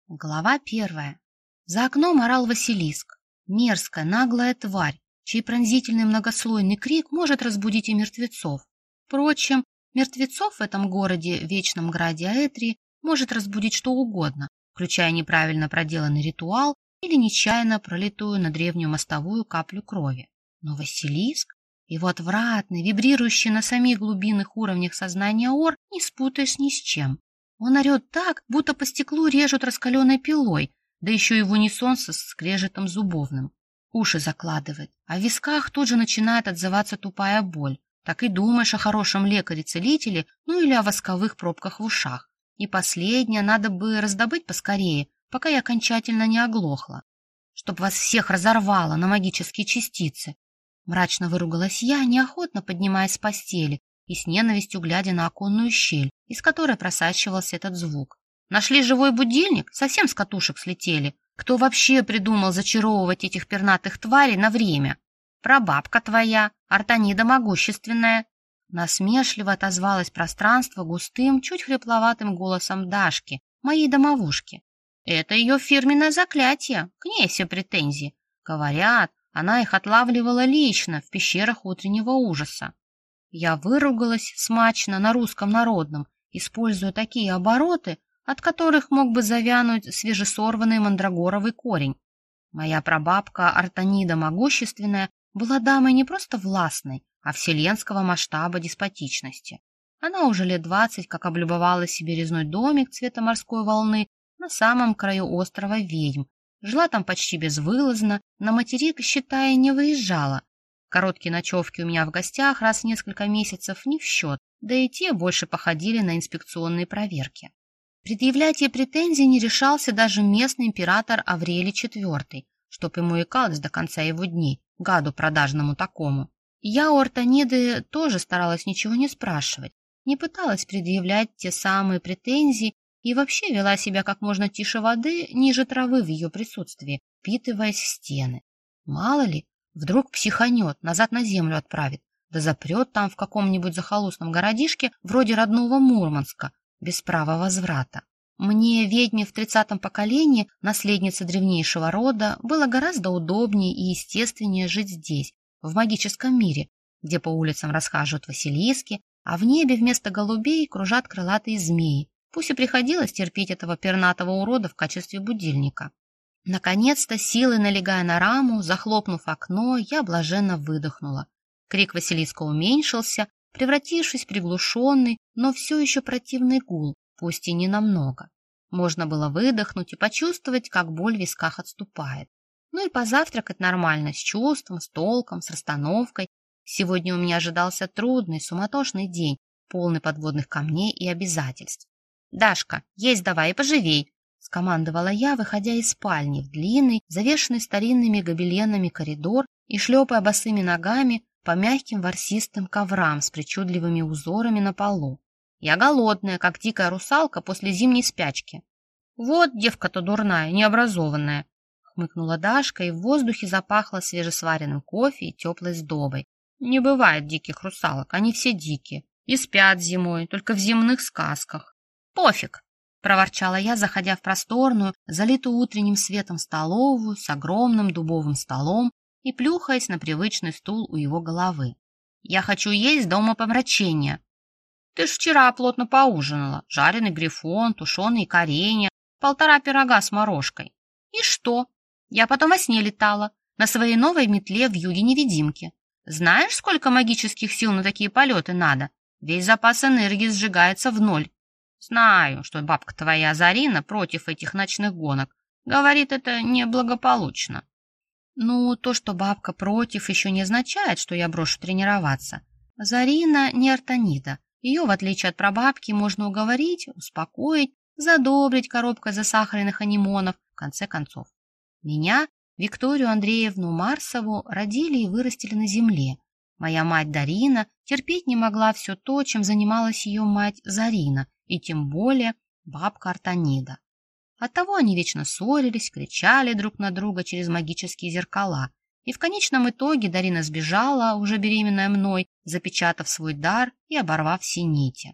Глава 1. За окном орал Василиск. Мерзкая, наглая тварь, чей пронзительный многослойный крик может разбудить и мертвецов. Впрочем, мертвецов в этом городе, вечном граде Аэтрии, может разбудить что угодно, включая неправильно проделанный ритуал или нечаянно пролитую на древнюю мостовую каплю крови. Но Василиск, его отвратный, вибрирующий на самих глубинных уровнях сознания ор, не спутаешь ни с чем. Он орет так, будто по стеклу режут раскаленной пилой, да еще и в унисон со скрежетом зубовным. Уши закладывает, а в висках тут же начинает отзываться тупая боль. Так и думаешь о хорошем лекаре-целителе, ну или о восковых пробках в ушах. И последнее надо бы раздобыть поскорее, пока я окончательно не оглохла. Чтоб вас всех разорвало на магические частицы. Мрачно выругалась я, неохотно поднимаясь с постели и с ненавистью глядя на оконную щель, из которой просачивался этот звук. Нашли живой будильник? Совсем с катушек слетели. Кто вообще придумал зачаровывать этих пернатых тварей на время? Прабабка твоя, Артанида могущественная. Насмешливо отозвалось пространство густым, чуть хрипловатым голосом Дашки, моей домовушки. Это ее фирменное заклятие, к ней все претензии. Говорят, она их отлавливала лично в пещерах утреннего ужаса. Я выругалась смачно на русском народном, используя такие обороты, от которых мог бы завянуть свежесорванный мандрагоровый корень. Моя прабабка Артанида могущественная была дамой не просто властной, а вселенского масштаба деспотичности. Она уже лет 20 как облюбовала себе резной домик цвета морской волны на самом краю острова Ведьм, жила там почти безвылазно, на материк, считая, не выезжала. Короткие ночевки у меня в гостях раз в несколько месяцев не в счет, да и те больше походили на инспекционные проверки. Предъявлять ей претензии не решался даже местный император Аврелий IV, чтоб ему икалось до конца его дней, гаду продажному такому. Я у Артаниды тоже старалась ничего не спрашивать, не пыталась предъявлять те самые претензии и вообще вела себя как можно тише воды, ниже травы в ее присутствии, впитываясь в стены. Мало ли, вдруг психанет, назад на землю отправит, да запрет там в каком-нибудь захолустном городишке вроде родного Мурманска, без права возврата. Мне, ведьме в 30-м поколении, наследнице древнейшего рода, было гораздо удобнее и естественнее жить здесь, в магическом мире, где по улицам расхаживают василиски, а в небе вместо голубей кружат крылатые змеи. Пусть и приходилось терпеть этого пернатого урода в качестве будильника. Наконец-то, силой налегая на раму, захлопнув окно, я блаженно выдохнула. Крик Василиска уменьшился, превратившись в приглушенный, но все еще противный гул, пусть и не намного. Можно было выдохнуть и почувствовать, как боль в висках отступает. Ну и позавтракать нормально, с чувством, с толком, с расстановкой. Сегодня у меня ожидался трудный, суматошный день, полный подводных камней и обязательств. «Дашка, есть давай и поживей!» — скомандовала я, выходя из спальни в длинный, завешенный старинными гобеленами коридор и шлепая босыми ногами по мягким ворсистым коврам с причудливыми узорами на полу. Я голодная, как дикая русалка после зимней спячки. «Вот девка-то дурная, необразованная!» — хмыкнула Дашка, и в воздухе запахло свежесваренным кофе и теплой сдобой. «Не бывает диких русалок, они все дикие, и спят зимой, только в земных сказках». «Пофиг!» — проворчала я, заходя в просторную, залитую утренним светом столовую с огромным дубовым столом и плюхаясь на привычный стул у его головы. «Я хочу есть до умопомрачения. Ты ж вчера плотно поужинала. Жареный грифон, тушеные коренья, 1,5 пирога с морожкой. И что? Я потом во сне летала, на своей новой метле в юге-невидимке. Знаешь, сколько магических сил на такие полеты надо? Весь запас энергии сжигается в ноль. Знаю, что бабка твоя Зарина против этих ночных гонок. Говорит, это неблагополучно». Ну, то, что бабка против, еще не означает, что я брошу тренироваться. Зарина не Артанида. Ее, в отличие от прабабки, можно уговорить, успокоить, задобрить коробкой засахаренных анимонов, в конце концов. Меня, Викторию Андреевну Марсову, родили и вырастили на земле. Моя мать Дарина терпеть не могла все то, чем занималась ее мать Зарина, и тем более бабка Артанида. Оттого они вечно ссорились, кричали друг на друга через магические зеркала. И в конечном итоге Дарина сбежала, уже беременная мной, запечатав свой дар и оборвав все нити.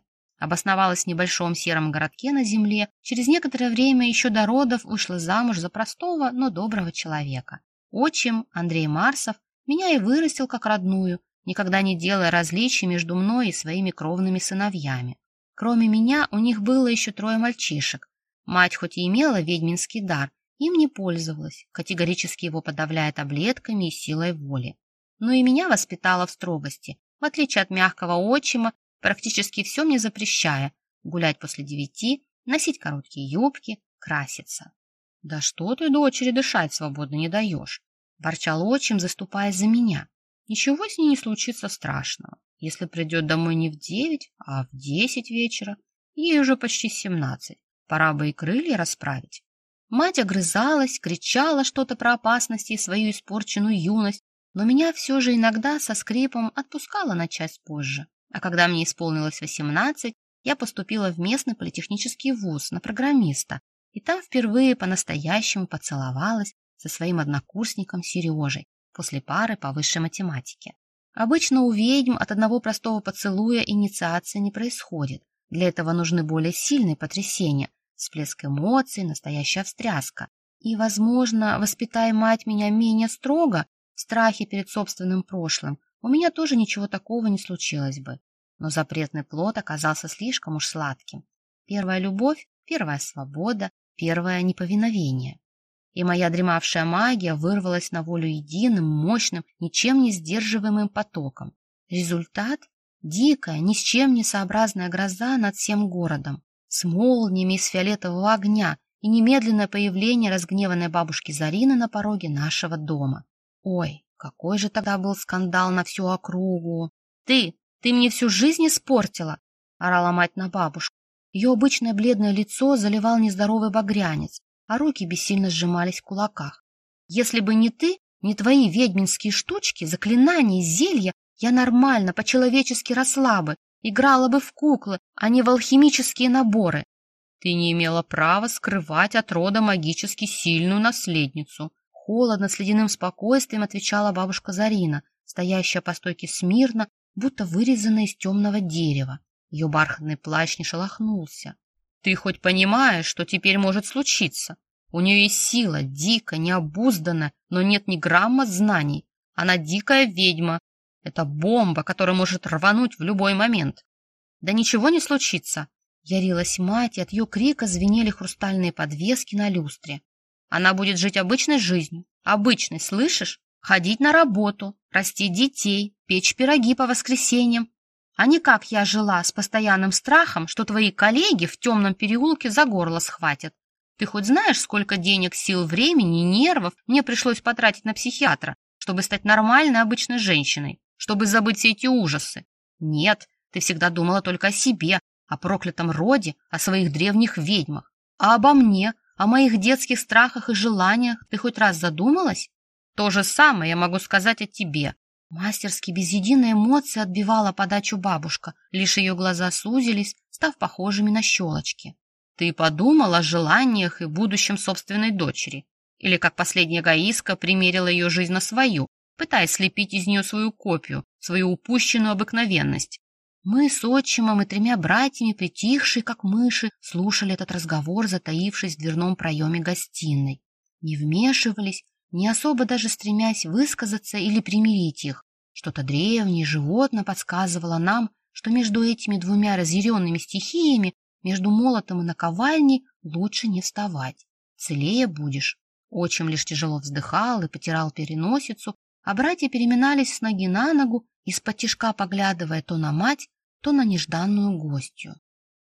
Обосновалась в небольшом сером городке на земле, через некоторое время еще до родов вышла замуж за простого, но доброго человека. Отчим, Андрей Марсов, меня и вырастил как родную, никогда не делая различий между мной и своими кровными сыновьями. Кроме меня у них было еще 3 мальчишек. Мать хоть и имела ведьминский дар, им не пользовалась, категорически его подавляя таблетками и силой воли. Но и меня воспитала в строгости, в отличие от мягкого отчима, практически все мне запрещая: гулять после 9, носить короткие юбки, краситься. «Да что ты, дочери, дышать свободно не даешь?» – ворчал отчим, заступаясь за меня. «Ничего с ней не случится страшного, если придет домой не в 9, а в 10 вечера. Ей уже почти 17, пора бы и крылья расправить». Мать огрызалась, кричала что-то про опасности и свою испорченную юность, но меня все же иногда со скрипом отпускала на час позже. А когда мне исполнилось 18, я поступила в местный политехнический вуз на программиста, и там впервые по-настоящему поцеловалась со своим однокурсником Сережей после пары по высшей математике. Обычно у ведьм от одного простого поцелуя инициация не происходит. Для этого нужны более сильные потрясения, всплеск эмоций, настоящая встряска. И, возможно, воспитая мать меня менее строго, в страхе перед собственным прошлым, у меня тоже ничего такого не случилось бы. Но запретный плод оказался слишком уж сладким. Первая любовь, первая свобода, первое неповиновение. И моя дремавшая магия вырвалась на волю единым, мощным, ничем не сдерживаемым потоком. Результат — дикая, ни с чем не сообразная гроза над всем городом, с молниями из фиолетового огня и немедленное появление разгневанной бабушки Зарины на пороге нашего дома. Ой, какой же тогда был скандал на всю округу! Ты мне всю жизнь испортила!» — орала мать на бабушку. Ее обычное бледное лицо заливал нездоровый багрянец, а руки бессильно сжимались в кулаках. «Если бы не ты, не твои ведьминские штучки, заклинания, зелья, я нормально, по-человечески росла бы, играла бы в куклы, а не в алхимические наборы. Ты не имела права скрывать от рода магически сильную наследницу». Холодно, с ледяным спокойствием отвечала бабушка Зарина, стоящая по стойке смирно, будто вырезанная из темного дерева. Ее бархатный плащ не шелохнулся. «Ты хоть понимаешь, что теперь может случиться? У нее есть сила, дикая, необузданная, но нет ни грамма знаний. Она дикая ведьма. Это бомба, которая может рвануть в любой момент». «Да ничего не случится!» — ярилась мать, и от ее крика звенели хрустальные подвески на люстре. «Она будет жить обычной жизнью. Обычной, слышишь? Ходить на работу, растить детей, печь пироги по воскресеньям. А не как я жила, с постоянным страхом, что твои коллеги в темном переулке за горло схватят. Ты хоть знаешь, сколько денег, сил, времени и нервов мне пришлось потратить на психиатра, чтобы стать нормальной обычной женщиной, чтобы забыть все эти ужасы? Нет, ты всегда думала только о себе, о проклятом роде, о своих древних ведьмах. А обо мне, о моих детских страхах и желаниях ты хоть раз задумалась? То же самое я могу сказать о тебе». Мастерски, без единой эмоции отбивала подачу бабушка, лишь ее глаза сузились, став похожими на щелочки. «Ты подумала о желаниях и будущем собственной дочери? Или, как последняя эгоистка, примерила ее жизнь на свою, пытаясь слепить из нее свою копию, свою упущенную обыкновенность?» Мы с отчимом и 3 братьями, притихшие, как мыши, слушали этот разговор, затаившись в дверном проеме гостиной. Не вмешивались, не особо даже стремясь высказаться или примирить их. Что-то древнее, животное подсказывало нам, что между этими 2 разъяренными стихиями, между молотом и наковальней, лучше не вставать. Целее будешь. Отчим лишь тяжело вздыхал и потирал переносицу, а братья переминались с ноги на ногу, исподтишка поглядывая то на мать, то на нежданную гостью.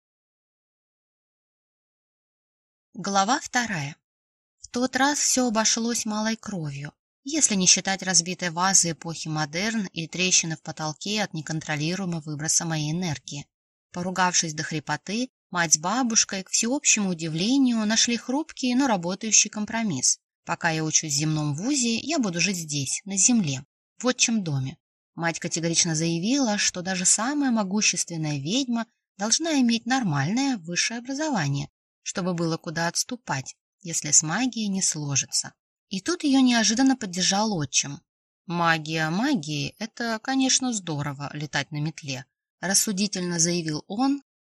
Глава 2. В тот раз все обошлось малой кровью, если не считать разбитой вазы эпохи модерн и трещины в потолке от неконтролируемого выброса моей энергии. Поругавшись до хрипоты, мать с бабушкой, к всеобщему удивлению, нашли хрупкий, но работающий компромисс. Пока я учусь в земном вузе, я буду жить здесь, на земле, в отчим доме. Мать категорично заявила, что даже самая могущественная ведьма должна иметь нормальное высшее образование, чтобы было куда отступать, если с магией не сложится. И тут ее неожиданно поддержал отчим. «Магия магии — это, конечно, здорово, летать на метле», — рассудительно заявил он,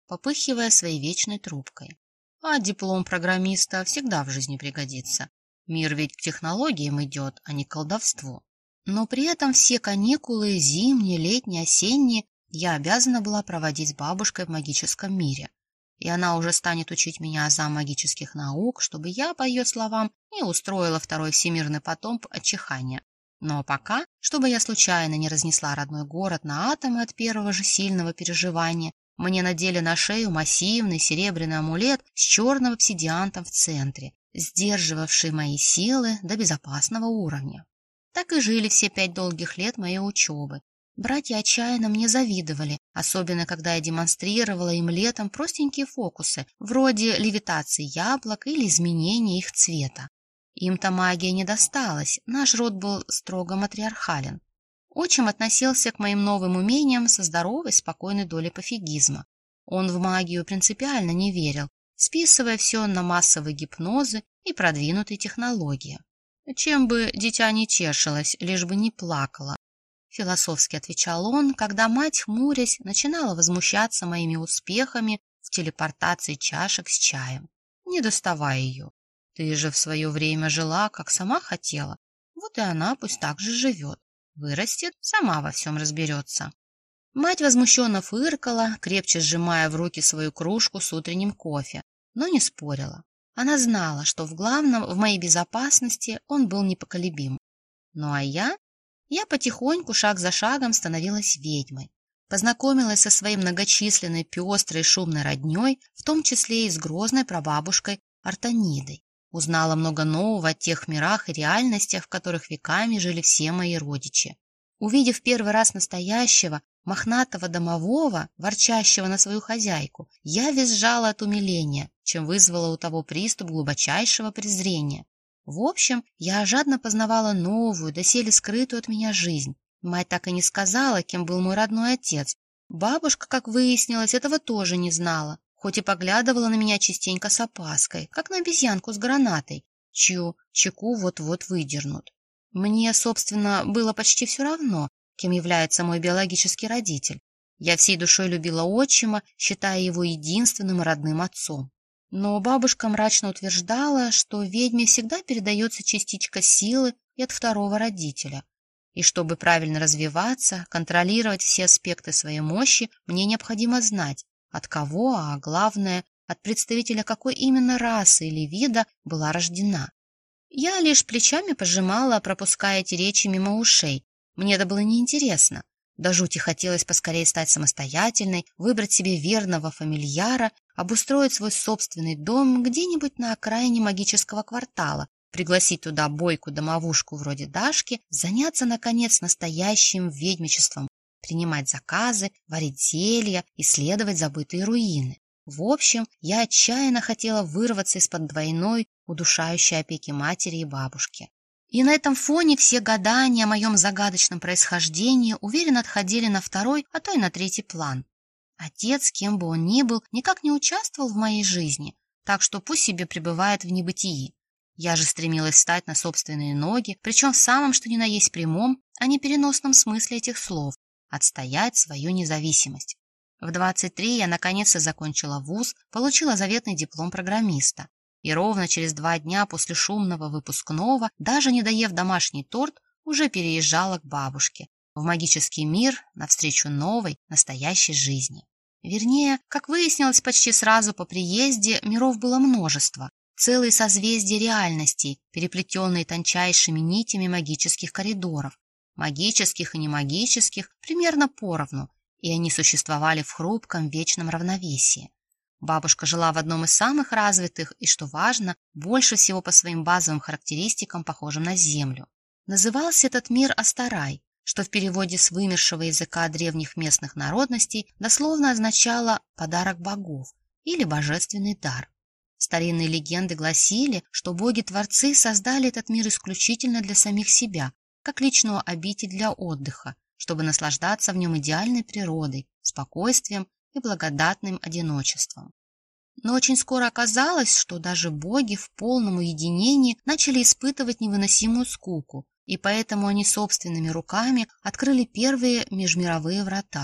попыхивая своей вечной трубкой. А диплом программиста всегда в жизни пригодится. Мир ведь к технологиям идет, а не к колдовству. Но при этом все каникулы, зимние, летние, осенние, я обязана была проводить с бабушкой в магическом мире. И она уже станет учить меня азам магических наук, чтобы я, по ее словам, не устроила второй всемирный потоп от чихания. Но пока, чтобы я случайно не разнесла родной город на атомы от первого же сильного переживания, мне надели на шею массивный серебряный амулет с черным обсидиантом в центре, сдерживавший мои силы до безопасного уровня. Так и жили все 5 долгих лет моей учебы. Братья отчаянно мне завидовали, особенно когда я демонстрировала им летом простенькие фокусы, вроде левитации яблок или изменения их цвета. Им-то магия не досталась, наш род был строго матриархален. Отчим относился к моим новым умениям со здоровой, спокойной долей пофигизма. Он в магию принципиально не верил, списывая все на массовые гипнозы и продвинутые технологии. Чем бы дитя не тешилось, лишь бы не плакало. Философски отвечал он, когда мать, хмурясь, начинала возмущаться моими успехами в телепортации чашек с чаем. Не доставай ее. Ты же в свое время жила, как сама хотела. Вот и она пусть так же живет. Вырастет, сама во всем разберется. Мать возмущенно фыркала, крепче сжимая в руки свою кружку с утренним кофе, но не спорила. Она знала, что в главном, в моей безопасности, он был непоколебим. Ну а я потихоньку, шаг за шагом, становилась ведьмой. Познакомилась со своей многочисленной, пестрой и шумной родней, в том числе и с грозной прабабушкой Артонидой. Узнала много нового о тех мирах и реальностях, в которых веками жили все мои родичи. Увидев первый раз настоящего, мохнатого домового, ворчащего на свою хозяйку, я визжала от умиления, чем вызвала у того приступ глубочайшего презрения. В общем, я жадно познавала новую, доселе скрытую от меня жизнь. Мать так и не сказала, кем был мой родной отец. Бабушка, как выяснилось, этого тоже не знала, хоть и поглядывала на меня частенько с опаской, как на обезьянку с гранатой, чью чеку вот-вот выдернут. Мне, собственно, было почти все равно, кем является мой биологический родитель. Я всей душой любила отчима, считая его единственным и родным отцом. Но бабушка мрачно утверждала, что ведьме всегда передается частичка силы и от второго родителя. И чтобы правильно развиваться, контролировать все аспекты своей мощи, мне необходимо знать, от кого, а главное, от представителя какой именно расы или вида была рождена. Я лишь плечами пожимала, пропуская эти речи мимо ушей. Мне это было неинтересно. До жути хотелось поскорее стать самостоятельной, выбрать себе верного фамильяра, обустроить свой собственный дом где-нибудь на окраине магического квартала, пригласить туда бойкую домовушку вроде Дашки, заняться, наконец, настоящим ведьмичеством, принимать заказы, варить зелья, исследовать забытые руины. В общем, я отчаянно хотела вырваться из-под двойной, удушающей опеки матери и бабушки. И на этом фоне все гадания о моем загадочном происхождении уверенно отходили на второй, а то и на третий план. Отец, кем бы он ни был, никак не участвовал в моей жизни, так что пусть себе пребывает в небытии. Я же стремилась встать на собственные ноги, причем в самом что ни на есть прямом, а не переносном смысле этих слов, отстоять свою независимость. В 23 я наконец-то закончила вуз, получила заветный диплом программиста. И ровно через 2 дня после шумного выпускного, даже не доев домашний торт, уже переезжала к бабушке, в магический мир, навстречу новой, настоящей жизни. Вернее, как выяснилось почти сразу по приезде, миров было множество, целые созвездия реальностей, переплетенные тончайшими нитями магических коридоров, магических и немагических примерно поровну, и они существовали в хрупком вечном равновесии. Бабушка жила в одном из самых развитых и, что важно, больше всего по своим базовым характеристикам похожим на Землю. Назывался этот мир Астарай, что в переводе с вымершего языка древних местных народностей дословно означало «подарок богов» или «божественный дар». Старинные легенды гласили, что боги-творцы создали этот мир исключительно для самих себя, как личную обитель для отдыха, чтобы наслаждаться в нем идеальной природой, спокойствием и благодатным одиночеством. Но очень скоро оказалось, что даже боги в полном уединении начали испытывать невыносимую скуку, и поэтому они собственными руками открыли первые межмировые врата,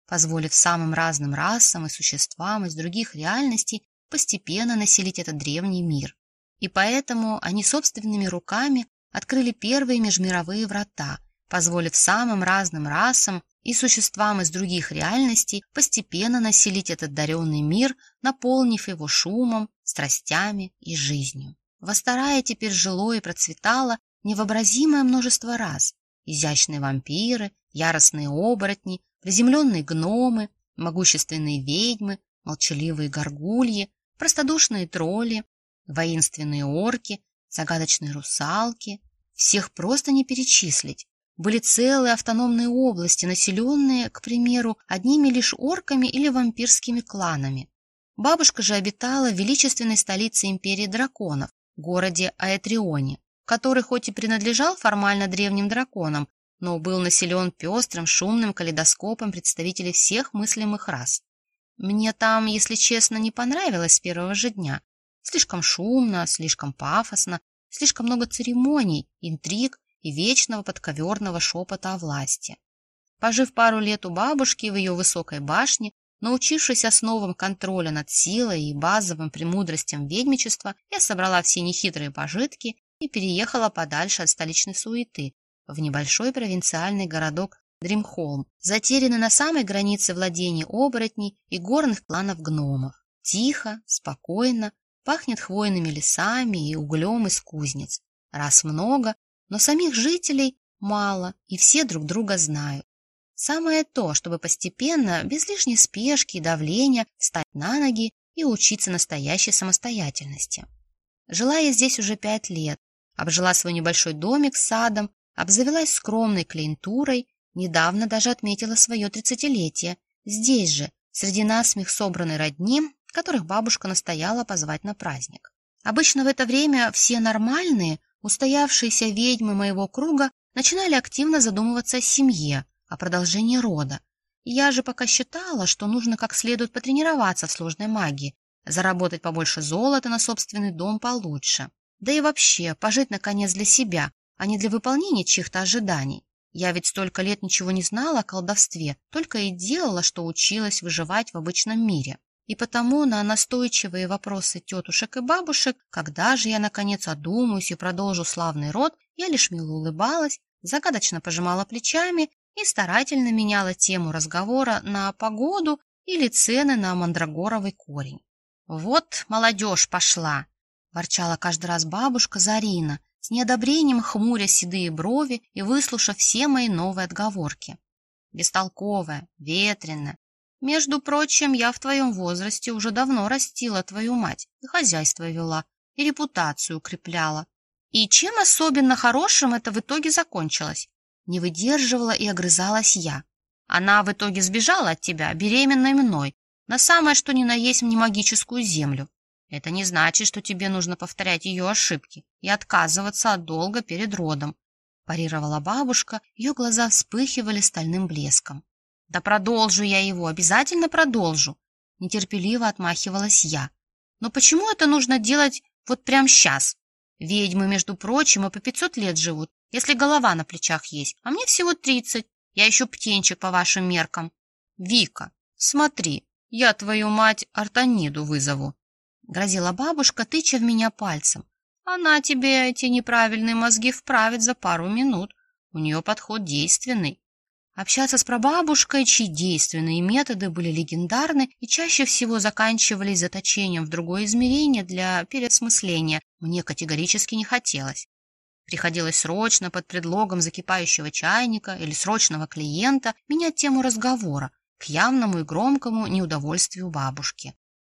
позволив самым разным расам и существам из других реальностей постепенно населить этот древний мир. И поэтому они собственными руками открыли первые межмировые врата, позволив самым разным расам и существам из других реальностей постепенно населить этот даренный мир, наполнив его шумом, страстями и жизнью. В Астарае теперь жило и процветало невообразимое множество рас: изящные вампиры, яростные оборотни, приземленные гномы, могущественные ведьмы, молчаливые горгульи, простодушные тролли, воинственные орки, загадочные русалки. Всех просто не перечислить. Были целые автономные области, населенные, к примеру, одними лишь орками или вампирскими кланами. Бабушка же обитала в величественной столице империи драконов, городе Аэтрионе, который хоть и принадлежал формально древним драконам, но был населен пестрым, шумным калейдоскопом представителей всех мыслимых рас. Мне там, если честно, не понравилось с первого же дня. Слишком шумно, слишком пафосно, слишком много церемоний, интриг и вечного подковерного шепота о власти. Пожив пару лет у бабушки в ее высокой башне, научившись основам контроля над силой и базовым премудростям ведьмичества, я собрала все нехитрые пожитки и переехала подальше от столичной суеты, в небольшой провинциальный городок Дримхолм, затерянный на самой границе владений оборотней и горных кланов гномов. Тихо, спокойно, пахнет хвойными лесами и углем из кузнец. Раз много, но самих жителей мало, и все друг друга знают. Самое то, чтобы постепенно, без лишней спешки и давления, встать на ноги и учиться настоящей самостоятельности. Жила я здесь уже 5 лет, обжила свой небольшой домик с садом, обзавелась скромной клиентурой, недавно даже отметила свое 30-летие, здесь же, среди насмех собранной родни, которых бабушка настояла позвать на праздник. Обычно в это время все нормальные, устоявшиеся ведьмы моего круга начинали активно задумываться о семье, о продолжении рода. Я же пока считала, что нужно как следует потренироваться в сложной магии, заработать побольше золота на собственный дом получше. Да и вообще, пожить наконец для себя, а не для выполнения чьих-то ожиданий. Я ведь столько лет ничего не знала о колдовстве, только и делала, что училась выживать в обычном мире. И потому на настойчивые вопросы тетушек и бабушек, когда же я наконец одумаюсь и продолжу славный род, я лишь мило улыбалась, загадочно пожимала плечами и старательно меняла тему разговора на погоду или цены на мандрагоровый корень. «Вот молодежь пошла!» – ворчала каждый раз бабушка Зарина, с неодобрением хмуря седые брови и выслушав все мои новые отговорки. «Бестолковая, ветреная. Между прочим, я в твоем возрасте уже давно растила твою мать, и хозяйство вела, и репутацию укрепляла. И чем особенно хорошим это в итоге закончилось?» Не выдерживала и огрызалась я. «Она в итоге сбежала от тебя, беременной мной, на самое что ни на есть немагическую землю. Это не значит, что тебе нужно повторять ее ошибки и отказываться от долга перед родом», парировала бабушка, ее глаза вспыхивали стальным блеском. «Да продолжу я его, обязательно продолжу», нетерпеливо отмахивалась я. «Но почему это нужно делать вот прямо сейчас? Ведьмы, между прочим, и по 500 лет живут, если голова на плечах есть, а мне всего 30, я еще птенчик по вашим меркам. Вика, смотри, я твою мать Артаниду вызову», грозила бабушка, тыча в меня пальцем. «Она тебе эти неправильные мозги вправит за пару минут, у нее подход действенный». Общаться с прабабушкой, чьи действенные методы были легендарны и чаще всего заканчивались заточением в другое измерение для переосмысления, мне категорически не хотелось. Приходилось срочно под предлогом закипающего чайника или срочного клиента менять тему разговора к явному и громкому неудовольствию бабушки.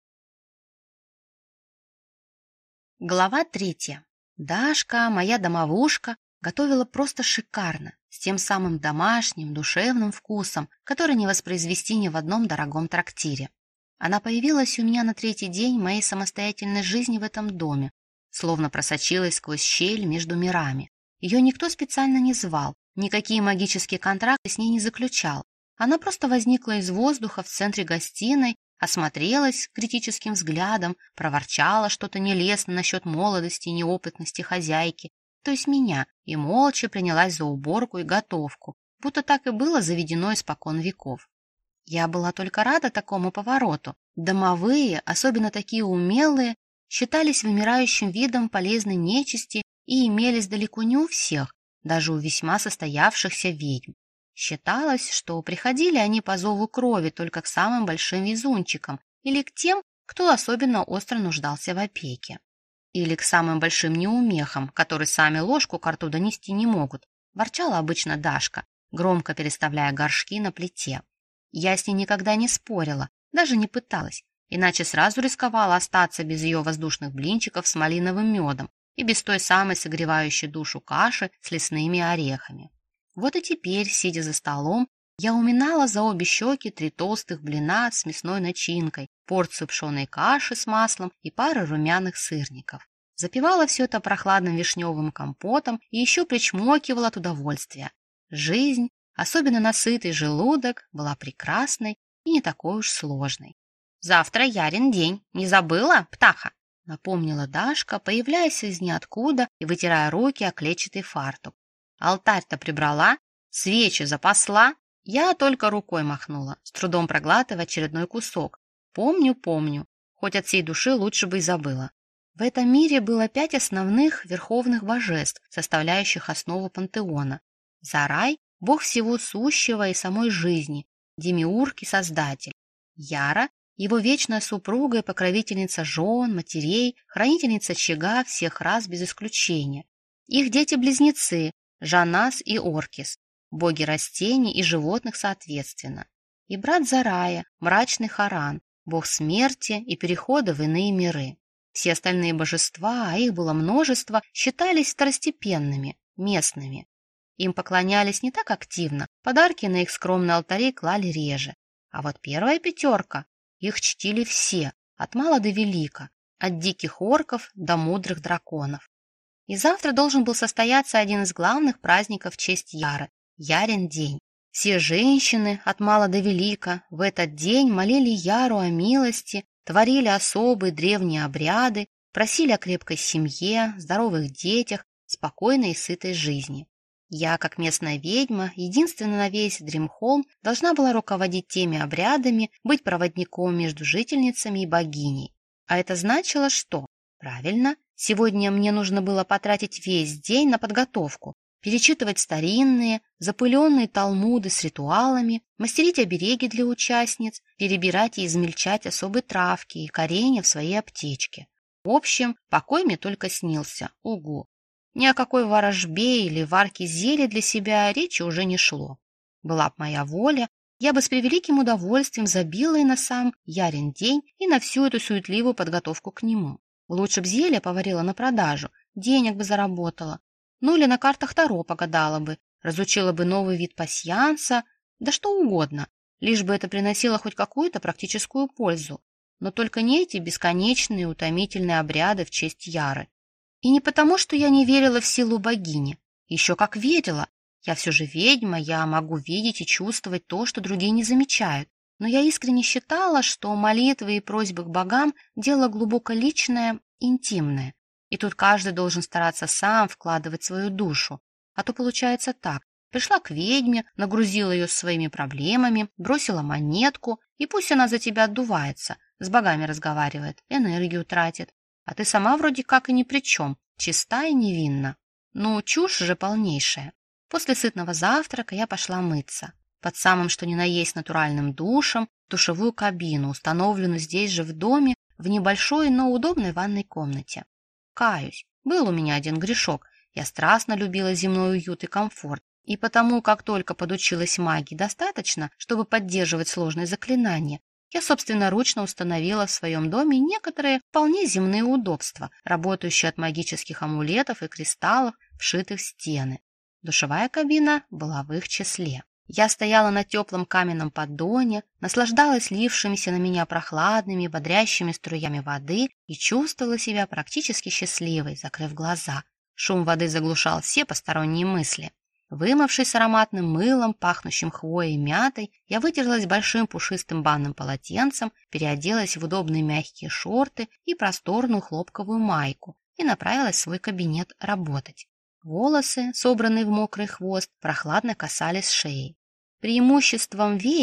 Глава 3. Дашка, моя домовушка, готовила просто шикарно, с тем самым домашним, душевным вкусом, который не воспроизвести ни в одном дорогом трактире. Она появилась у меня на 3-й день моей самостоятельной жизни в этом доме, словно просочилась сквозь щель между мирами. Ее никто специально не звал, никакие магические контракты с ней не заключал. Она просто возникла из воздуха в центре гостиной, осмотрелась критическим взглядом, проворчала что-то нелестно насчет молодости и неопытности хозяйки, то есть меня, и молча принялась за уборку и готовку, будто так и было заведено испокон веков. Я была только рада такому повороту. Домовые, особенно такие умелые, считались вымирающим видом полезной нечисти и имелись далеко не у всех, даже у весьма состоявшихся ведьм. Считалось, что приходили они по зову крови только к самым большим везунчикам или к тем, кто особенно остро нуждался в опеке. Или к самым большим неумехам, которые сами ложку ко рту донести не могут, ворчала обычно Дашка, громко переставляя горшки на плите. Я с ней никогда не спорила, даже не пыталась, иначе сразу рисковала остаться без ее воздушных блинчиков с малиновым медом и без той самой согревающей душу каши с лесными орехами. Вот и теперь, сидя за столом, я уминала за обе щеки 3 толстых блина с мясной начинкой, порцию пшеной каши с маслом и пару румяных сырников. Запивала все это прохладным вишневым компотом и еще причмокивала от удовольствия. Жизнь, особенно на сытый желудок, была прекрасной и не такой уж сложной. «Завтра Ярин день, не забыла, птаха?» — напомнила Дашка, появляясь из ниоткуда и вытирая руки о клетчатый фартук. «Алтарь-то прибрала? Свечи запасла?» Я только рукой махнула, с трудом проглатывая очередной кусок. Помню, хоть от всей души лучше бы и забыла. В этом мире было 5 основных верховных божеств, составляющих основу пантеона. Зарай — бог всего сущего и самой жизни, демиург и создатель. Яра — его вечная супруга и покровительница жен, матерей, хранительница очага всех рас без исключения. Их дети-близнецы — Жанас и Оркис, боги растений и животных соответственно. И брат Зарая, мрачный Харан, бог смерти и перехода в иные миры. Все остальные божества, а их было множество, считались второстепенными, местными. Им поклонялись не так активно, подарки на их скромные алтари клали реже. А вот первая 5, их чтили все, от мала до велика, от диких орков до мудрых драконов. И завтра должен был состояться один из главных праздников в честь Яры — Ярин день. Все женщины, от мала до велика, в этот день молили Яру о милости, творили особые древние обряды, просили о крепкой семье, здоровых детях, спокойной и сытой жизни. Я, как местная ведьма, единственная на весь Дримхолм, должна была руководить теми обрядами, быть проводником между жительницами и богиней. А это значило что? Правильно, сегодня мне нужно было потратить весь день на подготовку, перечитывать старинные, запыленные талмуды с ритуалами, мастерить обереги для участниц, перебирать и измельчать особые травки и коренья в своей аптечке. В общем, покой мне только снился, угу. Ни о какой ворожбе или варке зелья для себя речи уже не шло. Была б моя воля, я бы с превеликим удовольствием забила и на сам Ярин день, и на всю эту суетливую подготовку к нему. Лучше б зелье поварила на продажу, денег бы заработала. Ну или на картах Таро погадала бы, разучила бы новый вид пасьянса, да что угодно, лишь бы это приносило хоть какую-то практическую пользу. Но только не эти бесконечные утомительные обряды в честь Яры. И не потому, что я не верила в силу богини. Еще как верила. Я все же ведьма, я могу видеть и чувствовать то, что другие не замечают. Но я искренне считала, что молитвы и просьбы к богам – дело глубоко личное, интимное. И тут каждый должен стараться сам вкладывать свою душу. А то получается так. Пришла к ведьме, нагрузила ее своими проблемами, бросила монетку, и пусть она за тебя отдувается, с богами разговаривает, энергию тратит. А ты сама вроде как и ни при чем, чиста и невинна. Ну, чушь же полнейшая. После сытного завтрака я пошла мыться. Под самым что ни на есть натуральным душем, в душевую кабину, установленную здесь же в доме, в небольшой, но удобной ванной комнате. Каюсь, был у меня один грешок. Я страстно любила земной уют и комфорт. И потому, как только подучилась магии достаточно, чтобы поддерживать сложные заклинания, я собственноручно установила в своем доме некоторые вполне земные удобства, работающие от магических амулетов и кристаллов, вшитых в стены. Душевая кабина была в их числе. Я стояла на теплом каменном поддоне, наслаждалась лившимися на меня прохладными, бодрящими струями воды и чувствовала себя практически счастливой, закрыв глаза. Шум воды заглушал все посторонние мысли. Вымывшись с ароматным мылом, пахнущим хвоей и мятой, я вытерлась большим пушистым банным полотенцем, переоделась в удобные мягкие шорты и просторную хлопковую майку и направилась в свой кабинет работать. Волосы, собранные в мокрый хвост, прохладно касались шеи. Преимуществом ведьм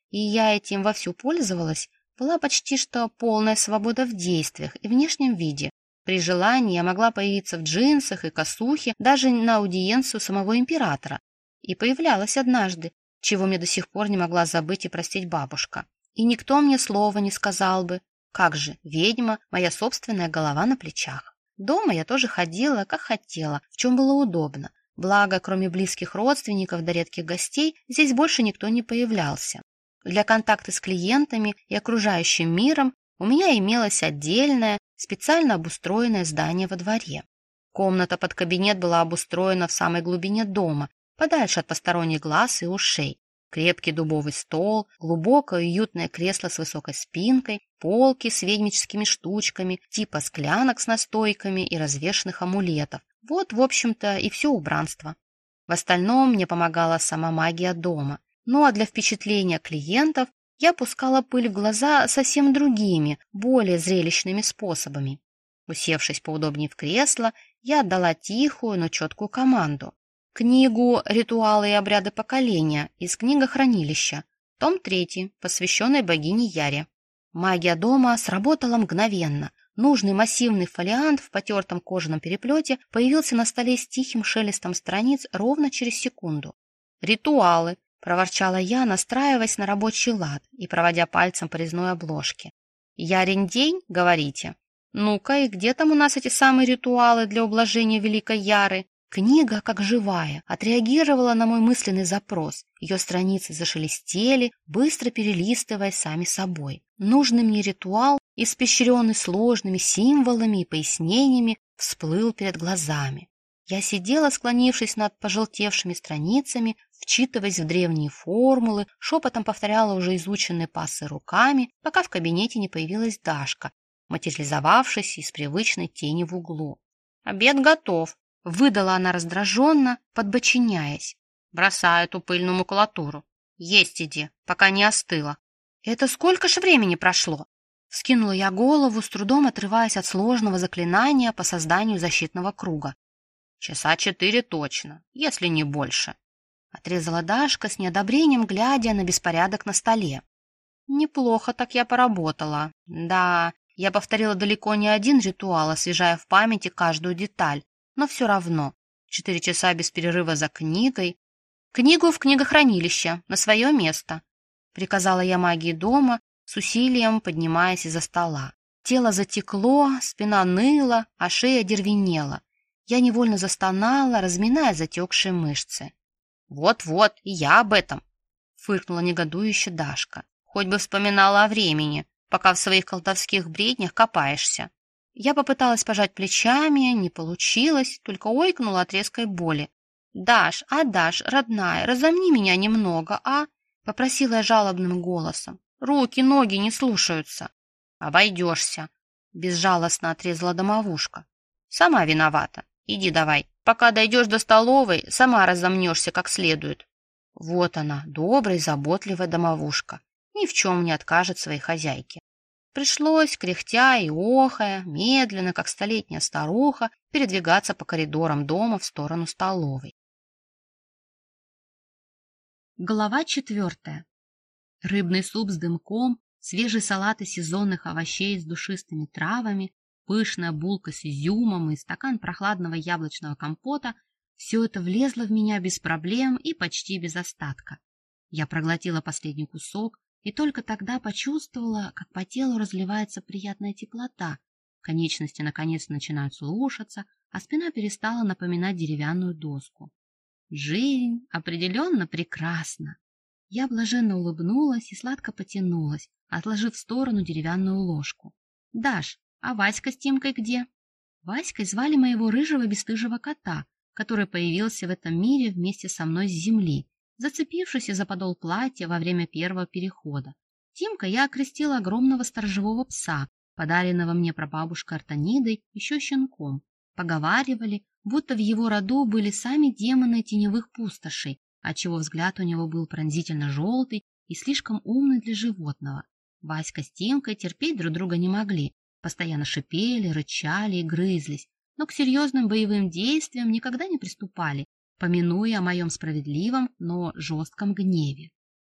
и я этим вовсю пользовалась, была почти что полная свобода в действиях и внешнем виде. При желании я могла появиться в джинсах и косухе даже на аудиенцию самого императора. И появлялась однажды, чего мне до сих пор не могла забыть и простить бабушка. И никто мне слова не сказал бы. Как же, ведьма, моя собственная голова на плечах. Дома я тоже ходила, как хотела, в чем было удобно. Благо, кроме близких родственников да редких гостей, здесь больше никто не появлялся. Для контакта с клиентами и окружающим миром у меня имелось отдельное, специально обустроенное здание во дворе. Комната под кабинет была обустроена в самой глубине дома, подальше от посторонних глаз и ушей. Крепкий дубовый стол, глубокое уютное кресло с высокой спинкой, полки с ведьмическими штучками, типа склянок с настойками и развешанных амулетов. Вот, в общем-то, и все убранство. В остальном мне помогала сама магия дома. Ну а для впечатления клиентов я пускала пыль в глаза совсем другими, более зрелищными способами. Усевшись поудобнее в кресло, я отдала тихую, но четкую команду. Книгу «Ритуалы и обряды поколения» из книгохранилища, том 3, посвященный богине Яре. Магия дома сработала мгновенно. Нужный массивный фолиант в потертом кожаном переплете появился на столе с тихим шелестом страниц ровно через секунду. «Ритуалы», — проворчала я, настраиваясь на рабочий лад и проводя пальцем по резной обложке. «Ярин день, говорите? Ну-ка, и где там у нас эти самые ритуалы для ублажения великой Яры?» Книга, как живая, отреагировала на мой мысленный запрос. Ее страницы зашелестели, быстро перелистывая сами собой. Нужный мне ритуал, испещренный сложными символами и пояснениями, всплыл перед глазами. Я сидела, склонившись над пожелтевшими страницами, вчитываясь в древние формулы, шепотом повторяла уже изученные пассы руками, пока в кабинете не появилась Дашка, материализовавшись из привычной тени в углу. «Обед готов», — выдала она раздраженно, подбочиняясь. «Бросай эту пыльную макулатуру. Есть иди, пока не остыла». «Это сколько ж времени прошло?» Вскинула я голову, с трудом отрываясь от сложного заклинания по созданию защитного круга. «Часа 4 точно, если не больше», — отрезала Дашка с неодобрением, глядя на беспорядок на столе. «Неплохо так я поработала. Да, я повторила далеко не один ритуал, освежая в памяти каждую деталь. Но все равно. 4 часа без перерыва за книгой. Книгу в книгохранилище, на свое место», — приказала я магии дома, с усилием поднимаясь из-за стола. Тело затекло, спина ныла, а шея дервенела. Я невольно застонала, разминая затекшие мышцы. «Вот-вот, и я об этом», — фыркнула негодующе Дашка. «Хоть бы вспоминала о времени, пока в своих колдовских бреднях копаешься». Я попыталась пожать плечами, не получилось, только ойкнула от резкой боли. «Даш, родная, разомни меня немного, а?» — попросила я жалобным голосом. «Руки, ноги не слушаются». «Обойдешься», — безжалостно отрезала домовушка. «Сама виновата. Иди давай. Пока дойдешь до столовой, сама разомнешься как следует». Вот она, добрая, заботливая домовушка. Ни в чем не откажет своей хозяйке. Пришлось, кряхтя и охая, медленно, как столетняя старуха, передвигаться по коридорам дома в сторону столовой. Глава 4. Рыбный суп с дымком, свежий салат из сезонных овощей с душистыми травами, пышная булка с изюмом и стакан прохладного яблочного компота — все это влезло в меня без проблем и почти без остатка. Я проглотила последний кусок и только тогда почувствовала, как по телу разливается приятная теплота, конечности наконец начинают слушаться, а спина перестала напоминать деревянную доску. Жизнь определенно прекрасна. Я блаженно улыбнулась и сладко потянулась, отложив в сторону деревянную ложку. «Даш, а Васька с Тимкой где?» Васькой звали моего рыжего бесстыжего кота, который появился в этом мире вместе со мной с земли, зацепившись за подол платья во время первого перехода. Тимка я окрестила огромного сторожевого пса, подаренного мне прабабушкой Артонидой еще щенком. Поговаривали, будто в его роду были сами демоны теневых пустошей, отчего взгляд у него был пронзительно желтый и слишком умный для животного. Васька с Тимкой терпеть друг друга не могли, постоянно шипели, рычали и грызлись, но к серьезным боевым действиям никогда не приступали, помянуя о моем справедливом, но жестком гневе.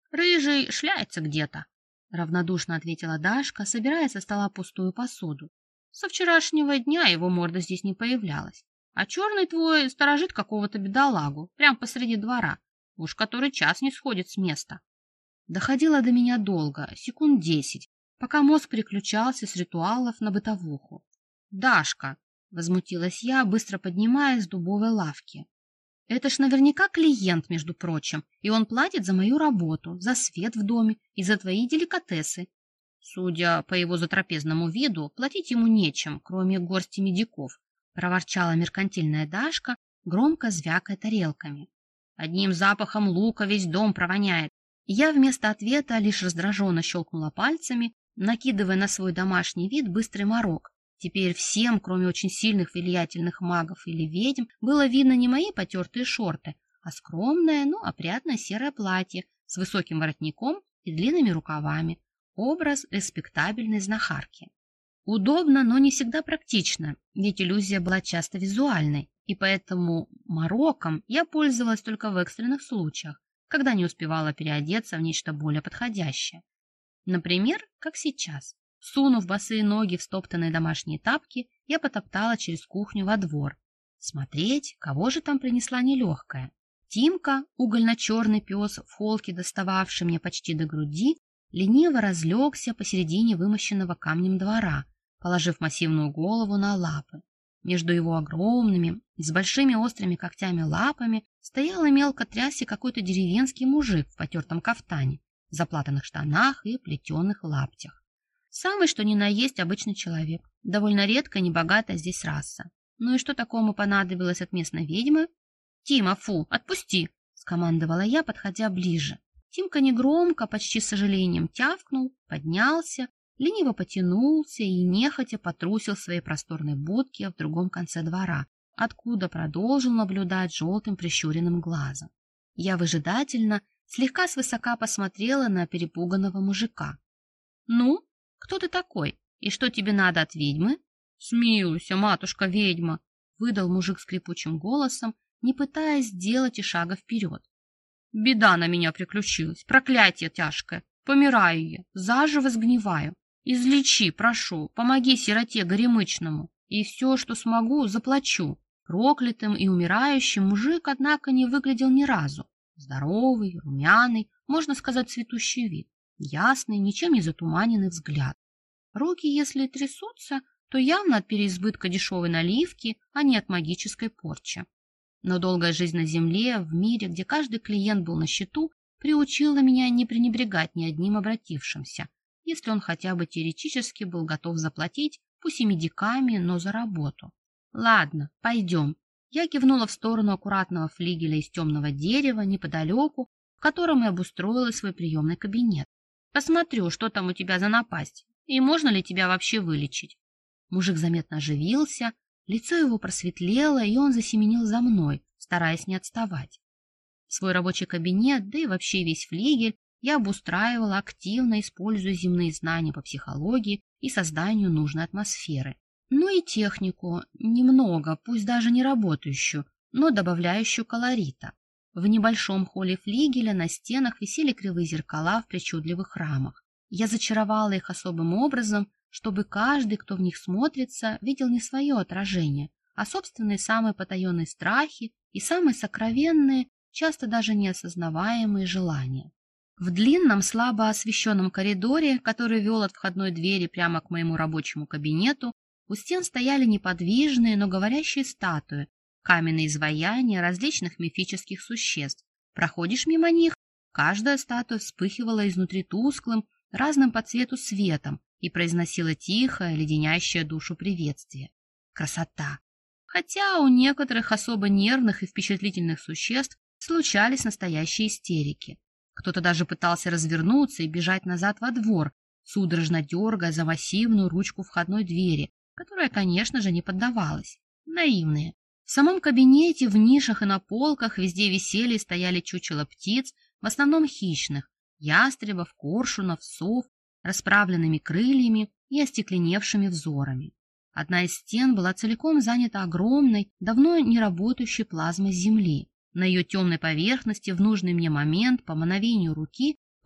Рыжий шляется где-то, — равнодушно ответила Дашка, собирая со стола пустую посуду. Со вчерашнего дня его морда здесь не появлялась. А черный твой сторожит какого-то бедолагу, прямо посреди двора. Уж который час не сходит с места. Доходило до меня долго, секунд 10, пока мозг переключался с ритуалов на бытовуху. «Дашка!» — возмутилась я, быстро поднимаясь с дубовой лавки. «Это ж наверняка клиент, между прочим, и он платит за мою работу, за свет в доме и за твои деликатесы. Судя по его затрапезному виду, платить ему нечем, кроме горсти медиков», — проворчала меркантильная Дашка, громко звякая тарелками. «Одним запахом лука весь дом провоняет». Я вместо ответа лишь раздраженно щелкнула пальцами, накидывая на свой домашний вид быстрый морок. Теперь всем, кроме очень сильных влиятельных магов или ведьм, было видно не мои потертые шорты, а скромное, но опрятное серое платье с высоким воротником и длинными рукавами. Образ респектабельной знахарки. Удобно, но не всегда практично, ведь иллюзия была часто визуальной, и поэтому мороком я пользовалась только в экстренных случаях, когда не успевала переодеться в нечто более подходящее. Например, как сейчас. Сунув босые ноги в стоптанные домашние тапки, я потоптала через кухню во двор. Смотреть, кого же там принесла нелегкая. Тимка, угольно-черный пес в холке, достававший мне почти до груди, лениво разлегся посередине вымощенного камнем двора, положив массивную голову на лапы. Между его огромными, с большими острыми когтями лапами стоял и мелко трясся какой-то деревенский мужик в потертом кафтане, заплатанных штанах и плетеных лаптях. Самый что ни на есть обычный человек, довольно редкая небогатая здесь раса. Ну и что такому понадобилось от местной ведьмы? «Тима, фу, отпусти!» — скомандовала я, подходя ближе. Тимка негромко, почти с сожалением тявкнул, поднялся, лениво потянулся и нехотя потрусил в своей просторной будке в другом конце двора, откуда продолжил наблюдать желтым прищуренным глазом. Я выжидательно, слегка свысока посмотрела на перепуганного мужика. «Ну, кто ты такой? И что тебе надо от ведьмы?» «Смилуйся, матушка-ведьма!» — выдал мужик скрипучим голосом, не пытаясь сделать и шага вперед. «Беда на меня приключилась, проклятие тяжкое, помираю я, заживо сгниваю. Излечи, прошу, помоги сироте горемычному, и все, что смогу, заплачу». Проклятым и умирающим мужик, однако, не выглядел ни разу. Здоровый, румяный, можно сказать, цветущий вид, ясный, ничем не затуманенный взгляд. Руки, если трясутся, то явно от переизбытка дешевой наливки, а не от магической порчи. Но долгая жизнь на земле, в мире, где каждый клиент был на счету, приучила меня не пренебрегать ни одним обратившимся, если он хотя бы теоретически был готов заплатить, пусть и медиками, но за работу. «Ладно, пойдем». Я кивнула в сторону аккуратного флигеля из темного дерева неподалеку, в котором и обустроила свой приемный кабинет. «Посмотрю, что там у тебя за напасть, и можно ли тебя вообще вылечить». Мужик заметно оживился, лицо его просветлело, и он засеменил за мной, стараясь не отставать. Свой рабочий кабинет, да и вообще весь флигель, я обустраивала активно, используя земные знания по психологии и созданию нужной атмосферы. Ну и технику, немного, пусть даже не работающую, но добавляющую колорита. В небольшом холле флигеля на стенах висели кривые зеркала в причудливых рамах. Я зачаровала их особым образом, чтобы каждый, кто в них смотрится, видел не свое отражение, а собственные самые потаенные страхи и самые сокровенные, часто даже неосознаваемые желания. В длинном, слабо освещенном коридоре, который вел от входной двери прямо к моему рабочему кабинету, у стен стояли неподвижные, но говорящие статуи, каменные изваяния различных мифических существ. Проходишь мимо них, каждая статуя вспыхивала изнутри тусклым, разным по цвету светом и произносила тихое, леденящее душу приветствие. Красота! Хотя у некоторых особо нервных и впечатлительных существ случались настоящие истерики. Кто-то даже пытался развернуться и бежать назад во двор, судорожно дергая за массивную ручку входной двери, которая, конечно же, не поддавалась. Наивные. В самом кабинете, в нишах и на полках везде висели и стояли чучела птиц, в основном хищных, ястребов, коршунов, сов, расправленными крыльями и остекленевшими взорами. Одна из стен была целиком занята огромной, давно не работающей плазмой Земли. На ее темной поверхности в нужный мне момент по мановению руки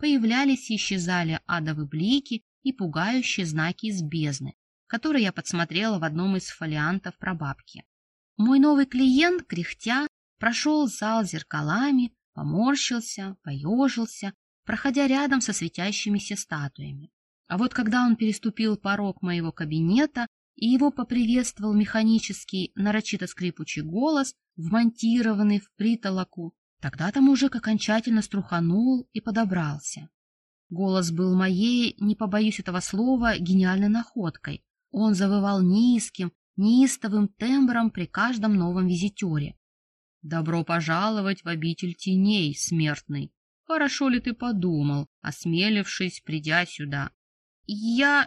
появлялись и исчезали адовые блики и пугающие знаки из бездны, которые я подсмотрела в одном из фолиантов прабабки. Мой новый клиент, кряхтя, прошел зал с зеркалами, поморщился, поежился, проходя рядом со светящимися статуями. А вот когда он переступил порог моего кабинета, и его поприветствовал механический, нарочито скрипучий голос, вмонтированный в притолоку, тогда-то мужик окончательно струханул и подобрался. Голос был моей, не побоюсь этого слова, гениальной находкой. Он завывал низким, неистовым тембром при каждом новом визитере. «Добро пожаловать в обитель теней, смертный! Хорошо ли ты подумал, осмелившись, придя сюда?» «Я...»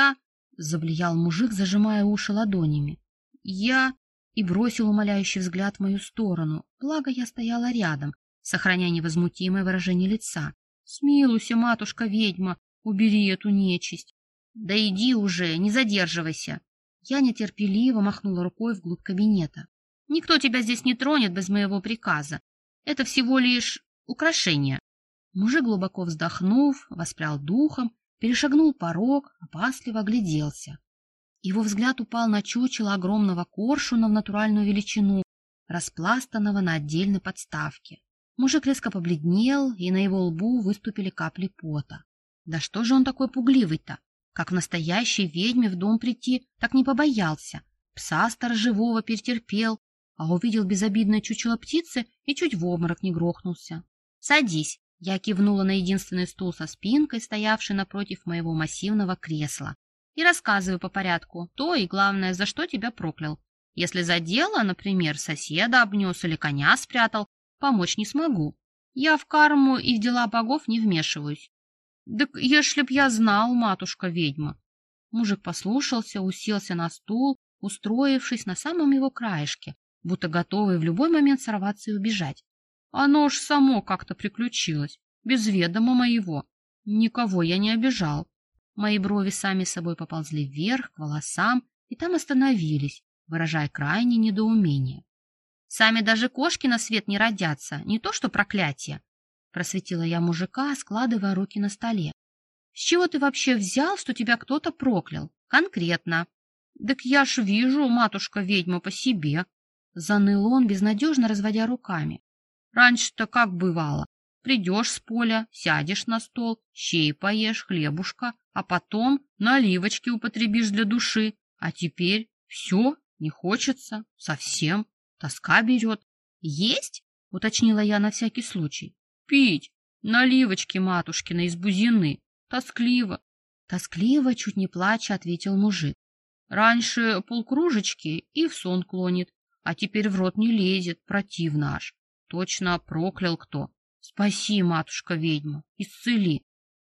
— заблеял мужик, зажимая уши ладонями. «Я...» — и бросил умоляющий взгляд в мою сторону, благо я стояла рядом, сохраняя невозмутимое выражение лица. «Смилуйся, матушка-ведьма, убери эту нечисть!» «Да иди уже, не задерживайся!» Я нетерпеливо махнула рукой вглубь кабинета. «Никто тебя здесь не тронет без моего приказа. Это всего лишь украшение». Мужик, глубоко вздохнув, воспрял духом, перешагнул порог, опасливо огляделся. Его взгляд упал на чучело огромного коршуна в натуральную величину, распластанного на отдельной подставке. Мужик резко побледнел, и на его лбу выступили капли пота. Да что же он такой пугливый-то? Как в настоящей ведьме в дом прийти, так не побоялся. Пса сторожевого перетерпел, а увидел безобидное чучело птицы и чуть в обморок не грохнулся. «Садись!» — я кивнула на единственный стул со спинкой, стоявший напротив моего массивного кресла. «И рассказывай по порядку то и, главное, за что тебя проклял. Если за дело, например, соседа обнес или коня спрятал, помочь не смогу. Я в карму и в дела богов не вмешиваюсь». «Так если б я знал, матушка-ведьма!» Мужик послушался, уселся на стул, устроившись на самом его краешке, будто готовый в любой момент сорваться и убежать. «Оно уж само как-то приключилось, без ведома моего. Никого я не обижал». Мои брови сами собой поползли вверх, к волосам, и там остановились, выражая крайнее недоумение. «Сами даже кошки на свет не родятся, не то что проклятие!» Просветила я мужика, складывая руки на столе. «С чего ты вообще взял, что тебя кто-то проклял? Конкретно?» «Так я ж вижу, матушка-ведьма, по себе!» Заныл он, безнадежно разводя руками. «Раньше-то как бывало? Придешь с поля, сядешь на стол, щей поешь, хлебушка, а потом наливочки употребишь для души. А теперь все, не хочется, совсем, тоска берет». «Есть?» — уточнила я на всякий случай. «Пить, наливочки матушкины из бузины, тоскливо». Тоскливо, чуть не плача, ответил мужик. «Раньше полкружечки и в сон клонит, а теперь в рот не лезет, противно аж. Точно проклял кто. Спаси, матушка-ведьма, исцели».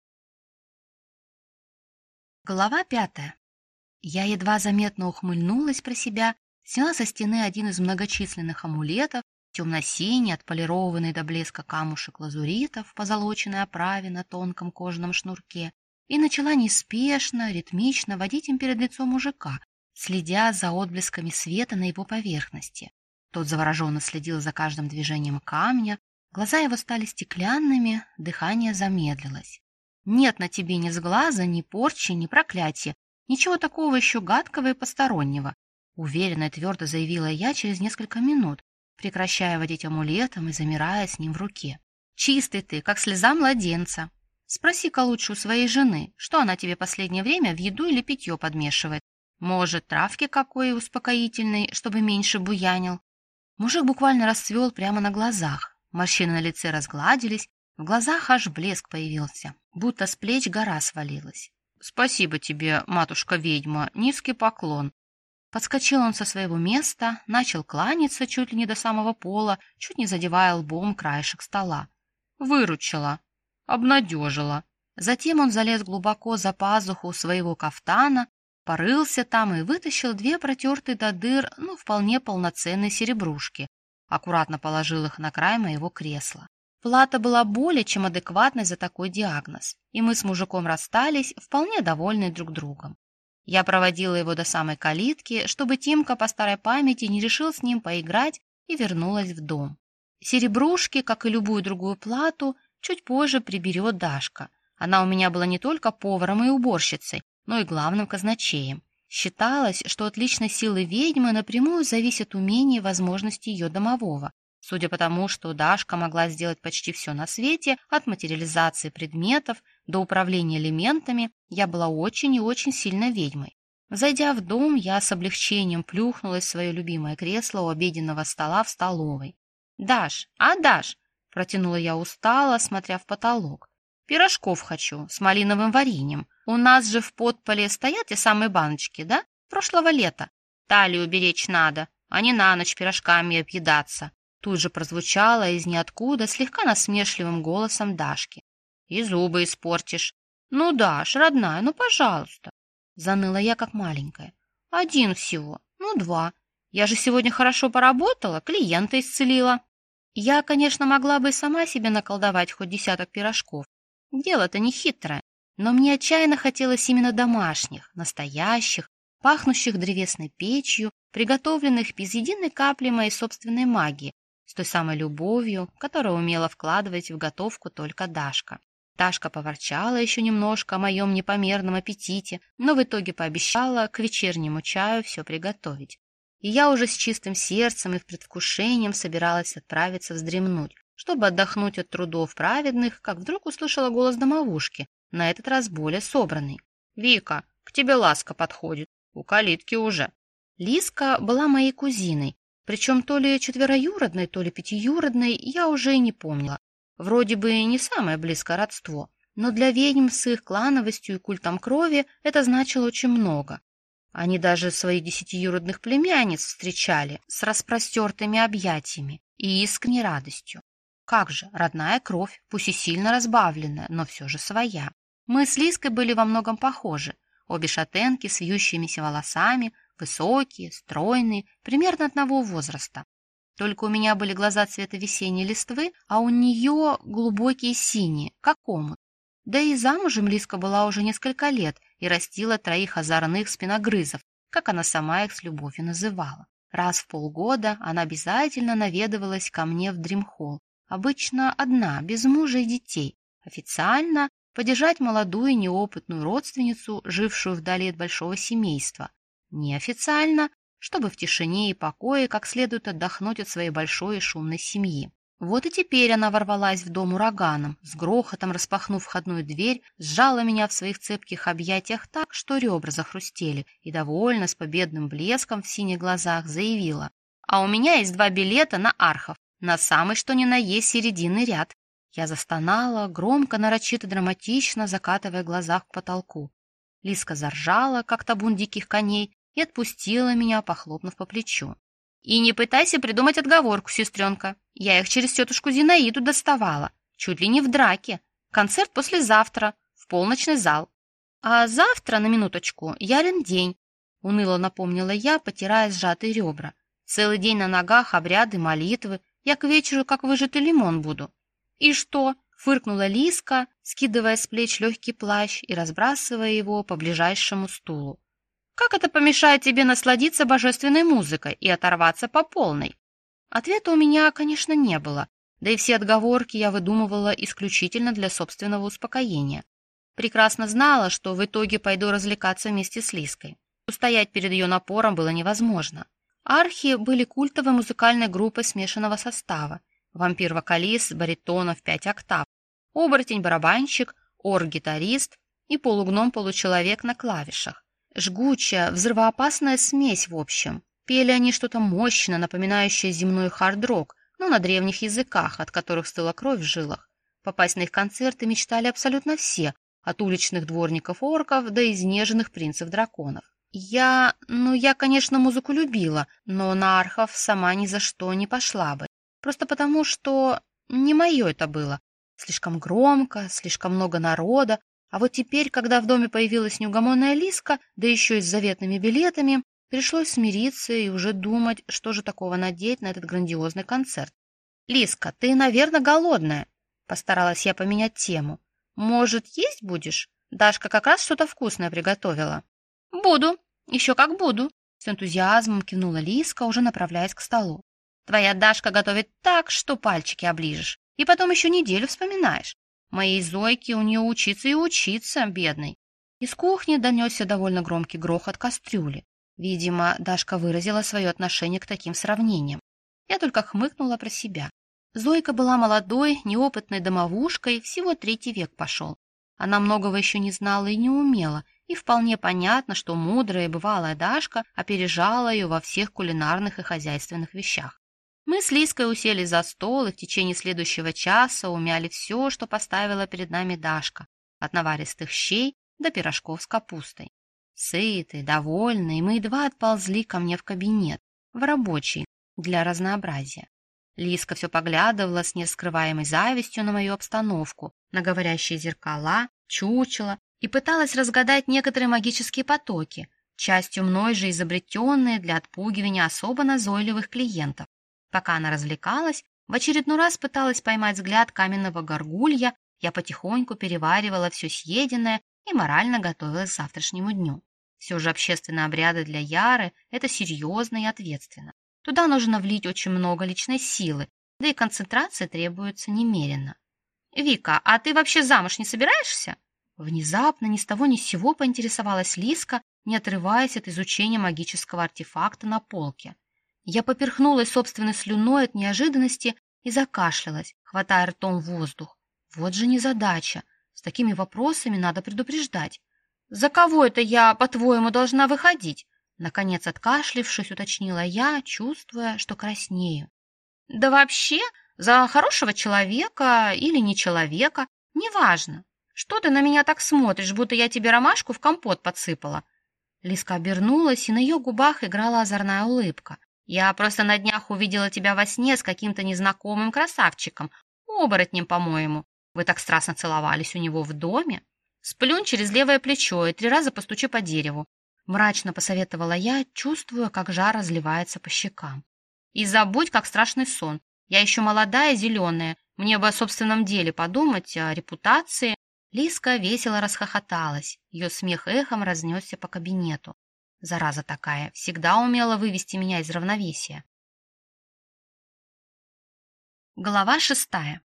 Глава 5. Я едва заметно ухмыльнулась про себя, сняла со стены один из многочисленных амулетов, темно-синий, отполированный до блеска камушек лазуритов в позолоченной оправе на тонком кожаном шнурке, и начала неспешно, ритмично водить им перед лицом мужика, следя за отблесками света на его поверхности. Тот завороженно следил за каждым движением камня, глаза его стали стеклянными, дыхание замедлилось. «Нет на тебе ни сглаза, ни порчи, ни проклятия, ничего такого еще гадкого и постороннего», уверенно и твердо заявила я через несколько минут, прекращая водить амулетом и замирая с ним в руке. «Чистый ты, как слеза младенца. Спроси-ка лучше у своей жены, что она тебе последнее время в еду или питье подмешивает. Может, травки какой успокоительной, чтобы меньше буянил?» Мужик буквально расцвел прямо на глазах. Морщины на лице разгладились, в глазах аж блеск появился, будто с плеч гора свалилась. «Спасибо тебе, матушка-ведьма, низкий поклон». Подскочил он со своего места, начал кланяться чуть ли не до самого пола, чуть не задевая лбом краешек стола. «Выручила, обнадежила». Затем он залез глубоко за пазуху своего кафтана, порылся там и вытащил 2 протертые до дыр, вполне полноценные серебрушки, аккуратно положил их на край моего кресла. Плата была более чем адекватной за такой диагноз, и мы с мужиком расстались, вполне довольны друг другом. Я проводила его до самой калитки, чтобы Тимка по старой памяти не решил с ним поиграть, и вернулась в дом. Серебрушки, как и любую другую плату, чуть позже приберет Дашка. Она у меня была не только поваром и уборщицей, но и главным казначеем. Считалось, что от личной силы ведьмы напрямую зависит умение и возможности ее домового. Судя по тому, что Дашка могла сделать почти все на свете, от материализации предметов до управления элементами, я была очень и очень сильной ведьмой. Зайдя в дом, я с облегчением плюхнулась в свое любимое кресло у обеденного стола в столовой. «Даш, Даш!» — протянула я устало, смотря в потолок. «Пирожков хочу с малиновым вареньем. У нас же в подполе стоят те самые баночки, да? Прошлого лета. Талию беречь надо, а не на ночь пирожками объедаться». Тут же прозвучало из ниоткуда слегка насмешливым голосом Дашки. «И зубы испортишь». «Ну, Даш, родная, ну, пожалуйста». Заныла я, как маленькая. «Один всего, ну, 2. Я же сегодня хорошо поработала, клиента исцелила». Я, конечно, могла бы и сама себе наколдовать хоть 10 пирожков. Дело-то не хитрое, но мне отчаянно хотелось именно домашних, настоящих, пахнущих древесной печью, приготовленных без единой капли моей собственной магии, с той самой любовью, которую умела вкладывать в готовку только Дашка. Дашка поворчала еще немножко о моем непомерном аппетите, но в итоге пообещала к вечернему чаю все приготовить. И я уже с чистым сердцем и в предвкушением собиралась отправиться вздремнуть, чтобы отдохнуть от трудов праведных, как вдруг услышала голос домовушки, на этот раз более собранный. «Вика, к тебе Ласка подходит, у калитки уже». Лиска была моей кузиной, причем то ли четвероюродной, то ли пятиюродной, я уже и не помнила. Вроде бы не самое близкое родство, но для ведьм с их клановостью и культом крови это значило очень много. Они даже своих 10-юродных племянниц встречали с распростертыми объятиями и искренней радостью. Как же, родная кровь, пусть и сильно разбавленная, но все же своя. Мы с Лиской были во многом похожи. Обе шатенки с вьющимися волосами, высокие, стройные, примерно одного возраста. Только у меня были глаза цвета весенней листвы, а у нее глубокие синие, как омут. Да и замужем Лиска была уже несколько лет и растила 3 озорных спиногрызов, как она сама их с любовью называла. Раз в полгода она обязательно наведывалась ко мне в Дримхолл, обычно одна, без мужа и детей, официально поддержать молодую неопытную родственницу, жившую вдали от большого семейства, неофициально, чтобы в тишине и покое как следует отдохнуть от своей большой и шумной семьи. Вот и теперь она ворвалась в дом ураганом, с грохотом распахнув входную дверь, сжала меня в своих цепких объятиях так, что ребра захрустели, и довольно с победным блеском в синих глазах заявила: «А у меня есть 2 билета на архов, на самый что ни на есть серединный ряд». Я застонала, громко, нарочито, драматично, закатывая глаза к потолку. Лиска заржала, как табун диких коней, и отпустила меня, похлопнув по плечу. «И не пытайся придумать отговорку, сестренка. Я их через тетушку Зинаиду доставала. Чуть ли не в драке. Концерт послезавтра, в полночный зал. А завтра, на минуточку, ярен день», — уныло напомнила я, потирая сжатые ребра. «Целый день на ногах, обряды, молитвы. Я к вечеру как выжатый лимон буду». «И что?» — фыркнула Лиска, скидывая с плеч легкий плащ и разбрасывая его по ближайшему стулу. «Как это помешает тебе насладиться божественной музыкой и оторваться по полной?» Ответа у меня, конечно, не было, да и все отговорки я выдумывала исключительно для собственного успокоения. Прекрасно знала, что в итоге пойду развлекаться вместе с Лиской. Устоять перед ее напором было невозможно. Архи были культовой музыкальной группой смешанного состава. Вампир-вокалист с баритона в 5 октав, оборотень-барабанщик, орк-гитарист и полугном-получеловек на клавишах. Жгучая, взрывоопасная смесь, в общем. Пели они что-то мощно, напоминающее земной хард-рок, но на древних языках, от которых стыла кровь в жилах. Попасть на их концерты мечтали абсолютно все, от уличных дворников-орков до изнеженных принцев-драконов. Я, конечно, музыку любила, но на архов сама ни за что не пошла бы. Просто потому, что не мое это было. Слишком громко, слишком много народа. А вот теперь, когда в доме появилась неугомонная Лиска, да еще и с заветными билетами, пришлось смириться и уже думать, что же такого надеть на этот грандиозный концерт. «Лиска, ты, наверное, голодная?» Постаралась я поменять тему. «Может, есть будешь? Дашка как раз что-то вкусное приготовила». «Буду, еще как буду», — с энтузиазмом кивнула Лиска, уже направляясь к столу. «Твоя Дашка готовит так, что пальчики оближешь. И потом еще неделю вспоминаешь. Моей Зойке у нее учиться и учиться, бедной». Из кухни донесся довольно громкий грохот кастрюли. Видимо, Дашка выразила свое отношение к таким сравнениям. Я только хмыкнула про себя. Зойка была молодой, неопытной домовушкой, всего 3-й век пошел. Она многого еще не знала и не умела, и вполне понятно, что мудрая и бывалая Дашка опережала ее во всех кулинарных и хозяйственных вещах. Мы с Лиской уселись за стол и в течение следующего часа умяли все, что поставила перед нами Дашка, от наваристых щей до пирожков с капустой. Сытые, довольные, мы едва отползли ко мне в кабинет, в рабочий, для разнообразия. Лиска все поглядывала с нескрываемой завистью на мою обстановку, на говорящие зеркала, чучело, и пыталась разгадать некоторые магические потоки, частью мной же изобретенные для отпугивания особо назойливых клиентов. Пока она развлекалась, в очередной раз пыталась поймать взгляд каменного горгулья, я потихоньку переваривала все съеденное и морально готовилась к завтрашнему дню. Все же общественные обряды для Яры – это серьезно и ответственно. Туда нужно влить очень много личной силы, да и концентрация требуется немерено. «Вика, а ты вообще замуж не собираешься?» Внезапно ни с того ни с сего поинтересовалась Лиска, не отрываясь от изучения магического артефакта на полке. Я поперхнулась собственной слюной от неожиданности и закашлялась, хватая ртом воздух. Вот же незадача. С такими вопросами надо предупреждать. «За кого это я, по-твоему, должна выходить?» Наконец, откашлившись, уточнила я, чувствуя, что краснею. «Да вообще, за хорошего человека или не человека, неважно. Что ты на меня так смотришь, будто я тебе ромашку в компот подсыпала?» Лиска обернулась, и на ее губах играла озорная улыбка. «Я просто на днях увидела тебя во сне с каким-то незнакомым красавчиком, оборотнем, по-моему. Вы так страстно целовались у него в доме. Сплюнь через левое плечо и 3 раза постучи по дереву». Мрачно посоветовала я, чувствуя, как жар разливается по щекам. «И забудь, как страшный сон. Я еще молодая, зеленая. Мне бы о собственном деле подумать, о репутации». Лиска весело расхохоталась. Ее смех эхом разнесся по кабинету. Зараза такая, всегда умела вывести меня из равновесия. Глава 6.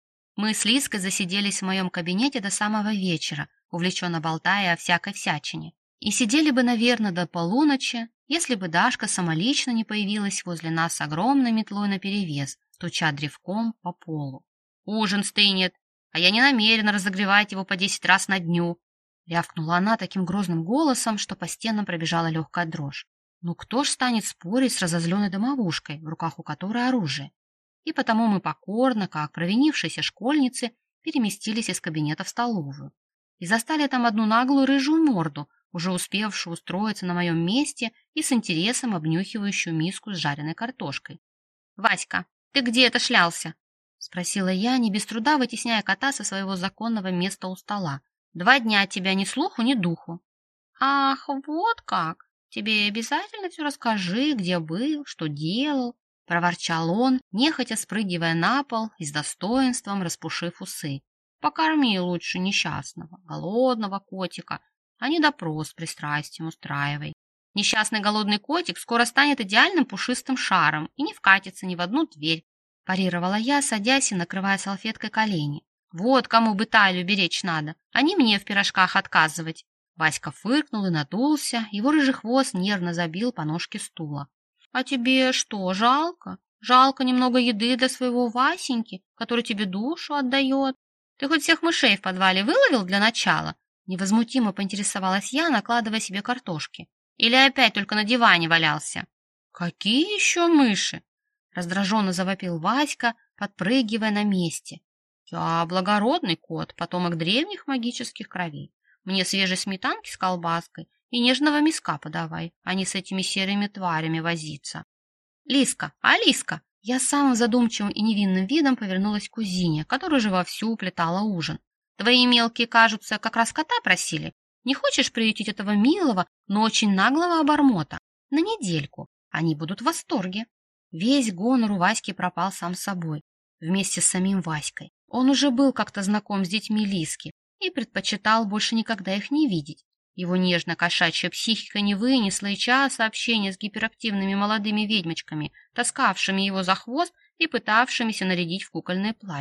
Мы с Лиской засиделись в моем кабинете до самого вечера, увлеченно болтая о всякой всячине. И сидели бы, наверное, до полуночи, если бы Дашка самолично не появилась возле нас с огромной метлой наперевес, стуча древком по полу. «Ужин стынет, а я не намерена разогревать его по 10 раз на дню», рявкнула она таким грозным голосом, что по стенам пробежала легкая дрожь. Ну кто ж станет спорить с разозленной домовушкой, в руках у которой оружие? И потому мы покорно, как провинившиеся школьницы, переместились из кабинета в столовую. И застали там одну наглую рыжую морду, уже успевшую устроиться на моем месте и с интересом обнюхивающую миску с жареной картошкой. «Васька, ты где это шлялся?» — спросила я, не без труда вытесняя кота со своего законного места у стола. 2 дня от тебя ни слуху, ни духу. «Ах, вот как! Тебе обязательно все расскажи, где был, что делал», — проворчал он, нехотя спрыгивая на пол и с достоинством распушив усы. «Покорми лучше несчастного, голодного котика, а не допрос с пристрастием устраивай. Несчастный голодный котик скоро станет идеальным пушистым шаром и не вкатится ни в одну дверь», — парировала я, садясь и накрывая салфеткой колени. «Вот кому бы талию беречь надо, а не мне в пирожках отказывать». Васька фыркнул и надулся, его рыжий хвост нервно забил по ножке стула. «А тебе что, жалко? Жалко немного еды для своего Васеньки, который тебе душу отдает? Ты хоть всех мышей в подвале выловил для начала?» Невозмутимо поинтересовалась я, накладывая себе картошки. «Или опять только на диване валялся?» «Какие еще мыши?» Раздраженно завопил Васька, подпрыгивая на месте. «Я благородный кот, потомок древних магических кровей. Мне свежей сметанки с колбаской и нежного миска подавай, а не с этими серыми тварями возиться». «Лиска, а Лиска!» Я самым задумчивым и невинным видом повернулась к кузине, которая уже вовсю уплетала ужин. «Твои мелкие, кажутся, как раз кота просили. Не хочешь приютить этого милого, но очень наглого обормота? На недельку. Они будут в восторге». Весь гонор у Васьки пропал сам собой, вместе с самим Васькой. Он уже был как-то знаком с детьми Лиски и предпочитал больше никогда их не видеть. Его нежно-кошачья психика не вынесла и часа общения с гиперактивными молодыми ведьмочками, таскавшими его за хвост и пытавшимися нарядить в кукольное платье.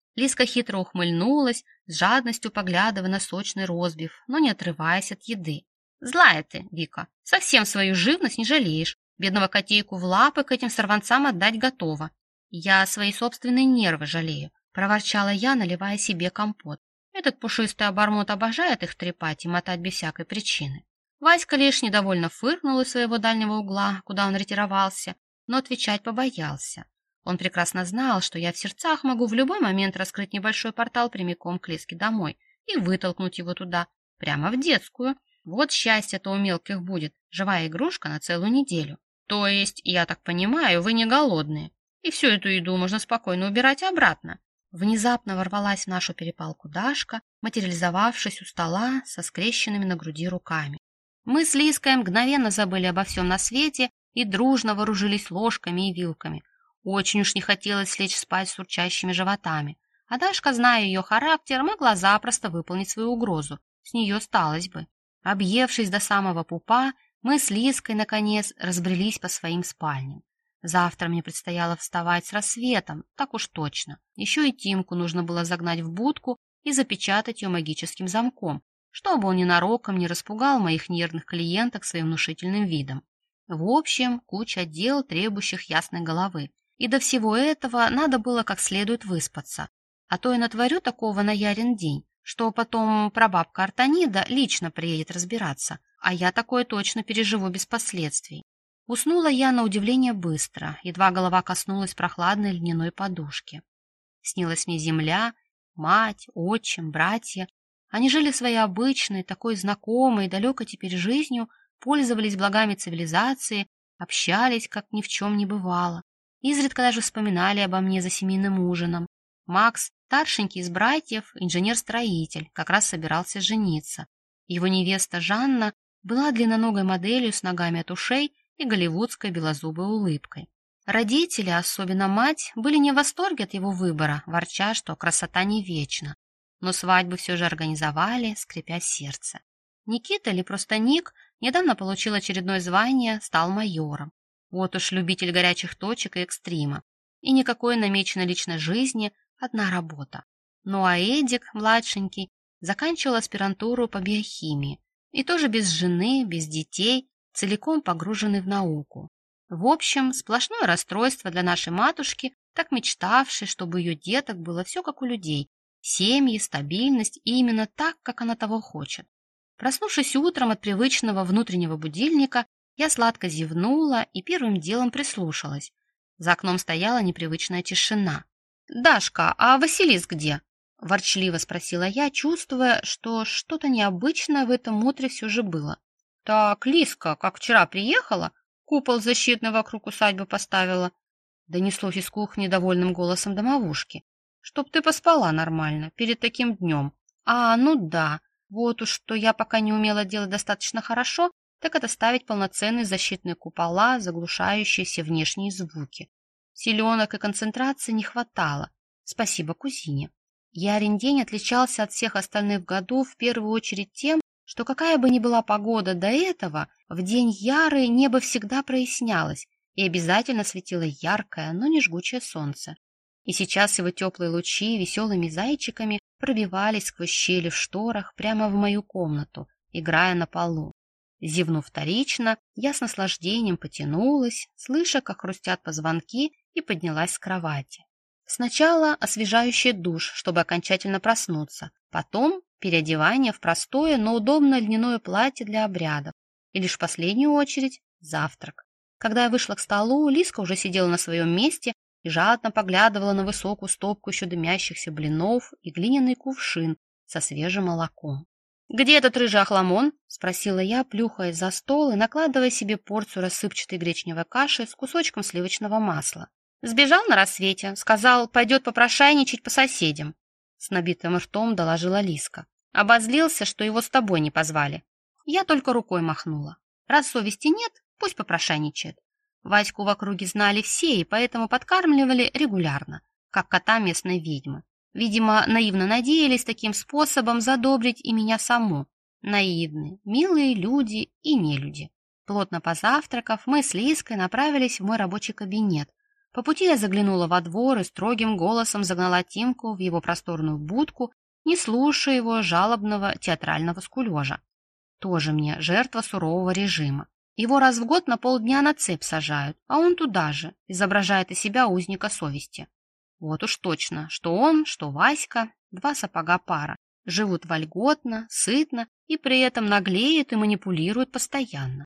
Лиска хитро ухмыльнулась, с жадностью поглядывая на сочный розбив, но не отрываясь от еды. «Злая ты, Вика, совсем свою живность не жалеешь. Бедного котейку в лапы к этим сорванцам отдать готова. Я свои собственные нервы жалею», — проворчала я, наливая себе компот. «Этот пушистый обормот обожает их трепать и мотать без всякой причины». Васька лишь недовольно фыркнул из своего дальнего угла, куда он ретировался, но отвечать побоялся. Он прекрасно знал, что я в сердцах могу в любой момент раскрыть небольшой портал прямиком к Лиске домой и вытолкнуть его туда, прямо в детскую. Вот счастье-то у мелких будет, живая игрушка на целую неделю. То есть, я так понимаю, вы не голодные, и всю эту еду можно спокойно убирать обратно. Внезапно ворвалась в нашу перепалку Дашка, материализовавшись у стола со скрещенными на груди руками. Мы с Лиской мгновенно забыли обо всем на свете и дружно вооружились ложками и вилками. Очень уж не хотелось лечь спать с урчащими животами, а Дашка, зная ее характер, могла запросто выполнить свою угрозу, с нее осталось бы. Объевшись до самого пупа, мы с Лиской, наконец, разбрелись по своим спальням. Завтра мне предстояло вставать с рассветом, так уж точно. Еще и Тимку нужно было загнать в будку и запечатать ее магическим замком, чтобы он ненароком не распугал моих нервных клиенток своим внушительным видом. В общем, куча дел, требующих ясной головы. И до всего этого надо было как следует выспаться. А то я натворю такого на Ярин день, что потом прабабка Артанида лично приедет разбираться, а я такое точно переживу без последствий. Уснула я на удивление быстро, едва голова коснулась прохладной льняной подушки. Снилась мне земля, мать, отчим, братья. Они жили своей обычной, такой знакомой и далекой теперь жизнью, пользовались благами цивилизации, общались, как ни в чем не бывало. Изредка даже вспоминали обо мне за семейным ужином. Макс, старшенький из братьев, инженер-строитель, как раз собирался жениться. Его невеста Жанна была длинноногой моделью с ногами от ушей и голливудской белозубой улыбкой. Родители, особенно мать, были не в восторге от его выбора, ворча, что красота не вечна. Но свадьбу все же организовали, скрипя сердце. Никита, или просто Ник, недавно получил очередное звание, стал майором. Вот уж любитель горячих точек и экстрима. И никакой намеченной личной жизни, одна работа. Ну а Эдик, младшенький, заканчивал аспирантуру по биохимии. И тоже без жены, без детей, целиком погруженный в науку. В общем, сплошное расстройство для нашей матушки, так мечтавшей, чтобы у ее деток было все как у людей. Семьи, стабильность и именно так, как она того хочет. Проснувшись утром от привычного внутреннего будильника, я сладко зевнула и первым делом прислушалась. За окном стояла непривычная тишина. «Дашка, а Василиск где?» – ворчливо спросила я, чувствуя, что что-то необычное в этом утре все же было. «Так, Лиска, как вчера приехала, купол защитный вокруг усадьбы поставила», – донеслось из кухни довольным голосом домовушки. «Чтоб ты поспала нормально перед таким днем. А, ну да, вот уж что я пока не умела делать достаточно хорошо, так это ставить полноценные защитные купола, заглушающие все внешние звуки. Силенок и концентрации не хватало. Спасибо кузине. Ярин день отличался от всех остальных в году в первую очередь тем, что какая бы ни была погода до этого, в день Яры небо всегда прояснялось и обязательно светило яркое, но не жгучее солнце. И сейчас его теплые лучи веселыми зайчиками пробивались сквозь щели в шторах прямо в мою комнату, играя на полу. Зевнув вторично, я с наслаждением потянулась, слыша, как хрустят позвонки, и поднялась с кровати. Сначала освежающий душ, чтобы окончательно проснуться, потом переодевание в простое, но удобное льняное платье для обрядов, и лишь в последнюю очередь завтрак. Когда я вышла к столу, Лиска уже сидела на своем месте и жадно поглядывала на высокую стопку еще дымящихся блинов и глиняный кувшин со свежим молоком. «Где этот рыжий охламон?» — спросила я, плюхаясь за стол и накладывая себе порцию рассыпчатой гречневой каши с кусочком сливочного масла. «Сбежал на рассвете, сказал, пойдет попрошайничать по соседям», — с набитым ртом доложила Лиска. «Обозлился, что его с тобой не позвали». Я только рукой махнула. Раз совести нет, пусть попрошайничает. Ваську в округе знали все и поэтому подкармливали регулярно, как кота местной ведьмы. Видимо, наивно надеялись таким способом задобрить и меня саму. Наивные, милые люди и нелюди. Плотно позавтракав, мы с Лиской направились в мой рабочий кабинет, По пути я заглянула во двор и строгим голосом загнала Тимку в его просторную будку, не слушая его жалобного театрального скулежа. Тоже мне жертва сурового режима. Его раз в год на полдня на цепь сажают, а он туда же, изображает из себя узника совести. Вот уж точно, что он, что Васька, два сапога пара, живут вольготно, сытно и при этом наглеют и манипулируют постоянно.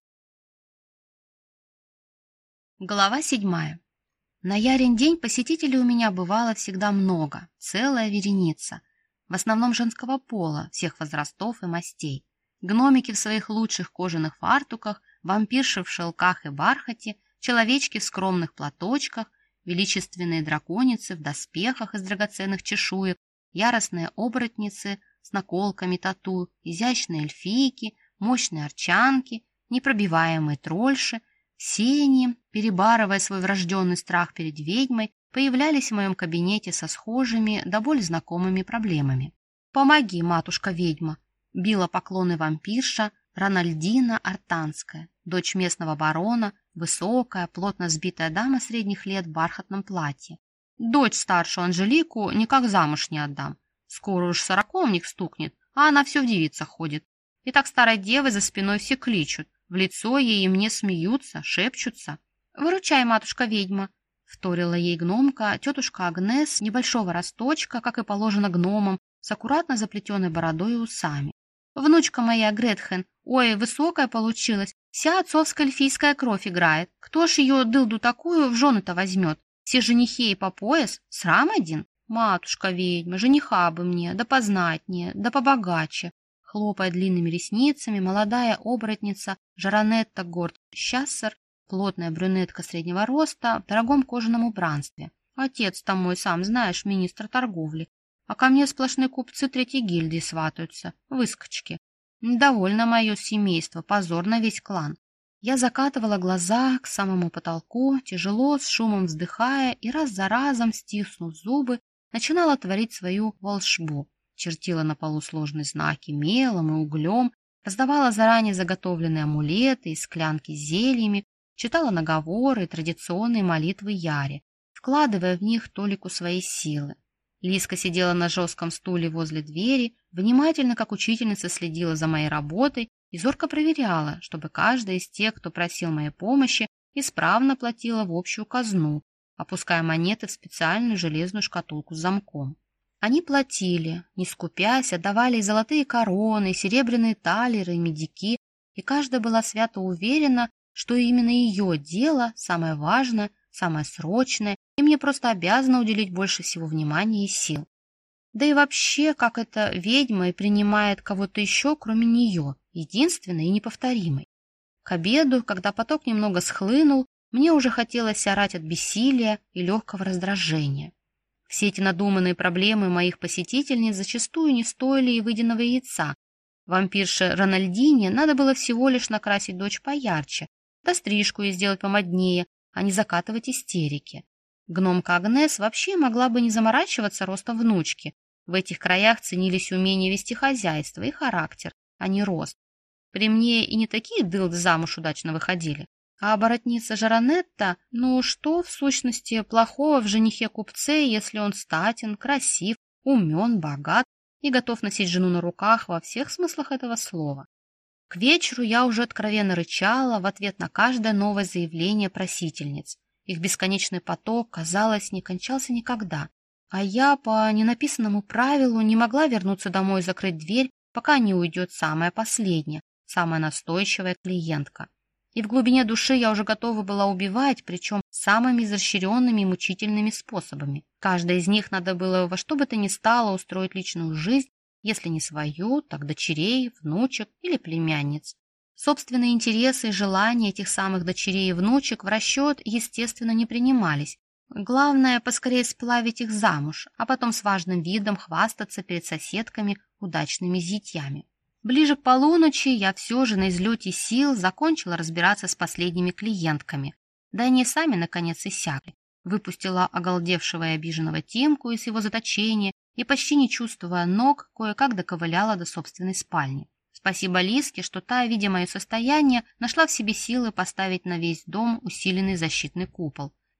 Глава 7. На Ярин день посетителей у меня бывало всегда много, целая вереница, в основном женского пола, всех возрастов и мастей. Гномики в своих лучших кожаных фартуках, вампирши в шелках и бархате, человечки в скромных платочках, величественные драконицы в доспехах из драгоценных чешуек, яростные оборотницы с наколками тату, изящные эльфийки, мощные арчанки, непробиваемые трольши. Все они, перебарывая свой врожденный страх перед ведьмой, появлялись в моем кабинете со схожими, до боли знакомыми проблемами. «Помоги, матушка-ведьма!» — била поклоны вампирша Рональдина Артанская, дочь местного барона, высокая, плотно сбитая дама средних лет в бархатном платье. «Дочь старшую Анжелику никак замуж не отдам. Скоро уж сорокомник стукнет, а она все в девицах ходит. И так старой девы за спиной все кличут. В лицо ей и мне смеются, шепчутся. «Выручай, матушка-ведьма!» — вторила ей гномка, тетушка Агнес, небольшого росточка, как и положено гномам, с аккуратно заплетенной бородой и усами. «Внучка моя Гретхен, ой, высокая получилась, вся отцовская эльфийская кровь играет. Кто ж ее дылду такую в жены-то возьмет? Все женихи и по пояс, срам один? Матушка-ведьма, жениха бы мне, да познатнее, да побогаче!» Хлопая длинными ресницами, молодая оборотница Жаронетта Горд-Щассер, плотная брюнетка среднего роста, в дорогом кожаном убранстве. Отец-то мой, сам знаешь, министр торговли. А ко мне сплошные купцы третьей гильдии сватаются, выскочки. Недовольно мое семейство, позор на весь клан. Я закатывала глаза к самому потолку, тяжело, с шумом вздыхая и раз за разом, стиснув зубы, начинала творить свою волшбу. Чертила на полу сложные знаки мелом и углем, раздавала заранее заготовленные амулеты и склянки с зельями, читала наговоры и традиционные молитвы Яре, вкладывая в них толику своей силы. Лиска сидела на жестком стуле возле двери, внимательно, как учительница, следила за моей работой и зорко проверяла, чтобы каждая из тех, кто просил моей помощи, исправно платила в общую казну, опуская монеты в специальную железную шкатулку с замком. Они платили, не скупясь, отдавали и золотые короны, и серебряные талеры, и медики, и каждая была свято уверена, что именно ее дело самое важное, самое срочное, и мне просто обязано уделить больше всего внимания и сил. Да и вообще, как эта ведьма и принимает кого-то еще, кроме нее, единственной и неповторимой. К обеду, когда поток немного схлынул, мне уже хотелось орать от бессилия и легкого раздражения. Все эти надуманные проблемы моих посетительниц зачастую не стоили и выеденного яйца. Вампирше Рональдине надо было всего лишь накрасить дочь поярче, да стрижку ей сделать помоднее, а не закатывать истерики. Гномка Агнес вообще могла бы не заморачиваться ростом внучки. В этих краях ценились умения вести хозяйство и характер, а не рост. При мне и не такие дылды замуж удачно выходили. А оборотница Жаронетта, ну что в сущности плохого в женихе-купце, если он статен, красив, умен, богат и готов носить жену на руках во всех смыслах этого слова? К вечеру я уже откровенно рычала в ответ на каждое новое заявление просительниц. Их бесконечный поток, казалось, не кончался никогда. А я по ненаписанному правилу не могла вернуться домой и закрыть дверь, пока не уйдет самая последняя, самая настойчивая клиентка. И в глубине души я уже готова была убивать, причем самыми изощренными и мучительными способами. Каждой из них надо было во что бы то ни стало устроить личную жизнь, если не свою, так дочерей, внучек или племянниц. Собственные интересы и желания этих самых дочерей и внучек в расчет, естественно, не принимались. Главное, поскорее сплавить их замуж, а потом с важным видом хвастаться перед соседками удачными зятьями. Ближе к полуночи я все же на излете сил закончила разбираться с последними клиентками. Да они сами, наконец, иссякли. Выпустила оголдевшего и обиженного Тимку из его заточения и, почти не чувствуя ног, кое-как доковыляла до собственной спальни. Спасибо Лиске, что та, видя мое состояние, нашла в себе силы поставить на весь дом усиленный защитный купол.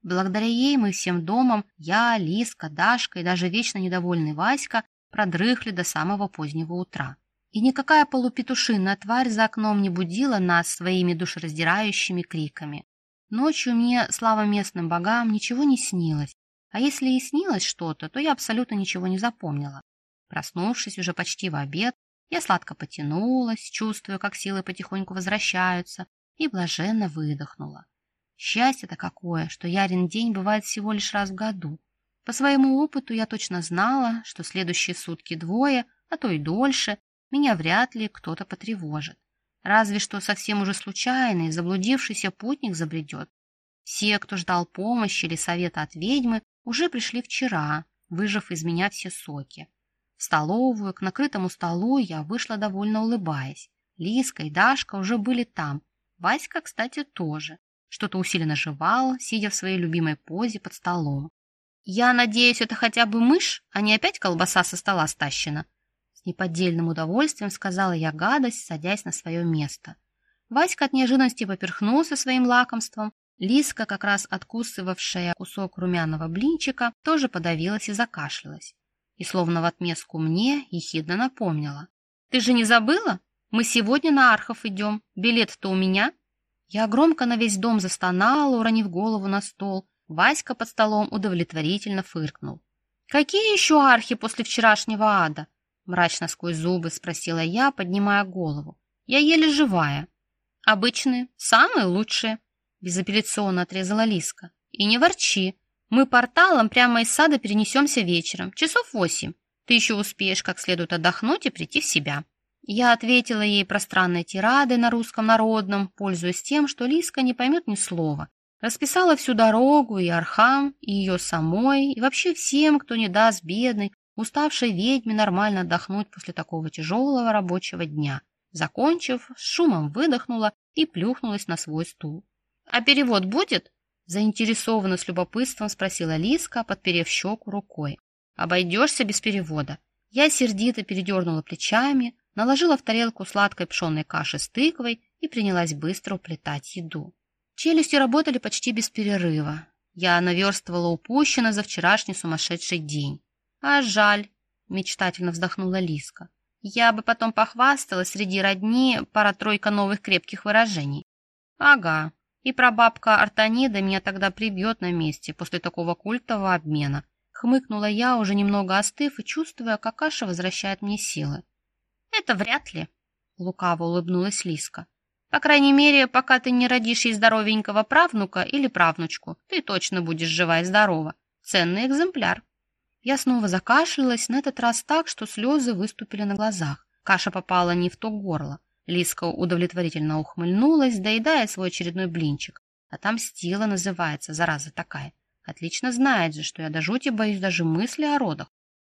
Благодаря ей мы всем домом, я, Лиска, Дашка и даже вечно недовольный Васька, продрыхли до самого позднего утра. И никакая полупетушиная тварь за окном не будила нас своими душераздирающими криками. Ночью мне, слава местным богам, ничего не снилось, а если и снилось что-то, то я абсолютно ничего не запомнила. Проснувшись уже почти в обед, я сладко потянулась, чувствуя, как силы потихоньку возвращаются, и блаженно выдохнула. Счастье-то какое, что Ярин день бывает всего лишь раз в году. По своему опыту я точно знала, что следующие сутки двое, а то и дольше, меня вряд ли кто-то потревожит. Разве что совсем уже случайный, заблудившийся путник забредет. Все, кто ждал помощи или совета от ведьмы, уже пришли вчера, выжав из меня все соки. В столовую, к накрытому столу я вышла, довольно улыбаясь. Лиска и Дашка уже были там. Васька, кстати, тоже. Что-то усиленно жевал, сидя в своей любимой позе под столом. «Я надеюсь, это хотя бы мышь, а не опять колбаса со стола стащена?» С неподдельным удовольствием сказала я гадость, садясь на свое место. Васька от неожиданности поперхнулся своим лакомством. Лиска, как раз откусывавшая кусок румяного блинчика, тоже подавилась и закашлялась. И словно в отместку мне ехидно напомнила: «Ты же не забыла? Мы сегодня на Архов идем. Билет-то у меня». Я громко на весь дом застонала, уронив голову на стол. Васька под столом удовлетворительно фыркнул. «Какие еще архи после вчерашнего ада?» Мрачно сквозь зубы спросила я, поднимая голову. «Я еле живая». «Обычные, самые лучшие», безапелляционно отрезала Лиска. «И не ворчи. Мы порталом прямо из сада перенесемся вечером, часов 8. Ты еще успеешь как следует отдохнуть и прийти в себя». Я ответила ей пространной тирадой на русском народном, пользуясь тем, что Лиска не поймет ни слова. Расписала всю дорогу и Архам, и ее самой, и вообще всем, кто не даст бедной, уставшей ведьме нормально отдохнуть после такого тяжелого рабочего дня. Закончив, с шумом выдохнула и плюхнулась на свой стул. «А перевод будет?» Заинтересованно с любопытством спросила Лиска, подперев щеку рукой. «Обойдешься без перевода». Я сердито передернула плечами, наложила в тарелку сладкой пшенной каши с тыквой и принялась быстро уплетать еду. Челюсти работали почти без перерыва. Я наверстывала упущенное за вчерашний сумасшедший день. «А жаль», — мечтательно вздохнула Лиска. «Я бы потом похвасталась среди родни пара-тройка новых крепких выражений». «Ага, и прабабка Артанида меня тогда прибьет на месте после такого культового обмена», — хмыкнула я, уже немного остыв и чувствуя, как каша возвращает мне силы. «Это вряд ли», — лукаво улыбнулась Лиска. «По крайней мере, пока ты не родишь ей здоровенького правнука или правнучку, ты точно будешь жива и здорова. Ценный экземпляр». Я снова закашлялась, на этот раз так, что слезы выступили на глазах. Каша попала не в то горло. Лиска удовлетворительно ухмыльнулась, доедая свой очередной блинчик. Отомстила, называется, зараза такая. Отлично знает же, что я до жути боюсь даже мысли о родах.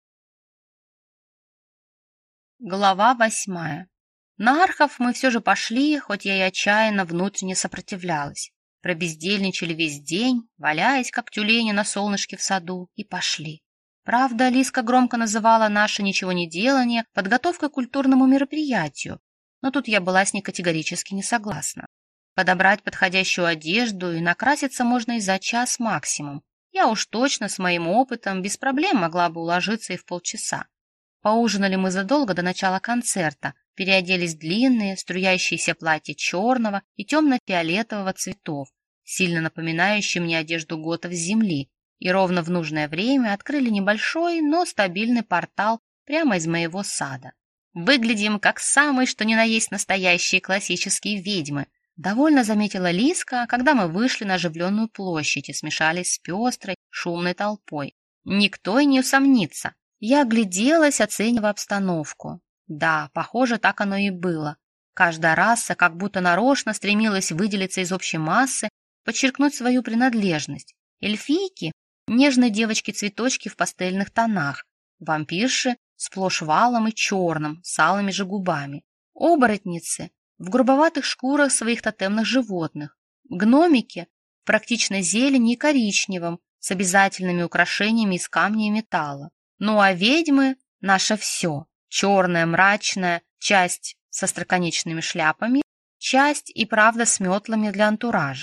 Глава 8. На Архов мы все же пошли, хоть я и отчаянно внутренне сопротивлялась. Пробездельничали весь день, валяясь, как тюлени на солнышке в саду, и пошли. Правда, Лиска громко называла наше ничегонеделание подготовкой к культурному мероприятию, но тут я была с ней категорически не согласна. Подобрать подходящую одежду и накраситься можно и за час максимум. Я уж точно с моим опытом без проблем могла бы уложиться и в полчаса. Поужинали мы задолго до начала концерта, переоделись в длинные, струящиеся платья черного и темно-фиолетового цветов, сильно напоминающие мне одежду готов с земли, и ровно в нужное время открыли небольшой, но стабильный портал прямо из моего сада. «Выглядим как самые, что ни на есть настоящие классические ведьмы», довольно заметила Лиска, когда мы вышли на оживленную площадь и смешались с пестрой, шумной толпой. Никто и не усомнится. Я огляделась, оценивая обстановку. Да, похоже, так оно и было. Каждая раса как будто нарочно стремилась выделиться из общей массы, подчеркнуть свою принадлежность. Эльфийки — нежные девочки-цветочки в пастельных тонах, вампирши — сплошь валом и черным, с алыми же губами, оборотницы — в грубоватых шкурах своих тотемных животных, гномики — в практичной зелени и коричневом, с обязательными украшениями из камня и металла. Ну а ведьмы — наше все. Черная, мрачная, часть со остроконечными шляпами, часть и правда с метлами для антуража.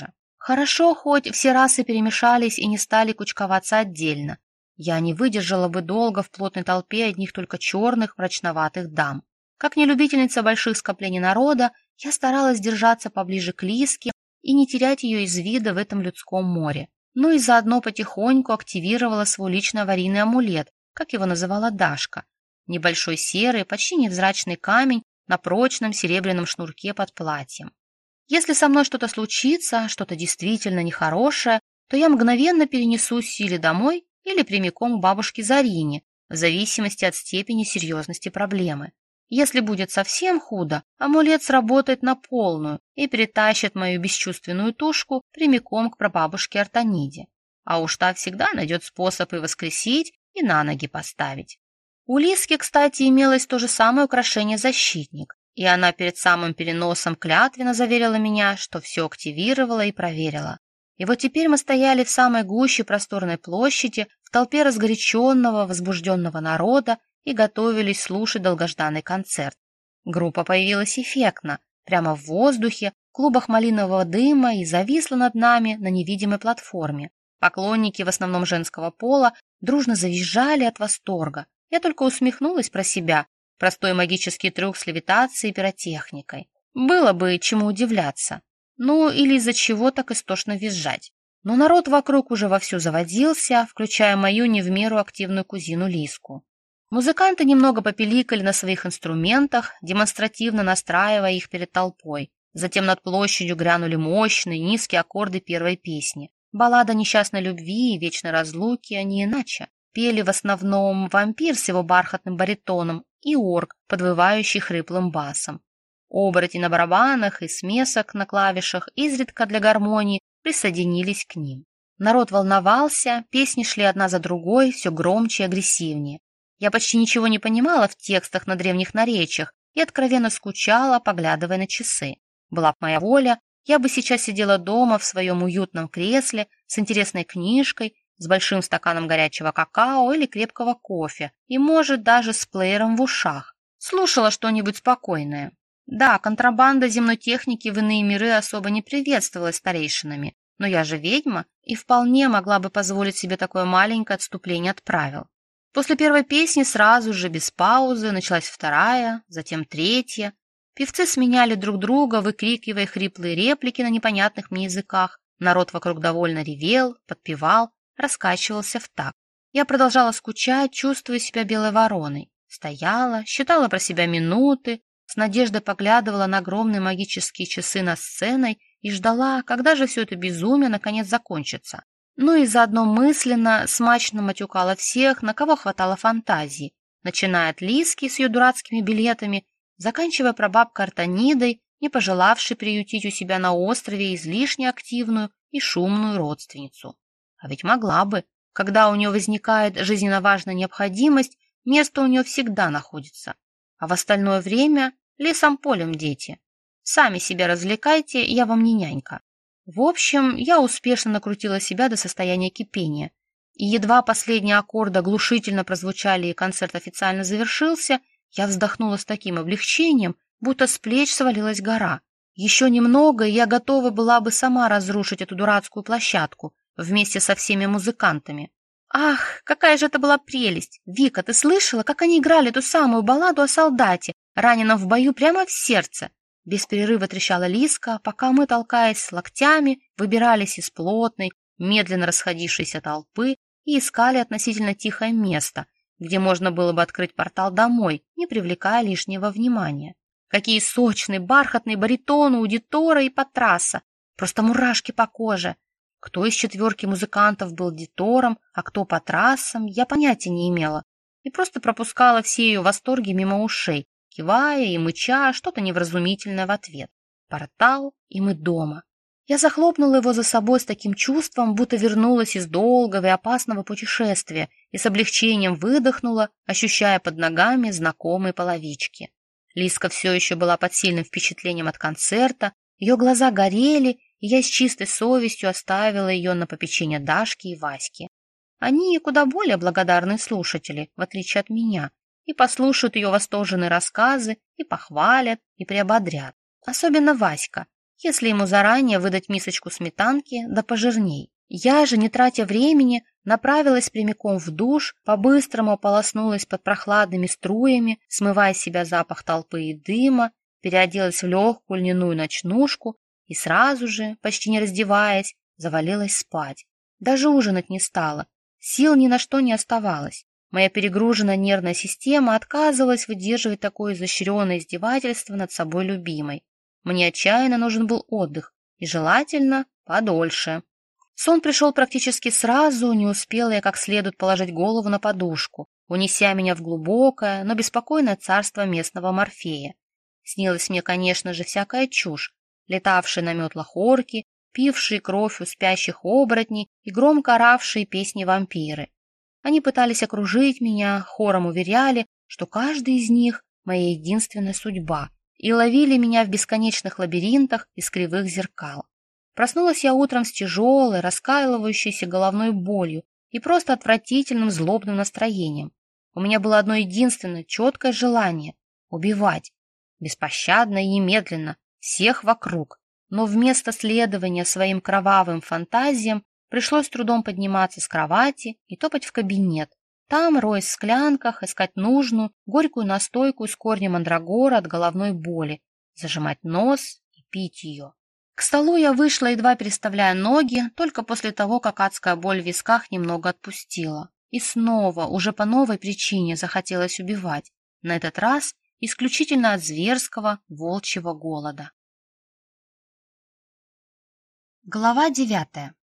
Хорошо, хоть все расы перемешались и не стали кучковаться отдельно. Я не выдержала бы долго в плотной толпе одних только черных, мрачноватых дам. Как нелюбительница больших скоплений народа, я старалась держаться поближе к Лиске и не терять ее из вида в этом людском море. Ну и заодно потихоньку активировала свой личный аварийный амулет, как его называла Дашка. Небольшой серый, почти невзрачный камень на прочном серебряном шнурке под платьем. Если со мной что-то случится, что-то действительно нехорошее, то я мгновенно перенесусь или домой, или прямиком к бабушке Зарине, в зависимости от степени серьезности проблемы. Если будет совсем худо, амулет сработает на полную и перетащит мою бесчувственную тушку прямиком к прабабушке Артониде. А уж та всегда найдет способ и воскресить, и на ноги поставить. У Лиски, кстати, имелось то же самое украшение «Защитник», и она перед самым переносом клятвенно заверила меня, что все активировала и проверила. И вот теперь мы стояли в самой гуще просторной площади, в толпе разгоряченного, возбужденного народа и готовились слушать долгожданный концерт. Группа появилась эффектно, прямо в воздухе, в клубах малинового дыма и зависла над нами на невидимой платформе. Поклонники, в основном женского пола, дружно завизжали от восторга. Я только усмехнулась про себя. Простой магический трюк с левитацией и пиротехникой. Было бы чему удивляться. Ну, или из-за чего так истошно визжать. Но народ вокруг уже вовсю заводился, включая мою не в меру активную кузину Лиску. Музыканты немного попеликали на своих инструментах, демонстративно настраивая их перед толпой. Затем над площадью грянули мощные, низкие аккорды первой песни. Баллада несчастной любви и вечной разлуки, а не иначе. Пели в основном вампир с его бархатным баритоном и орк, подвывающий хриплым басом. Оборотни на барабанах и смесок на клавишах изредка для гармонии присоединились к ним. Народ волновался, песни шли одна за другой, все громче и агрессивнее. Я почти ничего не понимала в текстах на древних наречиях и откровенно скучала, поглядывая на часы. Была б моя воля, я бы сейчас сидела дома в своем уютном кресле с интересной книжкой, с большим стаканом горячего какао или крепкого кофе и, может, даже с плеером в ушах. Слушала что-нибудь спокойное. Да, контрабанда земной техники в иные миры особо не приветствовалась старейшинами, но я же ведьма и вполне могла бы позволить себе такое маленькое отступление от правил. После первой песни сразу же, без паузы, началась вторая, затем третья. Певцы сменяли друг друга, выкрикивая хриплые реплики на непонятных мне языках. Народ вокруг довольно ревел, подпевал, раскачивался в такт. Я продолжала скучать, чувствуя себя белой вороной. Стояла, считала про себя минуты, с надеждой поглядывала на огромные магические часы над сценой и ждала, когда же все это безумие наконец закончится. Ну и заодно мысленно смачно матюкала всех, на кого хватало фантазии, начиная от Лиски с ее дурацкими билетами, заканчивая прабабкой Артонидой, не пожелавшей приютить у себя на острове излишне активную и шумную родственницу. А ведь могла бы. Когда у нее возникает жизненно важная необходимость, место у нее всегда находится. А в остальное время лесом полем дети. Сами себя развлекайте, я вам не нянька. В общем, я успешно накрутила себя до состояния кипения. И едва последние аккорды оглушительно прозвучали и концерт официально завершился, я вздохнула с таким облегчением, будто с плеч свалилась гора. Еще немного, и я готова была бы сама разрушить эту дурацкую площадку вместе со всеми музыкантами. Ах, какая же это была прелесть! Вика, ты слышала, как они играли ту самую балладу о солдате, раненом в бою прямо в сердце? Без перерыва трещала Лиска, пока мы, толкаясь локтями, выбирались из плотной, медленно расходившейся толпы и искали относительно тихое место, где можно было бы открыть портал домой, не привлекая лишнего внимания. Какие сочные, бархатные баритоны у Дитора и Патраса! Просто мурашки по коже! Кто из четверки музыкантов был Дитором, а кто Патрасом, я понятия не имела и просто пропускала все ее восторги мимо ушей, кивая и мыча что-то невразумительное в ответ. Портал, и мы дома. Я захлопнула его за собой с таким чувством, будто вернулась из долгого и опасного путешествия и с облегчением выдохнула, ощущая под ногами знакомые половички. Лиска все еще была под сильным впечатлением от концерта, ее глаза горели, и я с чистой совестью оставила ее на попечение Дашки и Васьки. Они куда более благодарные слушатели, в отличие от меня, и послушают ее восторженные рассказы, и похвалят, и приободрят. Особенно Васька. если ему заранее выдать мисочку сметанки да пожирней. Я же, не тратя времени, направилась прямиком в душ, по-быстрому ополоснулась под прохладными струями, смывая с себя запах толпы и дыма, переоделась в легкую льняную ночнушку и сразу же, почти не раздеваясь, завалилась спать. Даже ужинать не стала, сил ни на что не оставалось. Моя перегруженная нервная система отказывалась выдерживать такое изощренное издевательство над собой любимой. Мне отчаянно нужен был отдых, и желательно подольше. Сон пришел практически сразу, не успела я как следует положить голову на подушку, унеся меня в глубокое, но беспокойное царство местного Морфея. Снилась мне, конечно же, всякая чушь, летавшие на метлах орки, пившие кровь у спящих оборотней и громко оравшие песни вампиры. Они пытались окружить меня, хором уверяли, что каждый из них — моя единственная судьба, и ловили меня в бесконечных лабиринтах из кривых зеркал. Проснулась я утром с тяжелой, раскалывающейся головной болью и просто отвратительным злобным настроением. У меня было одно единственное четкое желание — убивать. Беспощадно и немедленно, всех вокруг. Но вместо следования своим кровавым фантазиям пришлось с трудом подниматься с кровати и топать в кабинет. Там, роясь в склянках, искать нужную, горькую настойку из корня мандрагора от головной боли, зажимать нос и пить ее. К столу я вышла, едва переставляя ноги, только после того, как адская боль в висках немного отпустила. И снова, уже по новой причине, захотелось убивать. На этот раз исключительно от зверского волчьего голода. Глава 9.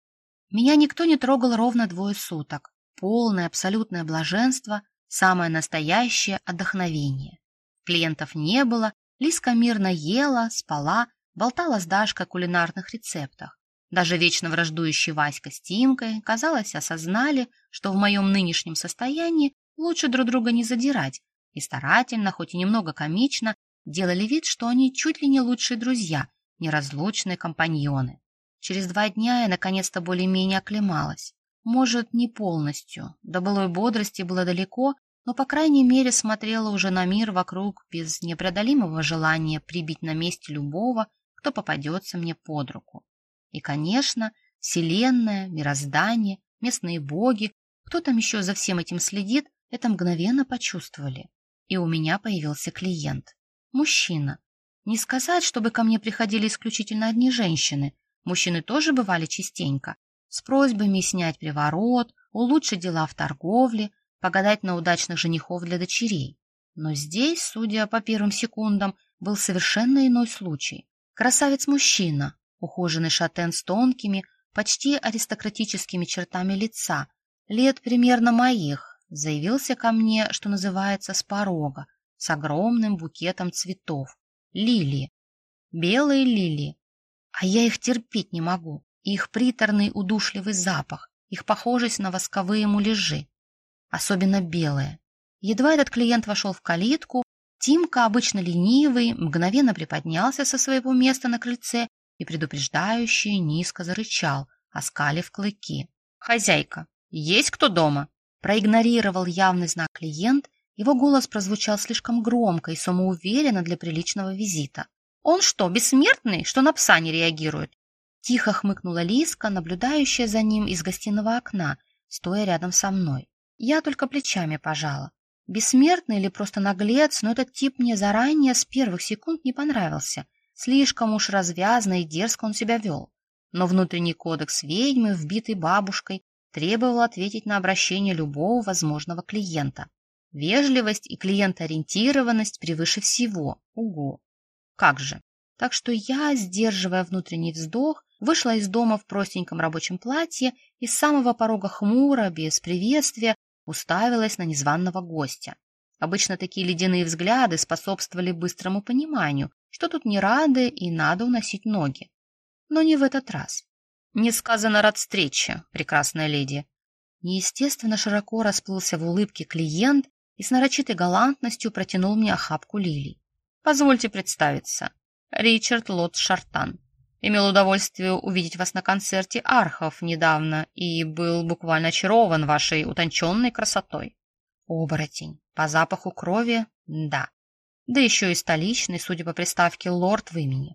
Меня никто не трогал ровно 2 суток. Полное абсолютное блаженство, самое настоящее отдохновение. Клиентов не было, Лиска мирно ела, спала, болтала с Дашкой о кулинарных рецептах. Даже вечно враждующие Васька с Тимкой, казалось, осознали, что в моем нынешнем состоянии лучше друг друга не задирать, и старательно, хоть и немного комично, делали вид, что они чуть ли не лучшие друзья, неразлучные компаньоны. Через 2 дня я наконец-то более-менее оклемалась. Может, не полностью, до былой бодрости было далеко, но, по крайней мере, смотрела уже на мир вокруг без непреодолимого желания прибить на месте любого, кто попадется мне под руку. И, конечно, вселенная, мироздание, местные боги, кто там еще за всем этим следит, это мгновенно почувствовали. И у меня появился клиент. Мужчина. Не сказать, чтобы ко мне приходили исключительно одни женщины. Мужчины тоже бывали частенько, с просьбами снять приворот, улучшить дела в торговле, погадать на удачных женихов для дочерей. Но здесь, судя по первым секундам, был совершенно иной случай. Красавец-мужчина, ухоженный шатен с тонкими, почти аристократическими чертами лица, лет примерно моих, заявился ко мне, что называется, с порога, с огромным букетом цветов. Лилии. Белые лилии. А я их терпеть не могу. Их приторный удушливый запах, их похожесть на восковые муляжи. Особенно белые. Едва этот клиент вошел в калитку, Тимка, обычно ленивый, мгновенно приподнялся со своего места на крыльце и предупреждающе низко зарычал, оскалив клыки. «Хозяйка, есть кто дома?» Проигнорировал явный знак клиент, его голос прозвучал слишком громко и самоуверенно для приличного визита. «Он что, бессмертный, что на пса не реагирует?» Тихо хмыкнула Лиска, наблюдающая за ним из гостиного окна, стоя рядом со мной. Я только плечами пожала. Бессмертный или просто наглец, но этот тип мне заранее с первых секунд не понравился. Слишком уж развязно и дерзко он себя вел. Но внутренний кодекс ведьмы, вбитый бабушкой, требовал ответить на обращение любого возможного клиента. Вежливость и клиентоориентированность превыше всего. Угу. Как же. Так что я, сдерживая внутренний вздох, вышла из дома в простеньком рабочем платье и с самого порога хмуро, без приветствия, уставилась на незваного гостя. Обычно такие ледяные взгляды способствовали быстрому пониманию, что тут не рады и надо уносить ноги. Но не в этот раз. «Несказанно рад встрече, прекрасная леди». Неестественно широко расплылся в улыбке клиент и с нарочитой галантностью протянул мне охапку лилий. «Позвольте представиться. Ричард Лотт Шартан. Имел удовольствие увидеть вас на концерте архов недавно и был буквально очарован вашей утонченной красотой. Оборотень. По запаху крови — да. Да еще и столичный, судя по приставке, лорд в имени.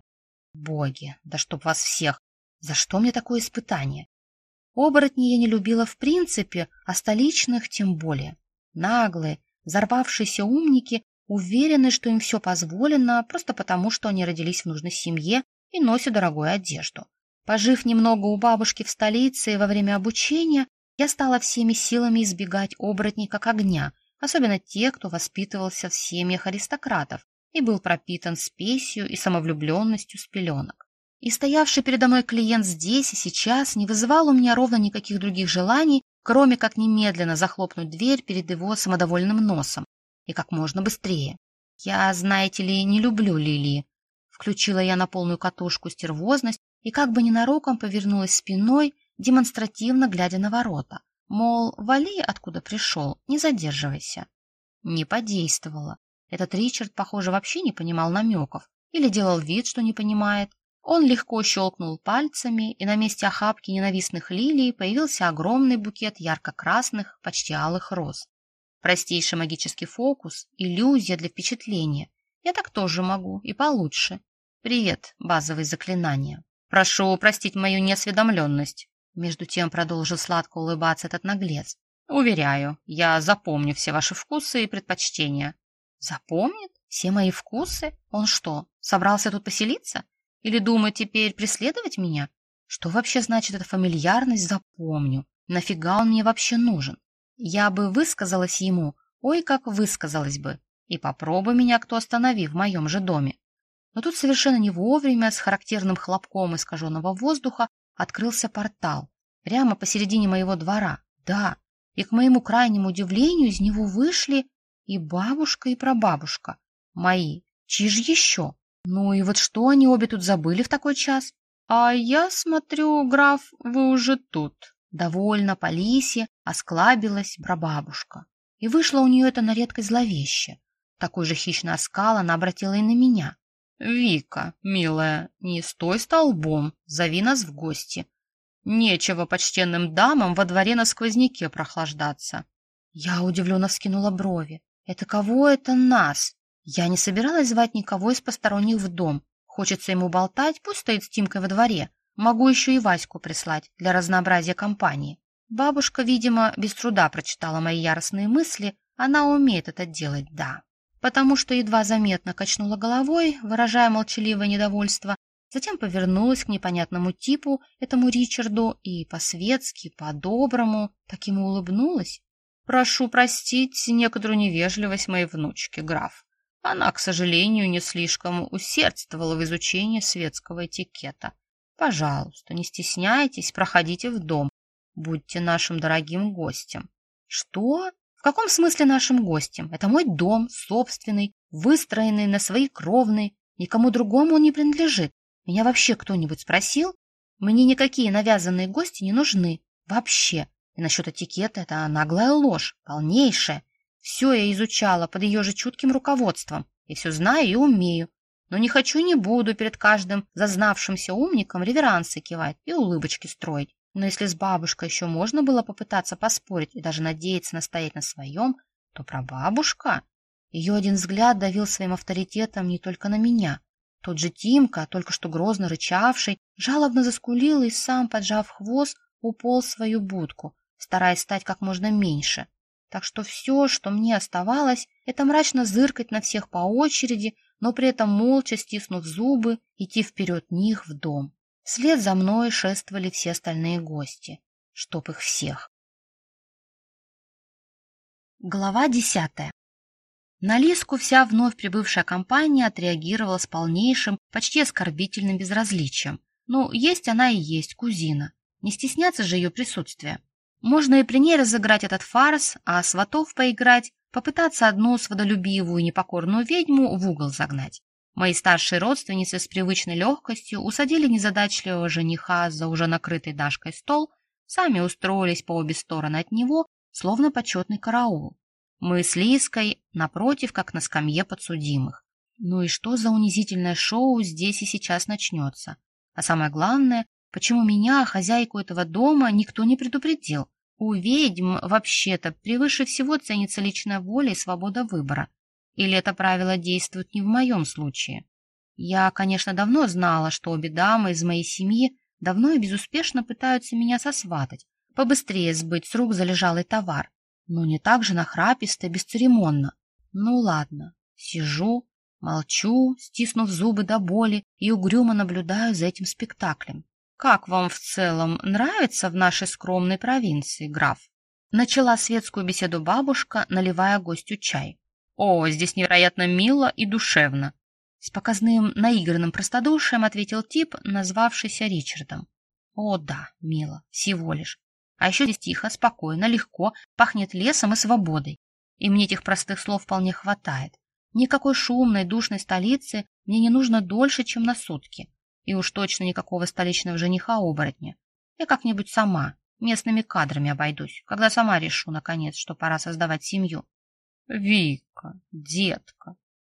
Боги, да чтоб вас всех! За что мне такое испытание? Оборотней я не любила в принципе, а столичных тем более. Наглые, взорвавшиеся умники уверены, что им все позволено, просто потому, что они родились в нужной семье и носят дорогую одежду. Пожив немного у бабушки в столице во время обучения, я стала всеми силами избегать оборотней как огня, особенно тех, кто воспитывался в семьях аристократов и был пропитан спесью и самовлюбленностью с пеленок. И стоявший передо мной клиент здесь и сейчас не вызывал у меня ровно никаких других желаний, кроме как немедленно захлопнуть дверь перед его самодовольным носом и как можно быстрее. Я, знаете ли, не люблю лилии. Включила я на полную катушку стервозность и как бы ненароком повернулась спиной, демонстративно глядя на ворота. Мол, вали, откуда пришел, не задерживайся. Не подействовало. Этот Ричард, похоже, вообще не понимал намеков или делал вид, что не понимает. Он легко щелкнул пальцами, и на месте охапки ненавистных лилий появился огромный букет ярко-красных, почти алых роз. Простейший магический фокус, иллюзия для впечатления. Я так тоже могу, и получше. Привет, базовые заклинания. Прошу простить мою неосведомленность. Между тем продолжил сладко улыбаться этот наглец. Уверяю, я запомню все ваши вкусы и предпочтения. Запомнит? Все мои вкусы? Он что, собрался тут поселиться? Или думает теперь преследовать меня? Что вообще значит эта фамильярность «запомню»? Нафига он мне вообще нужен? Я бы высказалась ему, ой, как высказалась бы, и попробуй меня кто останови в моем же доме. Но тут совершенно не вовремя, с характерным хлопком искаженного воздуха, открылся портал, прямо посередине моего двора, да, и к моему крайнему удивлению из него вышли и бабушка, и прабабушка, мои, чьи же еще? Ну и вот что они обе тут забыли в такой час? А я смотрю, граф, вы уже тут. Довольно по лисе осклабилась прабабушка. И вышло у нее это на редкость зловеще. Такой же хищный оскал она обратила и на меня. Вика, милая, не стой столбом, зови нас в гости. Нечего почтенным дамам во дворе на сквозняке прохлаждаться. Я удивленно вскинула брови. Это кого это нас? Я не собиралась звать никого из посторонних в дом. Хочется ему болтать, пусть стоит с Тимкой во дворе. Могу еще и Ваську прислать для разнообразия компании. Бабушка, видимо, без труда прочитала мои яростные мысли. Она умеет это делать, да. Потому что едва заметно качнула головой, выражая молчаливое недовольство, затем повернулась к непонятному типу, этому Ричарду, и по-светски, по-доброму, так ему улыбнулась. «Прошу простить некоторую невежливость моей внучки, граф. Она, к сожалению, не слишком усердствовала в изучении светского этикета. Пожалуйста, не стесняйтесь, проходите в дом. Будьте нашим дорогим гостем». «Что? В каком смысле нашим гостем? Это мой дом, собственный, выстроенный на свои кровные. Никому другому он не принадлежит. Меня вообще кто-нибудь спросил? Мне никакие навязанные гости не нужны. Вообще. И насчет этикета это наглая ложь, полнейшая. Все я изучала под ее же чутким руководством, и все знаю и умею. Но не хочу и не буду перед каждым зазнавшимся умником реверансы кивать и улыбочки строить. Но если с бабушкой еще можно было попытаться поспорить и даже надеяться настоять на своем, то прабабушка... Ее один взгляд давил своим авторитетом не только на меня. Тот же Тимка, только что грозно рычавший, жалобно заскулил и сам, поджав хвост, уполз в свою будку, стараясь стать как можно меньше. Так что все, что мне оставалось, это мрачно зыркать на всех по очереди, но при этом молча, стиснув зубы, идти вперед них в дом. Вслед за мной шествовали все остальные гости. Чтоб их всех. Глава 10. На Лиску вся вновь прибывшая компания отреагировала с полнейшим, почти оскорбительным безразличием. Ну, есть она и есть, кузина. Не стесняться же ее присутствия. Можно и при ней разыграть этот фарс, а сватов поиграть, попытаться одну сводолюбивую и непокорную ведьму в угол загнать. Мои старшие родственницы с привычной легкостью усадили незадачливого жениха за уже накрытый Дашкой стол, сами устроились по обе стороны от него, словно почетный караул. Мы с Лиской напротив, как на скамье подсудимых. Ну и что за унизительное шоу здесь и сейчас начнется? А самое главное, почему меня, хозяйку этого дома, никто не предупредил? У ведьм вообще-то превыше всего ценится личная воля и свобода выбора. Или это правило действует не в моем случае? Я, конечно, давно знала, что обе дамы из моей семьи давно и безуспешно пытаются меня сосватать, побыстрее сбыть с рук залежалый товар, но не так же нахраписто и бесцеремонно. Ну ладно, сижу, молчу, стиснув зубы до боли, и угрюмо наблюдаю за этим спектаклем. «Как вам в целом нравится в нашей скромной провинции, граф?» Начала светскую беседу бабушка, наливая гостю чай. «О, здесь невероятно мило и душевно!» С показным наигранным простодушием ответил тип, назвавшийся Ричардом. «О да, мило, всего лишь. А еще здесь тихо, спокойно, легко, пахнет лесом и свободой. И мне этих простых слов вполне хватает. Никакой шумной, душной столицы мне не нужно дольше, чем на сутки. И уж точно никакого столичного жениха-оборотня. Я как-нибудь сама, местными кадрами обойдусь, когда сама решу, наконец, что пора создавать семью». «Вика, детка,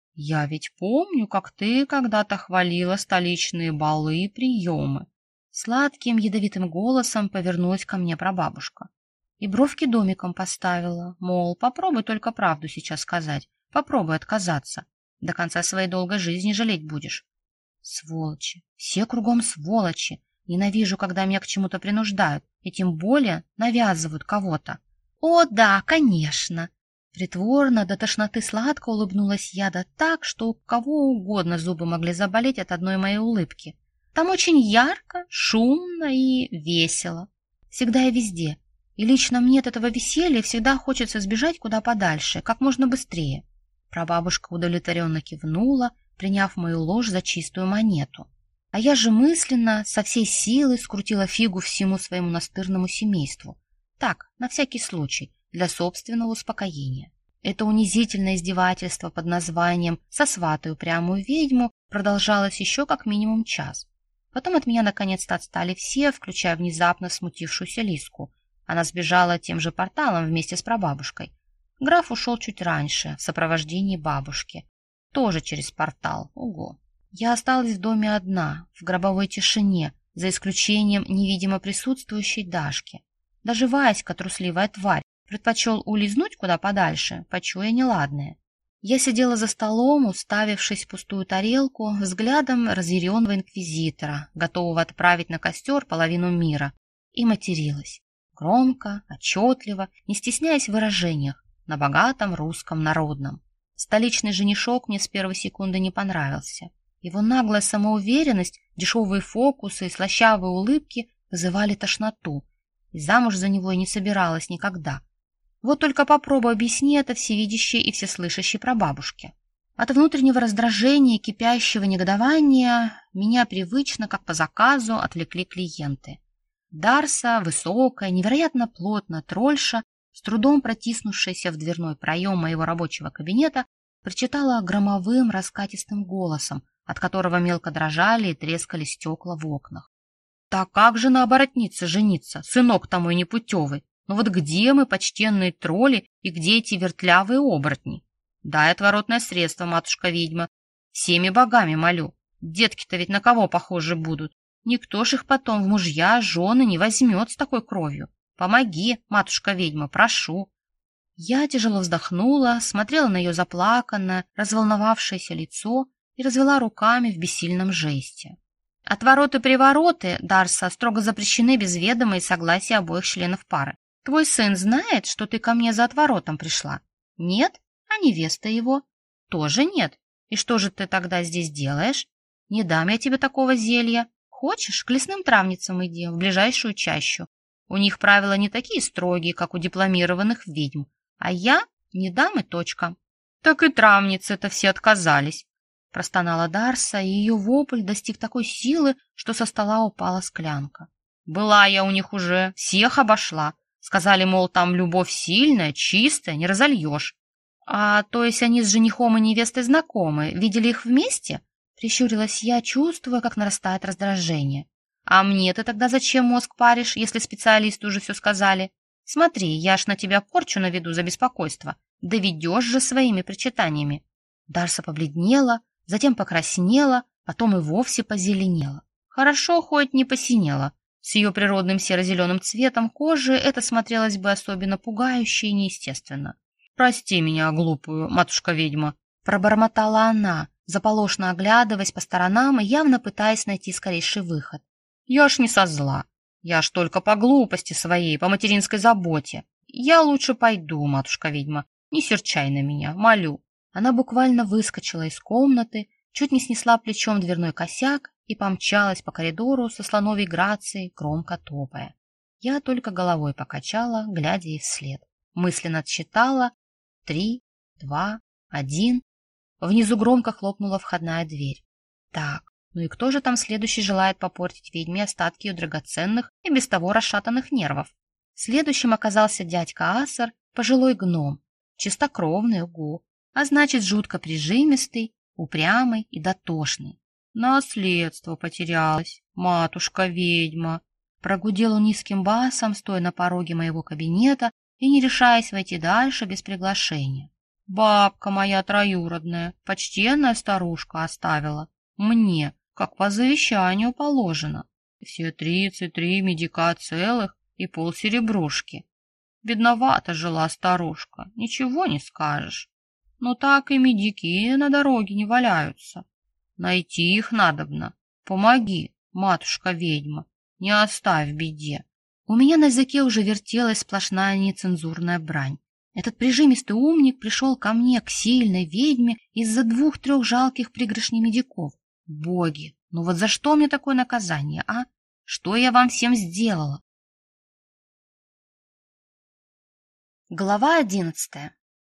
я ведь помню, как ты когда-то хвалила столичные балы и приемы». Сладким, ядовитым голосом повернулась ко мне прабабушка. И бровки домиком поставила, мол, попробуй только правду сейчас сказать, попробуй отказаться. До конца своей долгой жизни жалеть будешь. Сволочи, все кругом сволочи. Ненавижу, когда меня к чему-то принуждают, и тем более навязывают кого-то. О, да, конечно. Притворно до тошноты сладко улыбнулась я, да так, что у кого угодно зубы могли заболеть от одной моей улыбки. Там очень ярко, шумно и весело. Всегда и везде. И лично мне от этого веселья всегда хочется сбежать куда подальше, как можно быстрее. Прабабушка удовлетворенно кивнула, приняв мою ложь за чистую монету. А я же мысленно со всей силы скрутила фигу всему своему настырному семейству. Так, на всякий случай, для собственного успокоения. Это унизительное издевательство под названием «сосватай упрямую ведьму» продолжалось еще как минимум час. Потом от меня наконец-то отстали все, включая внезапно смутившуюся Лиску. Она сбежала тем же порталом вместе с прабабушкой. Граф ушел чуть раньше, в сопровождении бабушки. Тоже через портал. Ого. Я осталась в доме одна, в гробовой тишине, за исключением невидимо присутствующей Дашки. Даже Васька, трусливая тварь, предпочел улизнуть куда подальше, почуя неладное. Я сидела за столом, уставившись в пустую тарелку, взглядом разъяренного инквизитора, готового отправить на костер половину мира, и материлась. Громко, отчетливо, не стесняясь в выражениях, на богатом русском народном. Столичный женишок мне с первой секунды не понравился. Его наглая самоуверенность, дешевые фокусы и слащавые улыбки вызывали тошноту, и замуж за него я не собиралась никогда. Вот только попробуй объясни это всевидящей и всеслышащей прабабушке. От внутреннего раздражения и кипящего негодования меня привычно, как по заказу, отвлекли клиенты. Дарса, высокая, невероятно плотная тролльша, с трудом протиснувшаяся в дверной проем моего рабочего кабинета, прочитала громовым раскатистым голосом, от которого мелко дрожали и трескали стекла в окнах. «Так как же на оборотнице жениться, сынок-то мой непутевый? Но вот где мы, почтенные тролли, и где эти вертлявые оборотни? Дай отворотное средство, матушка-ведьма. Всеми богами молю. Детки-то ведь на кого похожи будут? Никто ж их потом в мужья, жены не возьмет с такой кровью. Помоги, матушка-ведьма, прошу». Я тяжело вздохнула, смотрела на ее заплаканное, разволновавшееся лицо и развела руками в бессильном жесте. Отвороты-привороты, Дарса, строго запрещены без ведома и согласия обоих членов пары. Твой сын знает, что ты ко мне за отворотом пришла? Нет? А невеста его? Тоже нет? И что же ты тогда здесь делаешь? Не дам я тебе такого зелья. Хочешь, к лесным травницам иди, в ближайшую чащу. У них правила не такие строгие, как у дипломированных ведьм. А я не дам и точка. Так и травницы-то все отказались. Простонала Дарса, и ее вопль достиг такой силы, что со стола упала склянка. Была я у них уже, всех обошла. Сказали, мол, там любовь сильная, чистая, не разольешь. А то есть они с женихом и невестой знакомы, видели их вместе? Прищурилась я, чувствуя, как нарастает раздражение. А мне ты тогда зачем мозг паришь, если специалисты уже все сказали? Смотри, я ж на тебя порчу наведу за беспокойство. Доведешь же своими причитаниями. Дарса побледнела, затем покраснела, потом и вовсе позеленела. Хорошо, хоть не посинела. С ее природным серо-зеленым цветом кожи это смотрелось бы особенно пугающе и неестественно. «Прости меня, глупую матушка-ведьма», — пробормотала она, заполошно оглядываясь по сторонам и явно пытаясь найти скорейший выход. «Я ж не со зла. Я ж только по глупости своей, по материнской заботе. Я лучше пойду, матушка-ведьма. Не серчай на меня, молю». Она буквально выскочила из комнаты, чуть не снесла плечом дверной косяк и помчалась по коридору со слоновьей грацией, громко топая. Я только головой покачала, глядя ей вслед. Мысленно отсчитала 3, 2, 1. Внизу громко хлопнула входная дверь. Так, ну и кто же там следующий желает попортить ведьме остатки ее драгоценных и без того расшатанных нервов? Следующим оказался дядька Асар, пожилой гном, чистокровный, угу, а значит жутко прижимистый, упрямый и дотошный. «Наследство потерялось, матушка-ведьма», прогудел он низким басом, стоя на пороге моего кабинета и не решаясь войти дальше без приглашения. «Бабка моя троюродная, почтенная старушка, оставила мне, как по завещанию положено, все 33 медика целых и полсеребрушки. Бедновато жила старушка, ничего не скажешь. Но так и медики на дороге не валяются. Найти их надобно. Помоги, матушка-ведьма, не оставь в беде». У меня на языке уже вертелась сплошная нецензурная брань. Этот прижимистый умник пришел ко мне, к сильной ведьме, из-за 2-3 жалких пригоршней медиков. Боги, ну вот за что мне такое наказание, а? Что я вам всем сделала? Глава 11.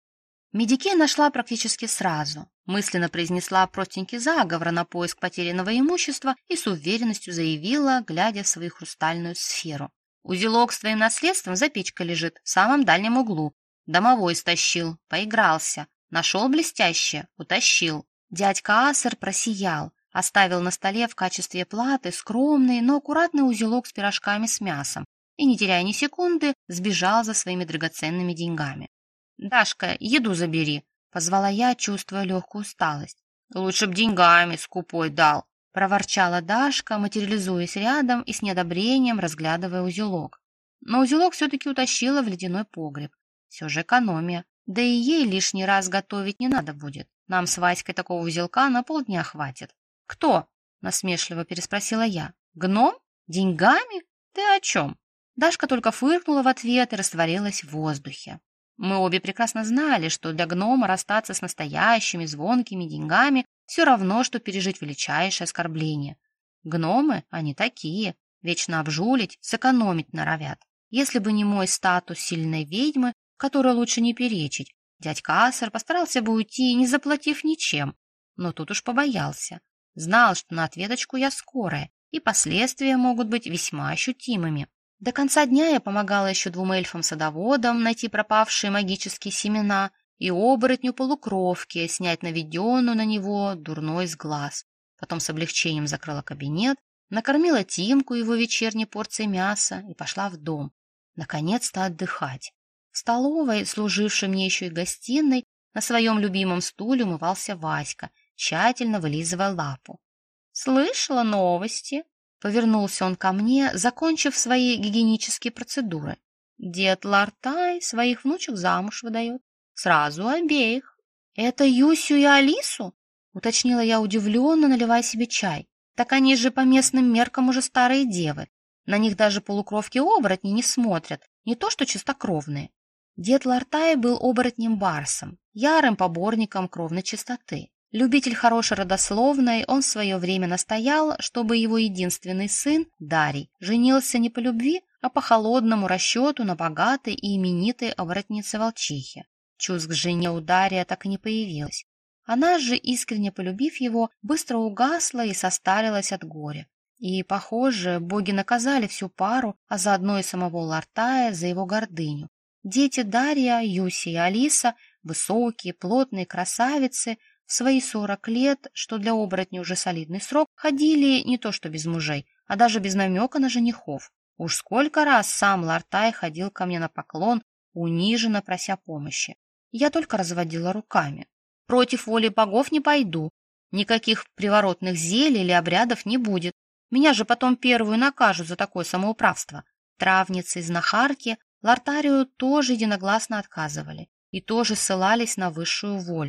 Медики нашла практически сразу. Мысленно произнесла простенький заговор на поиск потерянного имущества и с уверенностью заявила, глядя в свою хрустальную сферу. «Узелок с твоим наследством за печкой лежит, в самом дальнем углу. Домовой стащил, поигрался. Нашел блестяще, утащил». Дядька Асар просиял, оставил на столе в качестве платы скромный, но аккуратный узелок с пирожками с мясом и, не теряя ни секунды, сбежал за своими драгоценными деньгами. «Дашка, еду забери», — позвала я, чувствуя легкую усталость. «Лучше б деньгами скупой дал», — проворчала Дашка, материализуясь рядом и с неодобрением разглядывая узелок. Но узелок все-таки утащила в ледяной погреб. Все же экономия. Да и ей лишний раз готовить не надо будет. Нам с Васькой такого узелка на полдня хватит. «Кто?» — насмешливо переспросила я. «Гном? Деньгами? Ты о чем?» Дашка только фыркнула в ответ и растворилась в воздухе. Мы обе прекрасно знали, что для гнома расстаться с настоящими звонкими деньгами все равно, что пережить величайшее оскорбление. Гномы, они такие, вечно обжулить, сэкономить норовят. Если бы не мой статус сильной ведьмы, которой лучше не перечить, дядька Асар постарался бы уйти, не заплатив ничем. Но тут уж побоялся. Знал, что на ответочку я скорая, и последствия могут быть весьма ощутимыми. До конца дня я помогала еще 2 эльфам-садоводам найти пропавшие магические семена и оборотню-полукровке снять наведенную на него дурной с глаз. Потом с облегчением закрыла кабинет, накормила Тимку его вечерней порцией мяса и пошла в дом. Наконец-то отдыхать. В столовой, служившей мне еще и гостиной, на своем любимом стуле умывался Васька, тщательно вылизывая лапу. «Слышала новости?» — повернулся он ко мне, закончив свои гигиенические процедуры. «Дед Лартай своих внучек замуж выдает. Сразу обеих». «Это Юсю и Алису?» — уточнила я удивленно, наливая себе чай. «Так они же по местным меркам уже старые девы. На них даже полукровки-оборотни не смотрят, не то что чистокровные». Дед Лартай был оборотнем-барсом, ярым поборником кровной чистоты. Любитель хорошей родословной, он в свое время настоял, чтобы его единственный сын, Дарий, женился не по любви, а по холодному расчету на богатой и именитой оборотнице-волчихе. Чувств к жене у Дария так и не появилось. Она же, искренне полюбив его, быстро угасла и состарилась от горя. И, похоже, боги наказали всю пару, а заодно и самого Лартая за его гордыню. Дети Дария, Юси и Алиса, высокие, плотные красавицы, в свои 40 лет, что для оборотней уже солидный срок, ходили не то что без мужей, а даже без намека на женихов. Уж сколько раз сам Лартай ходил ко мне на поклон, униженно прося помощи. Я только разводила руками. Против воли богов не пойду. Никаких приворотных зелий или обрядов не будет. Меня же потом первую накажут за такое самоуправство. Травницы и знахарки Лартарию тоже единогласно отказывали и тоже ссылались на высшую волю.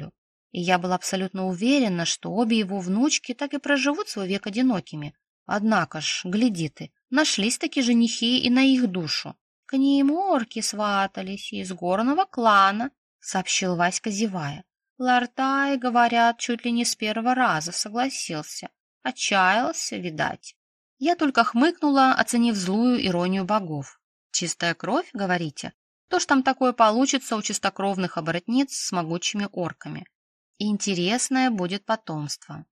и я была абсолютно уверена, что обе его внучки так и проживут свой век одинокими. Однако ж, гляди ты, нашлись такие женихи и на их душу. К ним орки сватались из горного клана, сообщил Васька, зевая. Лартай, говорят, чуть ли не с первого раза согласился. Отчаялся, видать. Я только хмыкнула, оценив злую иронию богов. Чистая кровь, говорите? Что ж там такое получится у чистокровных оборотниц с могучими орками? Интересное будет потомство.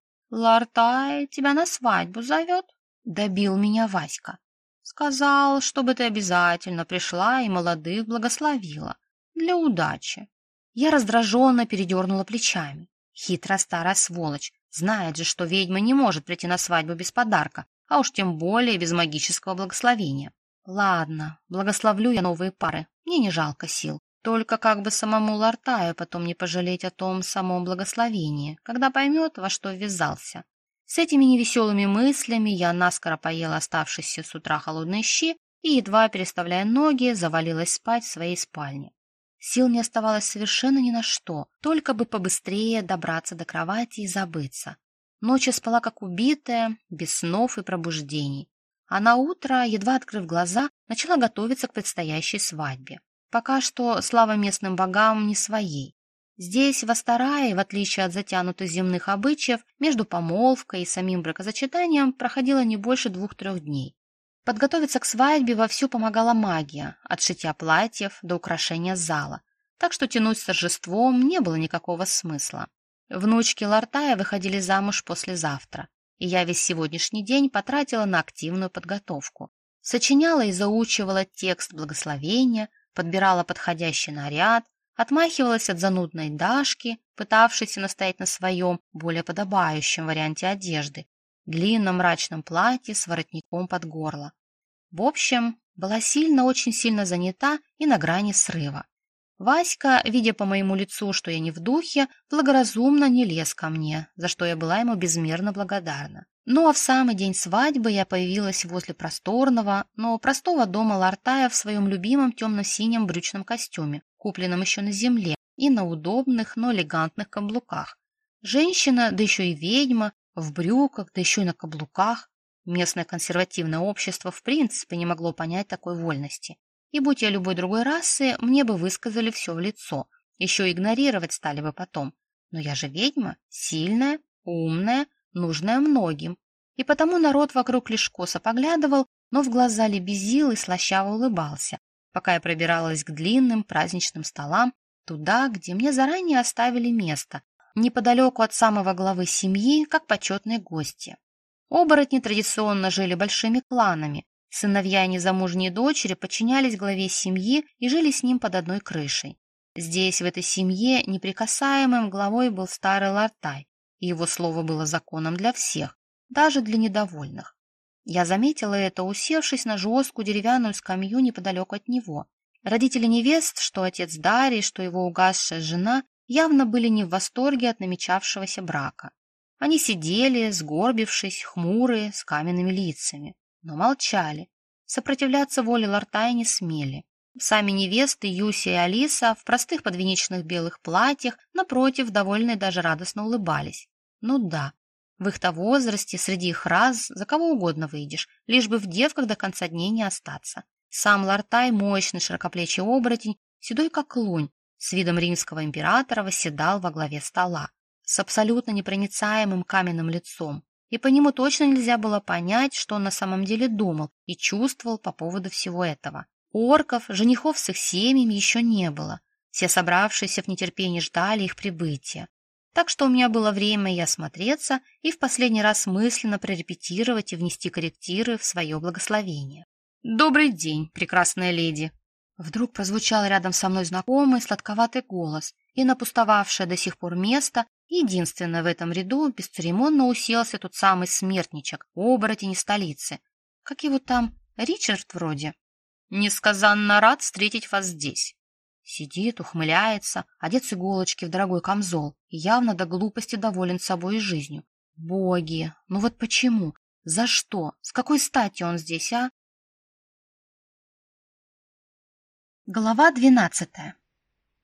Лартай тебя на свадьбу зовет? Добил меня Васька. Сказал, чтобы ты обязательно пришла и молодых благословила. Для удачи. Я раздраженно передернула плечами. Хитрая старая сволочь. Знает же, что ведьма не может прийти на свадьбу без подарка, а уж тем более без магического благословения. Ладно, благословлю я новые пары. Мне не жалко сил. Только как бы самому Лартаю потом не пожалеть о том самом благословении, когда поймет, во что ввязался. С этими невеселыми мыслями я наскоро поела оставшиеся с утра холодные щи и, едва переставляя ноги, завалилась спать в своей спальне. Сил не оставалось совершенно ни на что, только бы побыстрее добраться до кровати и забыться. Ночью спала как убитая, без снов и пробуждений. А на утро, едва открыв глаза, начала готовиться к предстоящей свадьбе. Пока что слава местным богам не своей. Здесь, в Астарае, в отличие от затянутых земных обычаев, между помолвкой и самим бракосочетанием проходило не больше 2-3 дней. Подготовиться к свадьбе вовсю помогала магия, от шитья платьев до украшения зала, так что тянуть с торжеством не было никакого смысла. Внучки Лартая выходили замуж послезавтра, и я весь сегодняшний день потратила на активную подготовку. Сочиняла и заучивала текст благословения, подбирала подходящий наряд, отмахивалась от занудной Дашки, пытавшейся настоять на своем, более подобающем варианте одежды, длинном мрачном платье с воротником под горло. В общем, была очень сильно занята и на грани срыва. Васька, видя по моему лицу, что я не в духе, благоразумно не лез ко мне, за что я была ему безмерно благодарна. Ну а в самый день свадьбы я появилась возле просторного, но простого дома Лартая в своем любимом темно-синем брючном костюме, купленном еще на земле, и на удобных, но элегантных каблуках. Женщина, да еще и ведьма, в брюках, да еще и на каблуках. Местное консервативное общество в принципе не могло понять такой вольности. И будь я любой другой расы, мне бы высказали все в лицо, еще игнорировать стали бы потом. Но я же ведьма, сильная, умная, нужная многим. И потому народ вокруг лишь косо поглядывал, но в глаза лебезил и слащаво улыбался, пока я пробиралась к длинным праздничным столам, туда, где мне заранее оставили место, неподалеку от самого главы семьи, как почетные гости. Оборотни традиционно жили большими кланами. Сыновья и незамужние дочери подчинялись главе семьи и жили с ним под одной крышей. Здесь, в этой семье, неприкасаемым главой был старый Лартай, и его слово было законом для всех, даже для недовольных. Я заметила это, усевшись на жесткую деревянную скамью неподалеку от него. Родители невест, что отец Дарьи, что его угасшая жена, явно были не в восторге от намечавшегося брака. Они сидели, сгорбившись, хмурые, с каменными лицами, но молчали. Сопротивляться воле Лартая не смели. Сами невесты Юся и Алиса в простых подвенечных белых платьях, напротив, довольно и даже радостно улыбались. Ну да, в их-то возрасте среди их рас за кого угодно выйдешь, лишь бы в девках до конца дней не остаться. Сам Лартай, мощный широкоплечий оборотень, седой как лунь, с видом римского императора восседал во главе стола, с абсолютно непроницаемым каменным лицом, и по нему точно нельзя было понять, что он на самом деле думал и чувствовал по поводу всего этого. Орков, женихов с их семьями еще не было. Все собравшиеся в нетерпении ждали их прибытия. Так что у меня было время и осмотреться, и в последний раз мысленно прорепетировать и внести корректиры в свое благословение. «Добрый день, прекрасная леди!» Вдруг прозвучал рядом со мной знакомый сладковатый голос, и на пустовавшее до сих пор место, единственное в этом ряду, бесцеремонно уселся тот самый смертничек, оборотень из столицы. Как его там, Ричард вроде? «Несказанно рад встретить вас здесь». Сидит, ухмыляется, одет с иголочки в дорогой камзол и явно до глупости доволен собой и жизнью. Боги, ну вот почему? За что? С какой стати он здесь, а? Глава 12.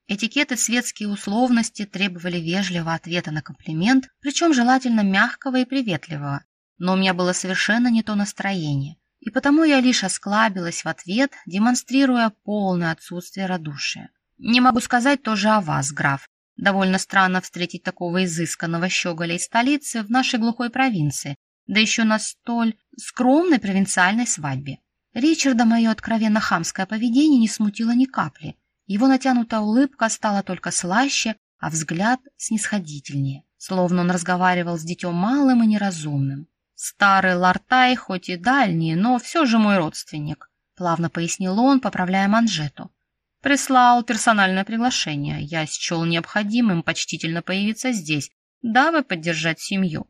Этикет и светские условности требовали вежливого ответа на комплимент, причем желательно мягкого и приветливого. Но у меня было совершенно не то настроение, и потому я лишь осклабилась в ответ, демонстрируя полное отсутствие радушия. Не могу сказать тоже о вас, граф. Довольно странно встретить такого изысканного щеголя из столицы в нашей глухой провинции, да еще на столь скромной провинциальной свадьбе. Ричарда мое откровенно хамское поведение не смутило ни капли. Его натянутая улыбка стала только слаще, а взгляд снисходительнее, словно он разговаривал с детем малым и неразумным. «Старый Лартай, хоть и дальний, но все же мой родственник», — плавно пояснил он, поправляя манжету. «Прислал персональное приглашение. Я счел необходимым почтительно появиться здесь, дабы поддержать семью».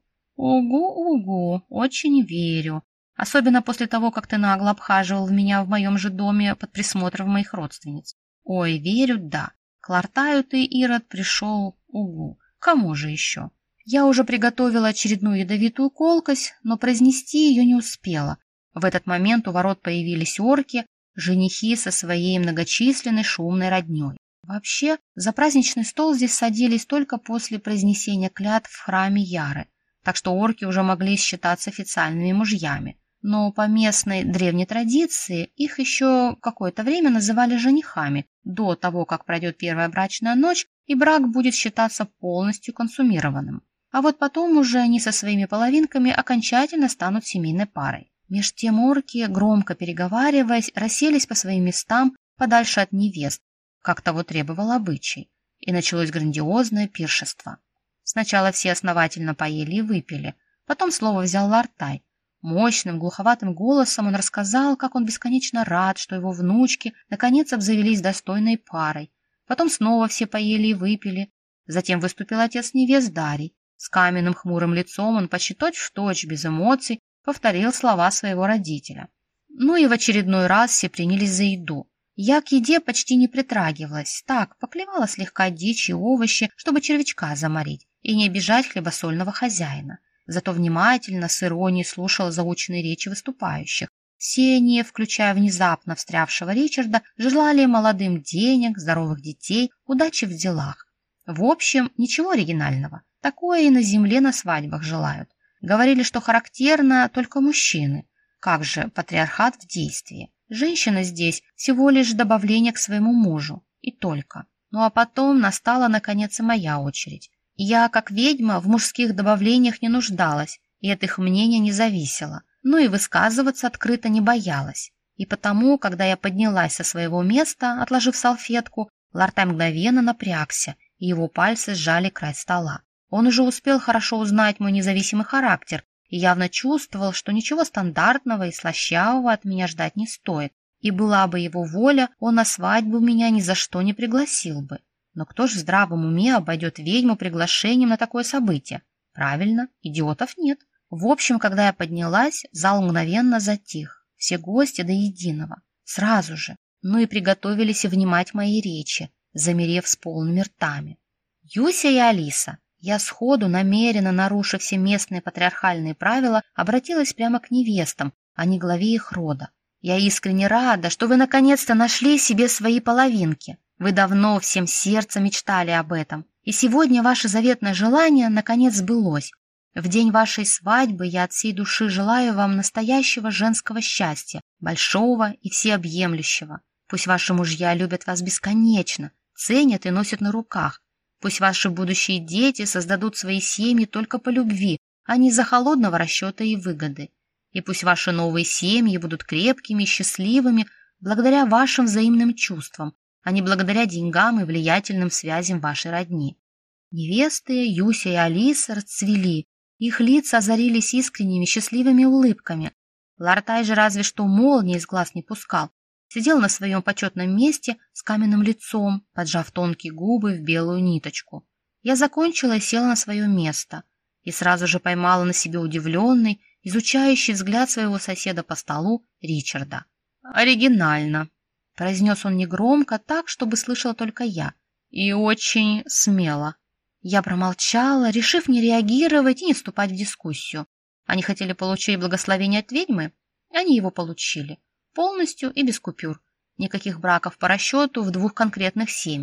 «Угу, очень верю. Особенно после того, как ты нагло обхаживал меня в моем же доме под присмотром моих родственниц. Ой, верю, да. К Лартаю ты, Ирод, пришел, угу. Кому же еще?» Я уже приготовила очередную ядовитую колкость, но произнести ее не успела. В этот момент у ворот появились орки, женихи со своей многочисленной шумной родней. Вообще, за праздничный стол здесь садились только после произнесения клятв в храме Яры, так что орки уже могли считаться официальными мужьями. Но по местной древней традиции их еще какое-то время называли женихами, до того, как пройдет первая брачная ночь, и брак будет считаться полностью консумированным. А вот потом уже они со своими половинками окончательно станут семейной парой. Меж тем орки, громко переговариваясь, расселись по своим местам подальше от невест, как того требовал обычай, и началось грандиозное пиршество. Сначала все основательно поели и выпили, потом слово взял Лартай. Мощным, глуховатым голосом он рассказал, как он бесконечно рад, что его внучки наконец обзавелись достойной парой. Потом снова все поели и выпили. Затем выступил отец невест Дарий. С каменным хмурым лицом он почти точь-в-точь, без эмоций, повторил слова своего родителя. Ну и в очередной раз все принялись за еду. Я к еде почти не притрагивалась, так, поклевала слегка дичь и овощи, чтобы червячка заморить и не обижать хлебосольного хозяина. Зато внимательно, с иронией слушала заученные речи выступающих. Все они, включая внезапно встрявшего Ричарда, желали молодым денег, здоровых детей, удачи в делах. В общем, ничего оригинального. Такое и на земле на свадьбах желают. Говорили, что характерно только мужчины. Как же патриархат в действии? Женщина здесь всего лишь добавление к своему мужу. И только. Ну а потом настала, наконец, и моя очередь. Я, как ведьма, в мужских добавлениях не нуждалась, и от их мнения не зависела. Ну и высказываться открыто не боялась. И потому, когда я поднялась со своего места, отложив салфетку, Лартай мгновенно напрягся, и его пальцы сжали край стола. Он уже успел хорошо узнать мой независимый характер и явно чувствовал, что ничего стандартного и слащавого от меня ждать не стоит, и была бы его воля, он на свадьбу меня ни за что не пригласил бы. Но кто ж в здравом уме обойдет ведьму приглашением на такое событие? Правильно, идиотов нет. В общем, когда я поднялась, зал мгновенно затих, все гости до единого, сразу же, ну и приготовились внимать моей речи, замерев с полными ртами. Юся и Алиса. Я сходу, намеренно нарушив все местные патриархальные правила, обратилась прямо к невестам, а не главе их рода. Я искренне рада, что вы наконец-то нашли себе свои половинки. Вы давно всем сердцем мечтали об этом, и сегодня ваше заветное желание наконец сбылось. В день вашей свадьбы я от всей души желаю вам настоящего женского счастья, большого и всеобъемлющего. Пусть ваши мужья любят вас бесконечно, ценят и носят на руках. Пусть ваши будущие дети создадут свои семьи только по любви, а не из-за холодного расчета и выгоды. И пусть ваши новые семьи будут крепкими и счастливыми благодаря вашим взаимным чувствам, а не благодаря деньгам и влиятельным связям вашей родни. Невесты Юся и Алиса расцвели, их лица озарились искренними счастливыми улыбками. Лартай же разве что молнии из глаз не пускал. Сидел на своем почетном месте с каменным лицом, поджав тонкие губы в белую ниточку. Я закончила и села на свое место, и сразу же поймала на себе удивленный, изучающий взгляд своего соседа по столу Ричарда. «Оригинально», — произнес он негромко, так, чтобы слышала только я, — «и очень смело». Я промолчала, решив не реагировать и не вступать в дискуссию. Они хотели получить благословение от ведьмы, они его получили. Полностью и без купюр. Никаких браков по расчету в двух конкретных семьях.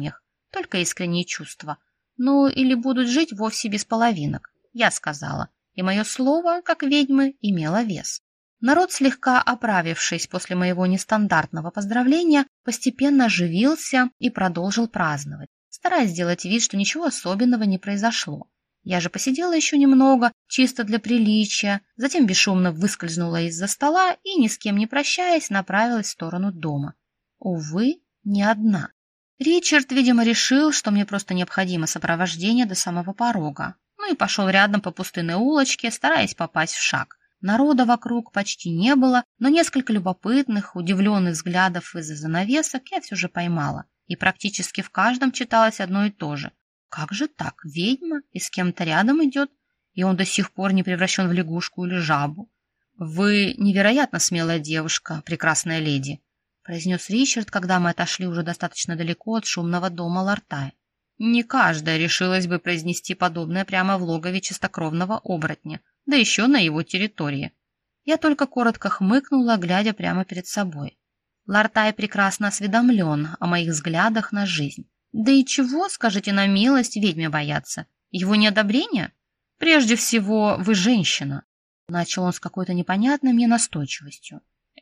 только искренние чувства. Ну, или будут жить вовсе без половинок, я сказала, и мое слово, как ведьмы, имело вес. Народ, слегка оправившись после моего нестандартного поздравления, постепенно оживился и продолжил праздновать, стараясь сделать вид, что ничего особенного не произошло. Я же посидела еще немного, чисто для приличия, затем бесшумно выскользнула из-за стола и, ни с кем не прощаясь, направилась в сторону дома. Увы, не одна. Ричард, видимо, решил, что мне просто необходимо сопровождение до самого порога, ну и пошел рядом по пустынной улочке, стараясь попасть в шаг. Народа вокруг почти не было, но несколько любопытных, удивленных взглядов из-за занавесок я все же поймала, и практически в каждом читалось одно и то же. Как же так? Ведьма и с кем-то рядом идет, и он до сих пор не превращен в лягушку или жабу. «Вы невероятно смелая девушка, прекрасная леди», произнес Ричард, когда мы отошли уже достаточно далеко от шумного дома Лартая. «Не каждая решилась бы произнести подобное прямо в логове чистокровного оборотня, да еще на его территории». Я только коротко хмыкнула, глядя прямо перед собой. Лартай прекрасно осведомлен о моих взглядах на жизнь. Да и чего, скажите на милость, ведьме бояться? Его неодобрения? Прежде всего, вы женщина. Начал он с какой-то непонятной мне настойчивостью.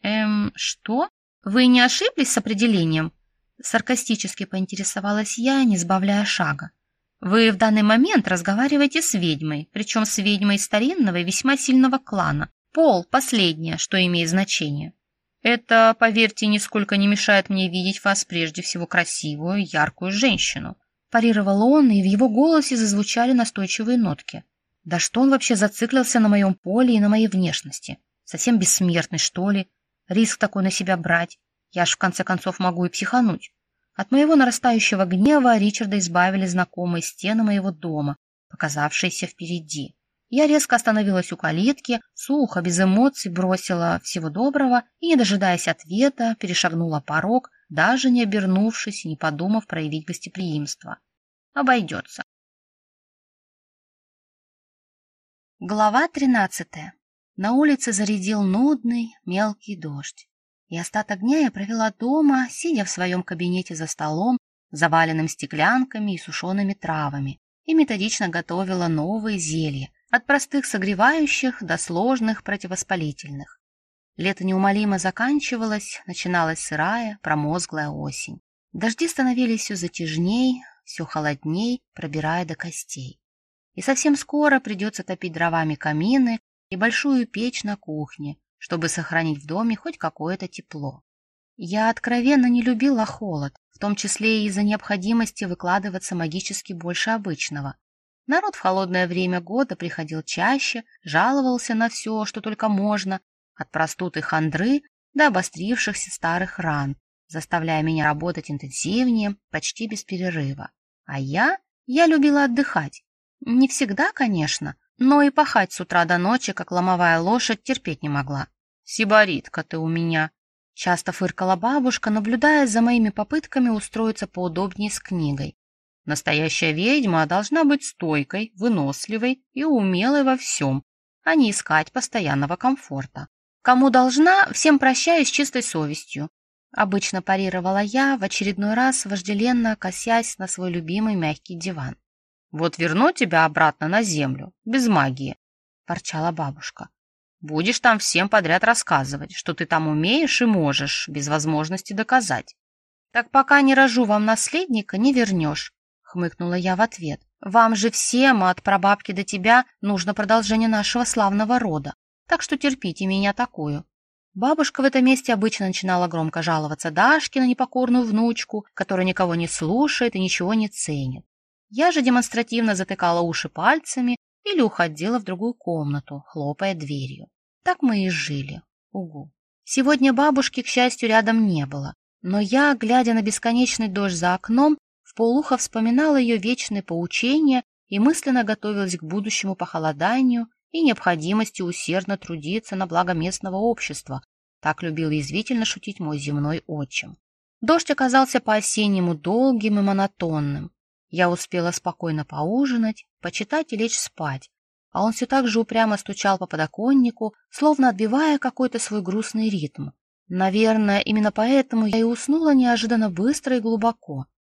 Что? Вы не ошиблись с определением? Саркастически поинтересовалась я, не сбавляя шага. Вы в данный момент разговариваете с ведьмой, причем с ведьмой старинного и весьма сильного клана. Пол – последнее, что имеет значение. Это, поверьте, нисколько не мешает мне видеть вас прежде всего красивую, яркую женщину. Парировал он, и в его голосе зазвучали настойчивые нотки. Да что он вообще зациклился на моем поле и на моей внешности? Совсем бессмертный, что ли? Риск такой на себя брать. Я ж в конце концов могу и психануть. От моего нарастающего гнева Ричарда избавили знакомые стены моего дома, показавшиеся впереди. Я резко остановилась у калитки, сухо, без эмоций бросила «всего доброго» и, не дожидаясь ответа, перешагнула порог, даже не обернувшись и не подумав проявить гостеприимство. Обойдется. Глава 13. На улице зарядил нудный, мелкий дождь. И остаток дня я провела дома, сидя в своем кабинете за столом, заваленным стеклянками и сушеными травами, и методично готовила новые зелья, от простых согревающих до сложных противовоспалительных. Лето неумолимо заканчивалось, начиналась сырая, промозглая осень. Дожди становились все затяжней, все холодней, пробирая до костей. И совсем скоро придется топить дровами камины и большую печь на кухне, чтобы сохранить в доме хоть какое-то тепло. Я откровенно не любила холод, в том числе и из-за необходимости выкладываться магически больше обычного. Народ в холодное время года приходил чаще, жаловался на все, что только можно, от простуд и хандры до обострившихся старых ран, заставляя меня работать интенсивнее, почти без перерыва. А я любила отдыхать. Не всегда, конечно, но и пахать с утра до ночи, как ломовая лошадь, терпеть не могла. «Сибаритка ты у меня!» Часто фыркала бабушка, наблюдая за моими попытками устроиться поудобнее с книгой. Настоящая ведьма должна быть стойкой, выносливой и умелой во всем, а не искать постоянного комфорта. Кому должна, всем прощаюсь с чистой совестью. Обычно парировала я, в очередной раз вожделенно косясь на свой любимый мягкий диван. «Вот верну тебя обратно на землю, без магии», – ворчала бабушка. «Будешь там всем подряд рассказывать, что ты там умеешь и можешь, без возможности доказать. Так пока не рожу вам наследника, не вернешь», – хмыкнула я в ответ. «Вам же всем, от прабабки до тебя, нужно продолжение нашего славного рода, так что терпите меня такую». Бабушка в этом месте обычно начинала громко жаловаться Дашке на непокорную внучку, которая никого не слушает и ничего не ценит. Я же демонстративно затыкала уши пальцами или уходила в другую комнату, хлопая дверью. Так мы и жили. Угу. Сегодня бабушки, к счастью, рядом не было, но я, глядя на бесконечный дождь за окном, вполуха вспоминала ее вечные поучения и мысленно готовилась к будущему похолоданию и необходимости усердно трудиться на благо местного общества. Так любил язвительно шутить мой земной отчим. Дождь оказался по-осеннему долгим и монотонным. Я успела спокойно поужинать, почитать и лечь спать, а он все так же упрямо стучал по подоконнику, словно отбивая какой-то свой грустный ритм. Наверное, именно поэтому я и уснула неожиданно быстро и глубоко.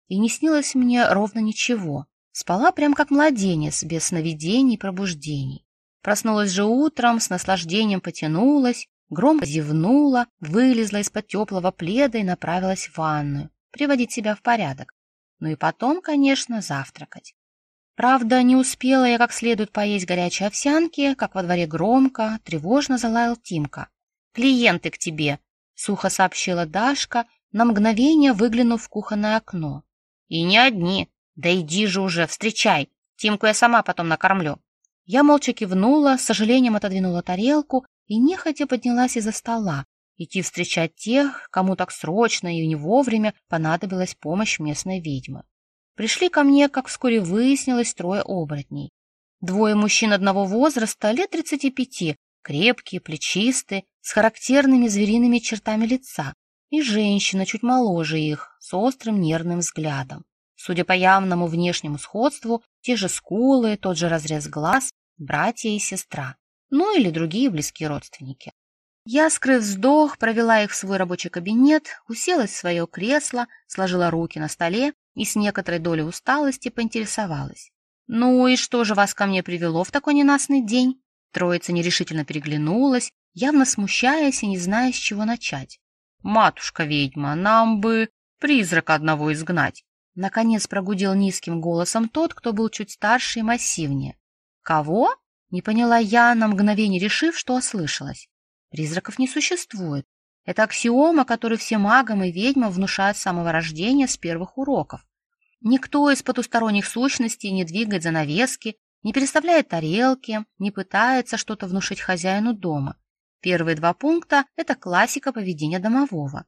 и не снилось мне ровно ничего. Спала прям как младенец, без сновидений и пробуждений. Проснулась же утром, с наслаждением потянулась, громко зевнула, вылезла из-под теплого пледа и направилась в ванную, приводить себя в порядок. Ну и потом, конечно, завтракать. Правда, не успела я как следует поесть горячей овсянки, как во дворе громко, тревожно залаял Тимка. «Клиенты к тебе!» — сухо сообщила Дашка, на мгновение выглянув в кухонное окно. «И не одни! Да иди же уже, встречай! Тимку я сама потом накормлю!» Я молча кивнула, с сожалением отодвинула тарелку и нехотя поднялась из-за стола, идти встречать тех, кому так срочно и не вовремя понадобилась помощь местной ведьмы. Пришли ко мне, как вскоре выяснилось, 3 оборотней. 2 мужчин одного возраста, лет 35, крепкие, плечистые, с характерными звериными чертами лица, и женщина чуть моложе их, с острым нервным взглядом. Судя по явному внешнему сходству, те же скулы, тот же разрез глаз, братья и сестра, ну или другие близкие родственники. Я, скрыв вздох, провела их в свой рабочий кабинет, уселась в свое кресло, сложила руки на столе и с некоторой долей усталости поинтересовалась. «Ну и что же вас ко мне привело в такой ненастный день?» Троица нерешительно переглянулась, явно смущаясь и не зная, с чего начать. «Матушка-ведьма, нам бы призрака одного изгнать!» Наконец прогудел низким голосом тот, кто был чуть старше и массивнее. «Кого?» — не поняла я, на мгновение решив, что ослышалась. Призраков не существует. Это аксиома, которую все магам и ведьмам внушают с самого рождения, с первых уроков. Никто из потусторонних сущностей не двигает занавески, не переставляет тарелки, не пытается что-то внушить хозяину дома. Первые 2 пункта – это классика поведения домового.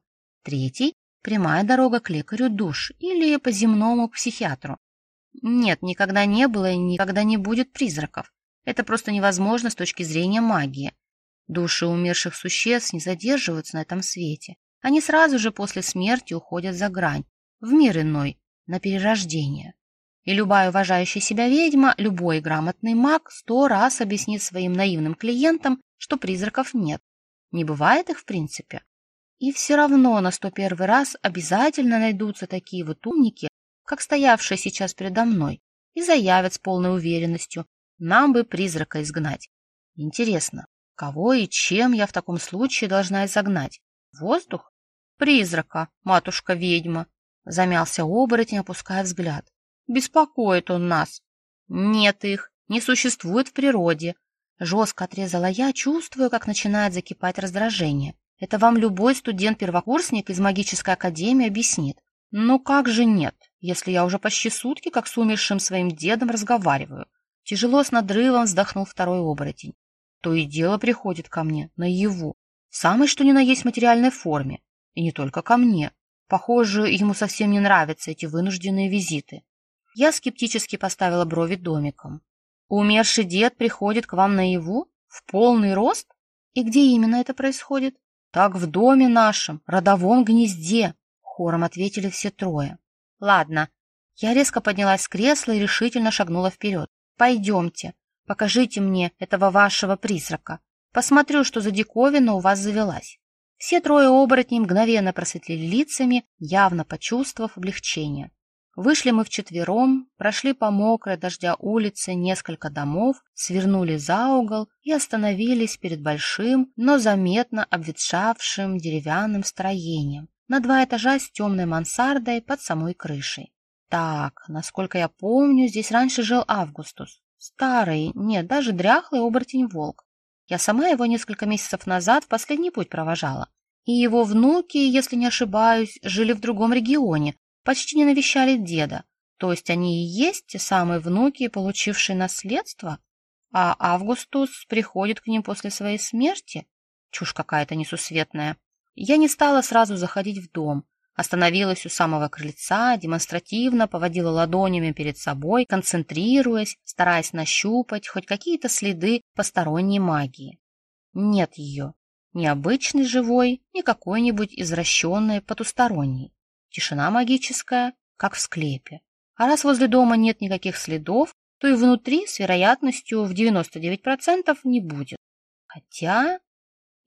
3 – прямая дорога к лекарю душ или по-земному к психиатру. Нет, никогда не было и никогда не будет призраков. Это просто невозможно с точки зрения магии. Души умерших существ не задерживаются на этом свете. Они сразу же после смерти уходят за грань, в мир иной, на перерождение. И любая уважающая себя ведьма, любой грамотный маг 100 раз объяснит своим наивным клиентам, что призраков нет. Не бывает их в принципе. И все равно на 101 раз обязательно найдутся такие вот умники, как стоявшие сейчас передо мной, и заявят с полной уверенностью: нам бы призрака изгнать. Интересно, кого и чем я в таком случае должна изогнать? Воздух? Призрака, матушка-ведьма. Замялся оборотень, опуская взгляд. Беспокоит он нас. Нет их, не существует в природе. Жестко отрезала я, чувствуя, как начинает закипать раздражение. Это вам любой студент-первокурсник из магической академии объяснит. Ну как же нет, если я уже почти сутки как с умершим своим дедом разговариваю? Тяжело с надрывом вздохнул 2 оборотень. То и дело приходит ко мне, наяву, в самой что ни на есть материальной форме. И не только ко мне. Похоже, ему совсем не нравятся эти вынужденные визиты. Я скептически поставила брови домиком. Умерший дед приходит к вам наяву? В полный рост? И где именно это происходит? Так в доме нашем, родовом гнезде, хором ответили все 3. Ладно. Я резко поднялась с кресла и решительно шагнула вперед. Пойдемте. Покажите мне этого вашего призрака. Посмотрю, что за диковина у вас завелась. Все 3 оборотней мгновенно просветлели лицами, явно почувствовав облегчение. Вышли мы вчетвером, прошли по мокрой дождя улице несколько домов, свернули за угол и остановились перед большим, но заметно обветшавшим деревянным строением на 2 этажа с темной мансардой под самой крышей. Так, насколько я помню, здесь раньше жил Августус. Старый, нет, даже дряхлый оборотень-волк. Я сама его несколько месяцев назад в последний путь провожала. И его внуки, если не ошибаюсь, жили в другом регионе, почти не навещали деда. То есть они и есть те самые внуки, получившие наследство? А Августус приходит к ним после своей смерти? Чушь какая-то несусветная. Я не стала сразу заходить в дом. Остановилась у самого крыльца, демонстративно поводила ладонями перед собой, концентрируясь, стараясь нащупать хоть какие-то следы посторонней магии. Нет ее. Ни обычной живой, ни какой-нибудь извращенной потусторонней. Тишина магическая, как в склепе. А раз возле дома нет никаких следов, то и внутри с вероятностью в 99% не будет. Хотя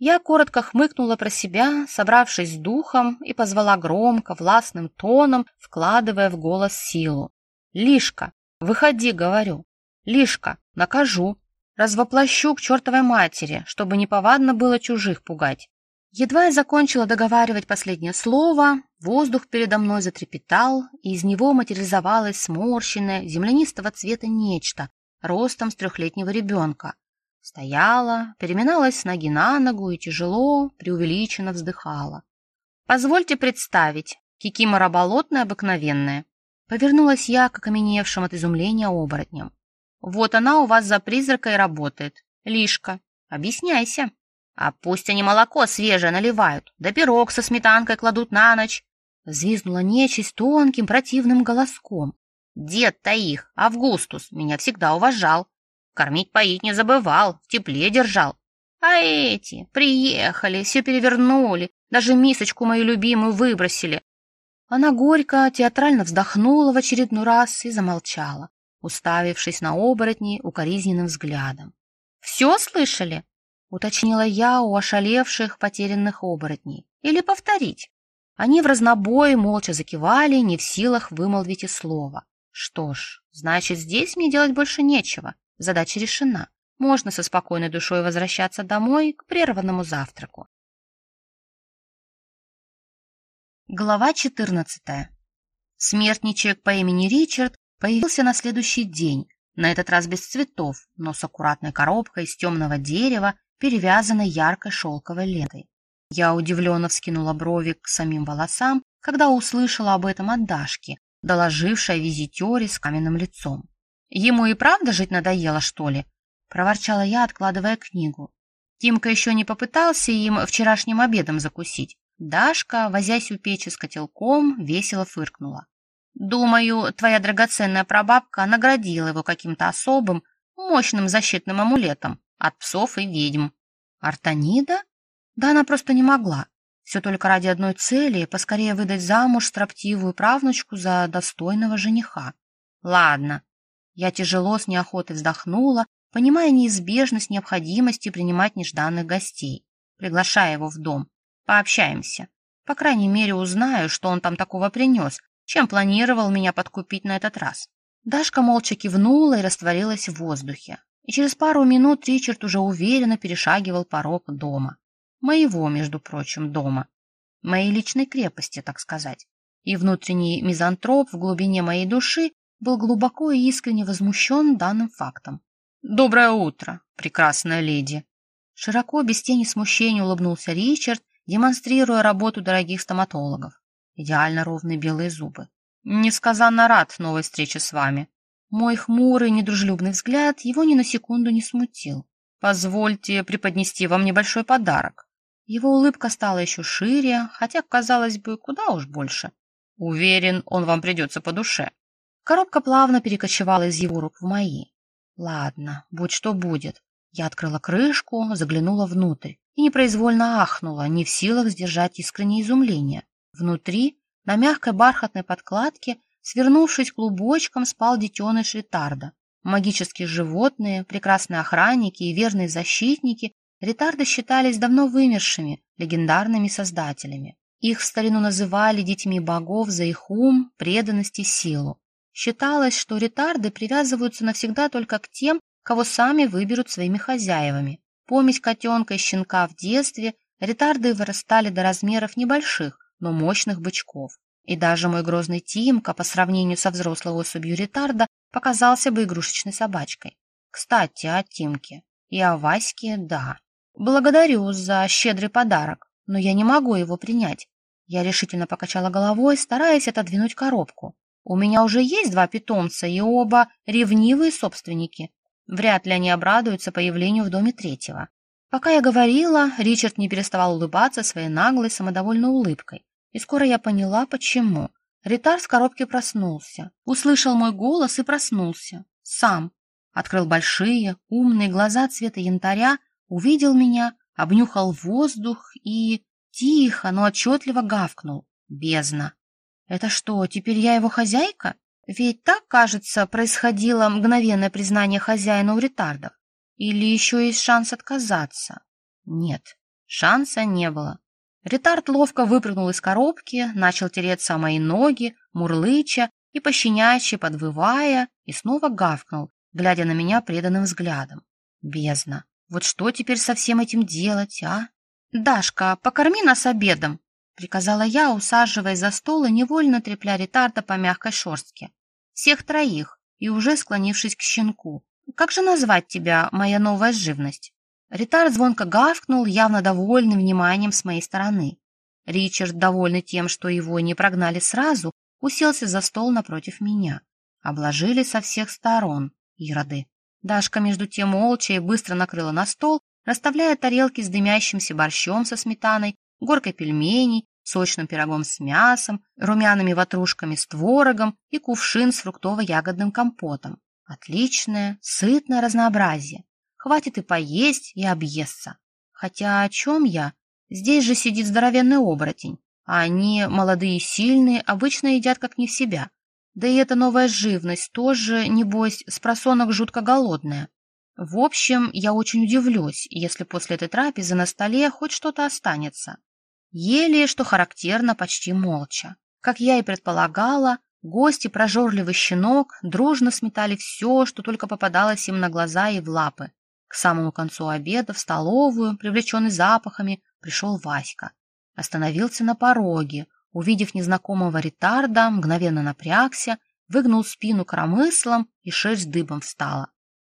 Я коротко хмыкнула про себя, собравшись с духом, и позвала громко, властным тоном, вкладывая в голос силу. «Лишка, выходи, говорю. Лишка, накажу. Развоплощу к чертовой матери, чтобы неповадно было чужих пугать». Едва я закончила договаривать последнее слово, воздух передо мной затрепетал, и из него материализовалось сморщенное, землянистого цвета нечто, ростом с 3-летнего ребенка. Стояла, переминалась с ноги на ногу и тяжело, преувеличенно вздыхала. «Позвольте представить, кикимора болотная обыкновенная». Повернулась я к окаменевшим от изумления оборотням. «Вот она у вас за призракой работает. Лишка, объясняйся». «А пусть они молоко свежее наливают, да пирог со сметанкой кладут на ночь», — взвизгнула нечисть тонким противным голоском. «Дед-то их, Августус, меня всегда уважал. Кормить-поить не забывал, в тепле держал. А эти приехали, все перевернули, даже мисочку мою любимую выбросили». Она горько, театрально вздохнула в очередной раз и замолчала, уставившись на оборотней укоризненным взглядом. «Все слышали?» — уточнила я у ошалевших, потерянных оборотней. «Или повторить?» Они в разнобой молча закивали, не в силах вымолвить и слова. Что ж, значит, здесь мне делать больше нечего. Задача решена. Можно со спокойной душой возвращаться домой к прерванному завтраку. Глава 14. Смертничек по имени Ричард появился на следующий день, на этот раз без цветов, но с аккуратной коробкой из темного дерева, перевязанной яркой шелковой лентой. Я удивленно вскинула брови к самим волосам, когда услышала об этом от Дашки, доложившей о визитере с каменным лицом. «Ему и правда жить надоело, что ли?» — проворчала я, откладывая книгу. Тимка еще не попытался им вчерашним обедом закусить. Дашка, возясь у печи с котелком, весело фыркнула. «Думаю, твоя драгоценная прабабка наградила его каким-то особым, мощным защитным амулетом от псов и ведьм». «Артанида?» Да она просто не могла. Все только ради одной цели — поскорее выдать замуж строптивую правнучку за достойного жениха. Ладно. Я тяжело с неохотой вздохнула, понимая неизбежность необходимости принимать нежданных гостей. Приглашая его в дом. Пообщаемся. По крайней мере, узнаю, что он там такого принес, чем планировал меня подкупить на этот раз. Дашка молча кивнула и растворилась в воздухе. И через пару минут Ричард уже уверенно перешагивал порог дома. Моего, между прочим, дома. Моей личной крепости, так сказать. И внутренний мизантроп в глубине моей души был глубоко и искренне возмущен данным фактом. «Доброе утро, прекрасная леди!» Широко, без тени смущения улыбнулся Ричард, демонстрируя работу дорогих стоматологов. Идеально ровные белые зубы. «Несказанно рад новой встрече с вами». Мой хмурый, недружелюбный взгляд его ни на секунду не смутил. «Позвольте преподнести вам небольшой подарок». Его улыбка стала еще шире, хотя, казалось бы, куда уж больше. Уверен, он вам придется по душе. Коробка плавно перекочевала из его рук в мои. Ладно, будь что будет. Я открыла крышку, заглянула внутрь и непроизвольно ахнула, не в силах сдержать искреннее изумление. Внутри, на мягкой бархатной подкладке, свернувшись клубочком, спал детеныш ретарда. Магические животные, прекрасные охранники и верные защитники ретарды считались давно вымершими, легендарными создателями. Их в старину называли детьми богов за их ум, преданность и силу. Считалось, что ретарды привязываются навсегда только к тем, кого сами выберут своими хозяевами. Помесь котенка и щенка в детстве, ретарды вырастали до размеров небольших, но мощных бычков. И даже мой грозный Тимка, по сравнению со взрослой особью ретарда, показался бы игрушечной собачкой. Кстати, о Тимке. И о Ваське, да. Благодарю за щедрый подарок, но я не могу его принять. Я решительно покачала головой, стараясь отодвинуть коробку. У меня уже есть 2 питомца, и оба ревнивые собственники. Вряд ли они обрадуются появлению в доме 3-го. Пока я говорила, Ричард не переставал улыбаться своей наглой, самодовольной улыбкой. И скоро я поняла, почему. Ретар с коробки проснулся, услышал мой голос и проснулся. Сам. Открыл большие, умные глаза цвета янтаря, увидел меня, обнюхал воздух и тихо, но отчетливо гавкнул. Бездна. Это что, теперь я его хозяйка? Ведь так, кажется, происходило мгновенное признание хозяина у ретардов. Или еще есть шанс отказаться? Нет. Шанса не было. Ретард ловко выпрыгнул из коробки, начал тереться о мои ноги, мурлыча и пощенячьи подвывая, и снова гавкнул, глядя на меня преданным взглядом. Бездна! Вот что теперь со всем этим делать, а? «Дашка, покорми нас обедом!» — приказала я, усаживаясь за стол и невольно трепля ретарда по мягкой шерстке. «Всех троих!» и уже склонившись к щенку. «Как же назвать тебя, моя новая живность?» Ретард звонко гавкнул, явно довольный вниманием с моей стороны. Ричард, довольный тем, что его не прогнали сразу, уселся за стол напротив меня. Обложили со всех сторон, ироды. Дашка, между тем, молча и быстро накрыла на стол, расставляя тарелки с дымящимся борщом со сметаной, горкой пельменей, сочным пирогом с мясом, румяными ватрушками с творогом и кувшин с фруктово-ягодным компотом. Отличное, сытное разнообразие. Хватит и поесть, и объесться. Хотя о чем я? Здесь же сидит здоровенный оборотень, а они, молодые и сильные, обычно едят как не в себя. Да и эта новая живность тоже, небось, спросонок жутко голодная. В общем, я очень удивлюсь, если после этой трапезы на столе хоть что-то останется. Ели, что характерно, почти молча. Как я и предполагала, гости, прожорливый щенок, дружно сметали все, что только попадалось им на глаза и в лапы. К самому концу обеда в столовую, привлеченный запахами, пришел Васька. Остановился на пороге, увидев незнакомого ретарда, мгновенно напрягся, выгнул спину коромыслом, и шерсть дыбом встала.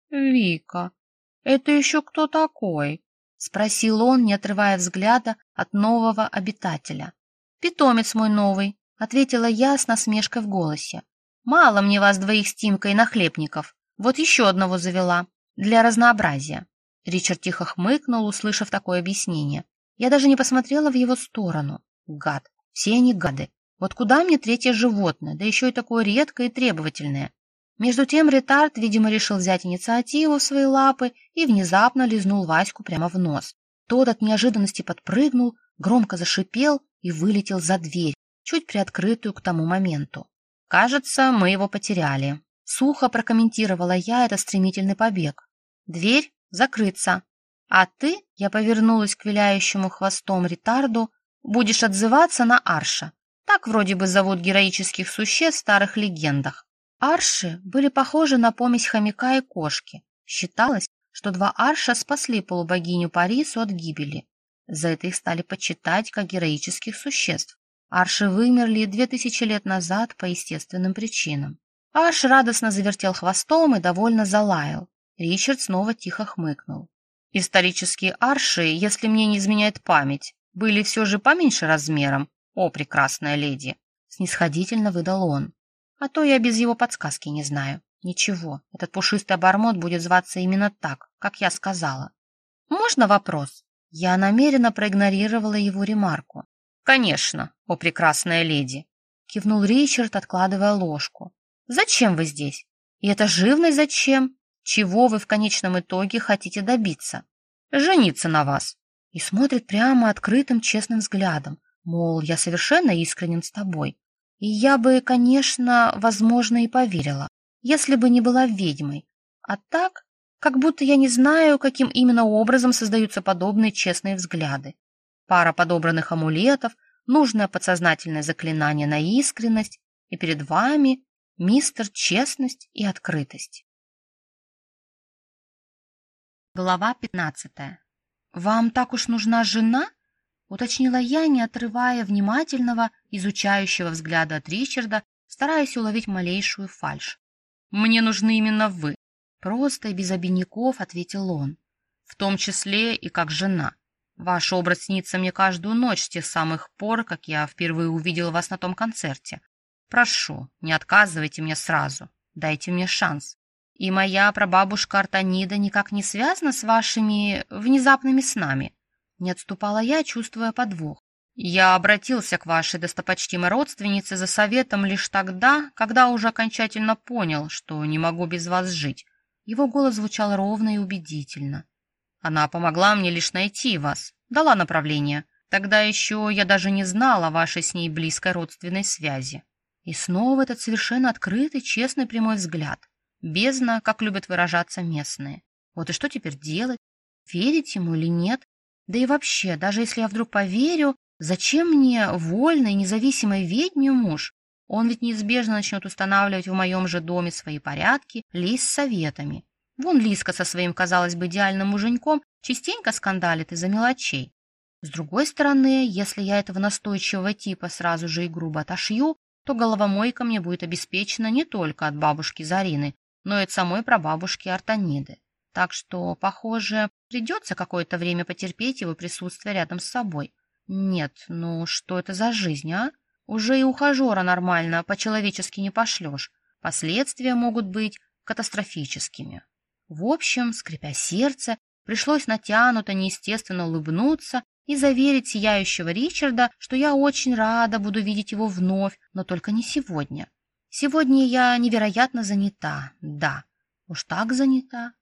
«Вика, это еще кто такой?» — спросил он, не отрывая взгляда от нового обитателя. «Питомец мой новый», — ответила я с насмешкой в голосе. «Мало мне вас двоих с Тимкой нахлебников, вот еще одного завела, для разнообразия». Ричард тихо хмыкнул, услышав такое объяснение. Я даже не посмотрела в его сторону. Гад, все они гады. Вот куда мне третье животное, да еще и такое редкое и требовательное? Между тем ретард, видимо, решил взять инициативу в свои лапы и внезапно лизнул Ваську прямо в нос. Тот от неожиданности подпрыгнул, громко зашипел и вылетел за дверь, чуть приоткрытую к тому моменту. «Кажется, мы его потеряли», — сухо прокомментировала я этот стремительный побег. «Дверь закрыться. А ты, — я повернулась к виляющему хвостом ретарду, — будешь отзываться на Арша. Так вроде бы зовут героических существ в старых легендах». Арши были похожи на помесь хомяка и кошки. Считалось, что два арша спасли полубогиню Парису от гибели. За это их стали почитать как героических существ. Арши вымерли 2000 лет назад по естественным причинам. Арш радостно завертел хвостом и довольно залаял. Ричард снова тихо хмыкнул. «Исторические арши, если мне не изменяет память, были все же поменьше размером, о, прекрасная леди!» Снисходительно выдал он. «А то я без его подсказки не знаю. Ничего, этот пушистый обормот будет зваться именно так, как я сказала». «Можно вопрос?» Я намеренно проигнорировала его ремарку. «Конечно, о, прекрасная леди!» Кивнул Ричард, откладывая ложку. «Зачем вы здесь? И эта живность зачем? Чего вы в конечном итоге хотите добиться?» «Жениться на вас». И смотрит прямо открытым, честным взглядом, мол, я совершенно искренен с тобой. И я бы, конечно, возможно, и поверила, если бы не была ведьмой. А так, как будто я не знаю, каким именно образом создаются подобные честные взгляды. Пара подобранных амулетов, нужное подсознательное заклинание на искренность, и перед вами мистер Честность и Открытость. Глава 15. «Вам так уж нужна жена?» — уточнила я, не отрывая внимательного, изучающего взгляда от Ричарда, стараясь уловить малейшую фальшь. «Мне нужны именно вы», — просто и без обиняков ответил он. «В том числе и как жена. Ваш образ снится мне каждую ночь с тех самых пор, как я впервые увидел вас на том концерте. Прошу, не отказывайте мне сразу, дайте мне шанс. И моя прабабушка Артанида никак не связана с вашими внезапными снами». Не отступала я, чувствуя подвох. «Я обратился к вашей достопочтимой родственнице за советом лишь тогда, когда уже окончательно понял, что не могу без вас жить». Его голос звучал ровно и убедительно. «Она помогла мне лишь найти вас, дала направление. Тогда еще я даже не знал о вашей с ней близкой родственной связи». И снова этот совершенно открытый, честный прямой взгляд. Бездна, как любят выражаться местные. Вот и что теперь делать? Верить ему или нет? Да и вообще, даже если я вдруг поверю, зачем мне вольной, независимой ведьме муж? Он ведь неизбежно начнет устанавливать в моем же доме свои порядки, лезть с советами. Вон Лиска со своим, казалось бы, идеальным муженьком частенько скандалит из-за мелочей. С другой стороны, если я этого настойчивого типа сразу же и грубо отошью, то головомойка мне будет обеспечена не только от бабушки Зарины, но и от самой прабабушки Артаниды. Так что, похоже, придется какое-то время потерпеть его присутствие рядом с собой. Нет, ну что это за жизнь, а? Уже и ухажера нормально по-человечески не пошлешь. Последствия могут быть катастрофическими. В общем, скрипя сердце, пришлось натянуто, неестественно улыбнуться и заверить сияющего Ричарда, что я очень рада буду видеть его вновь, но только не сегодня. Сегодня я невероятно занята, да. Уж так занята,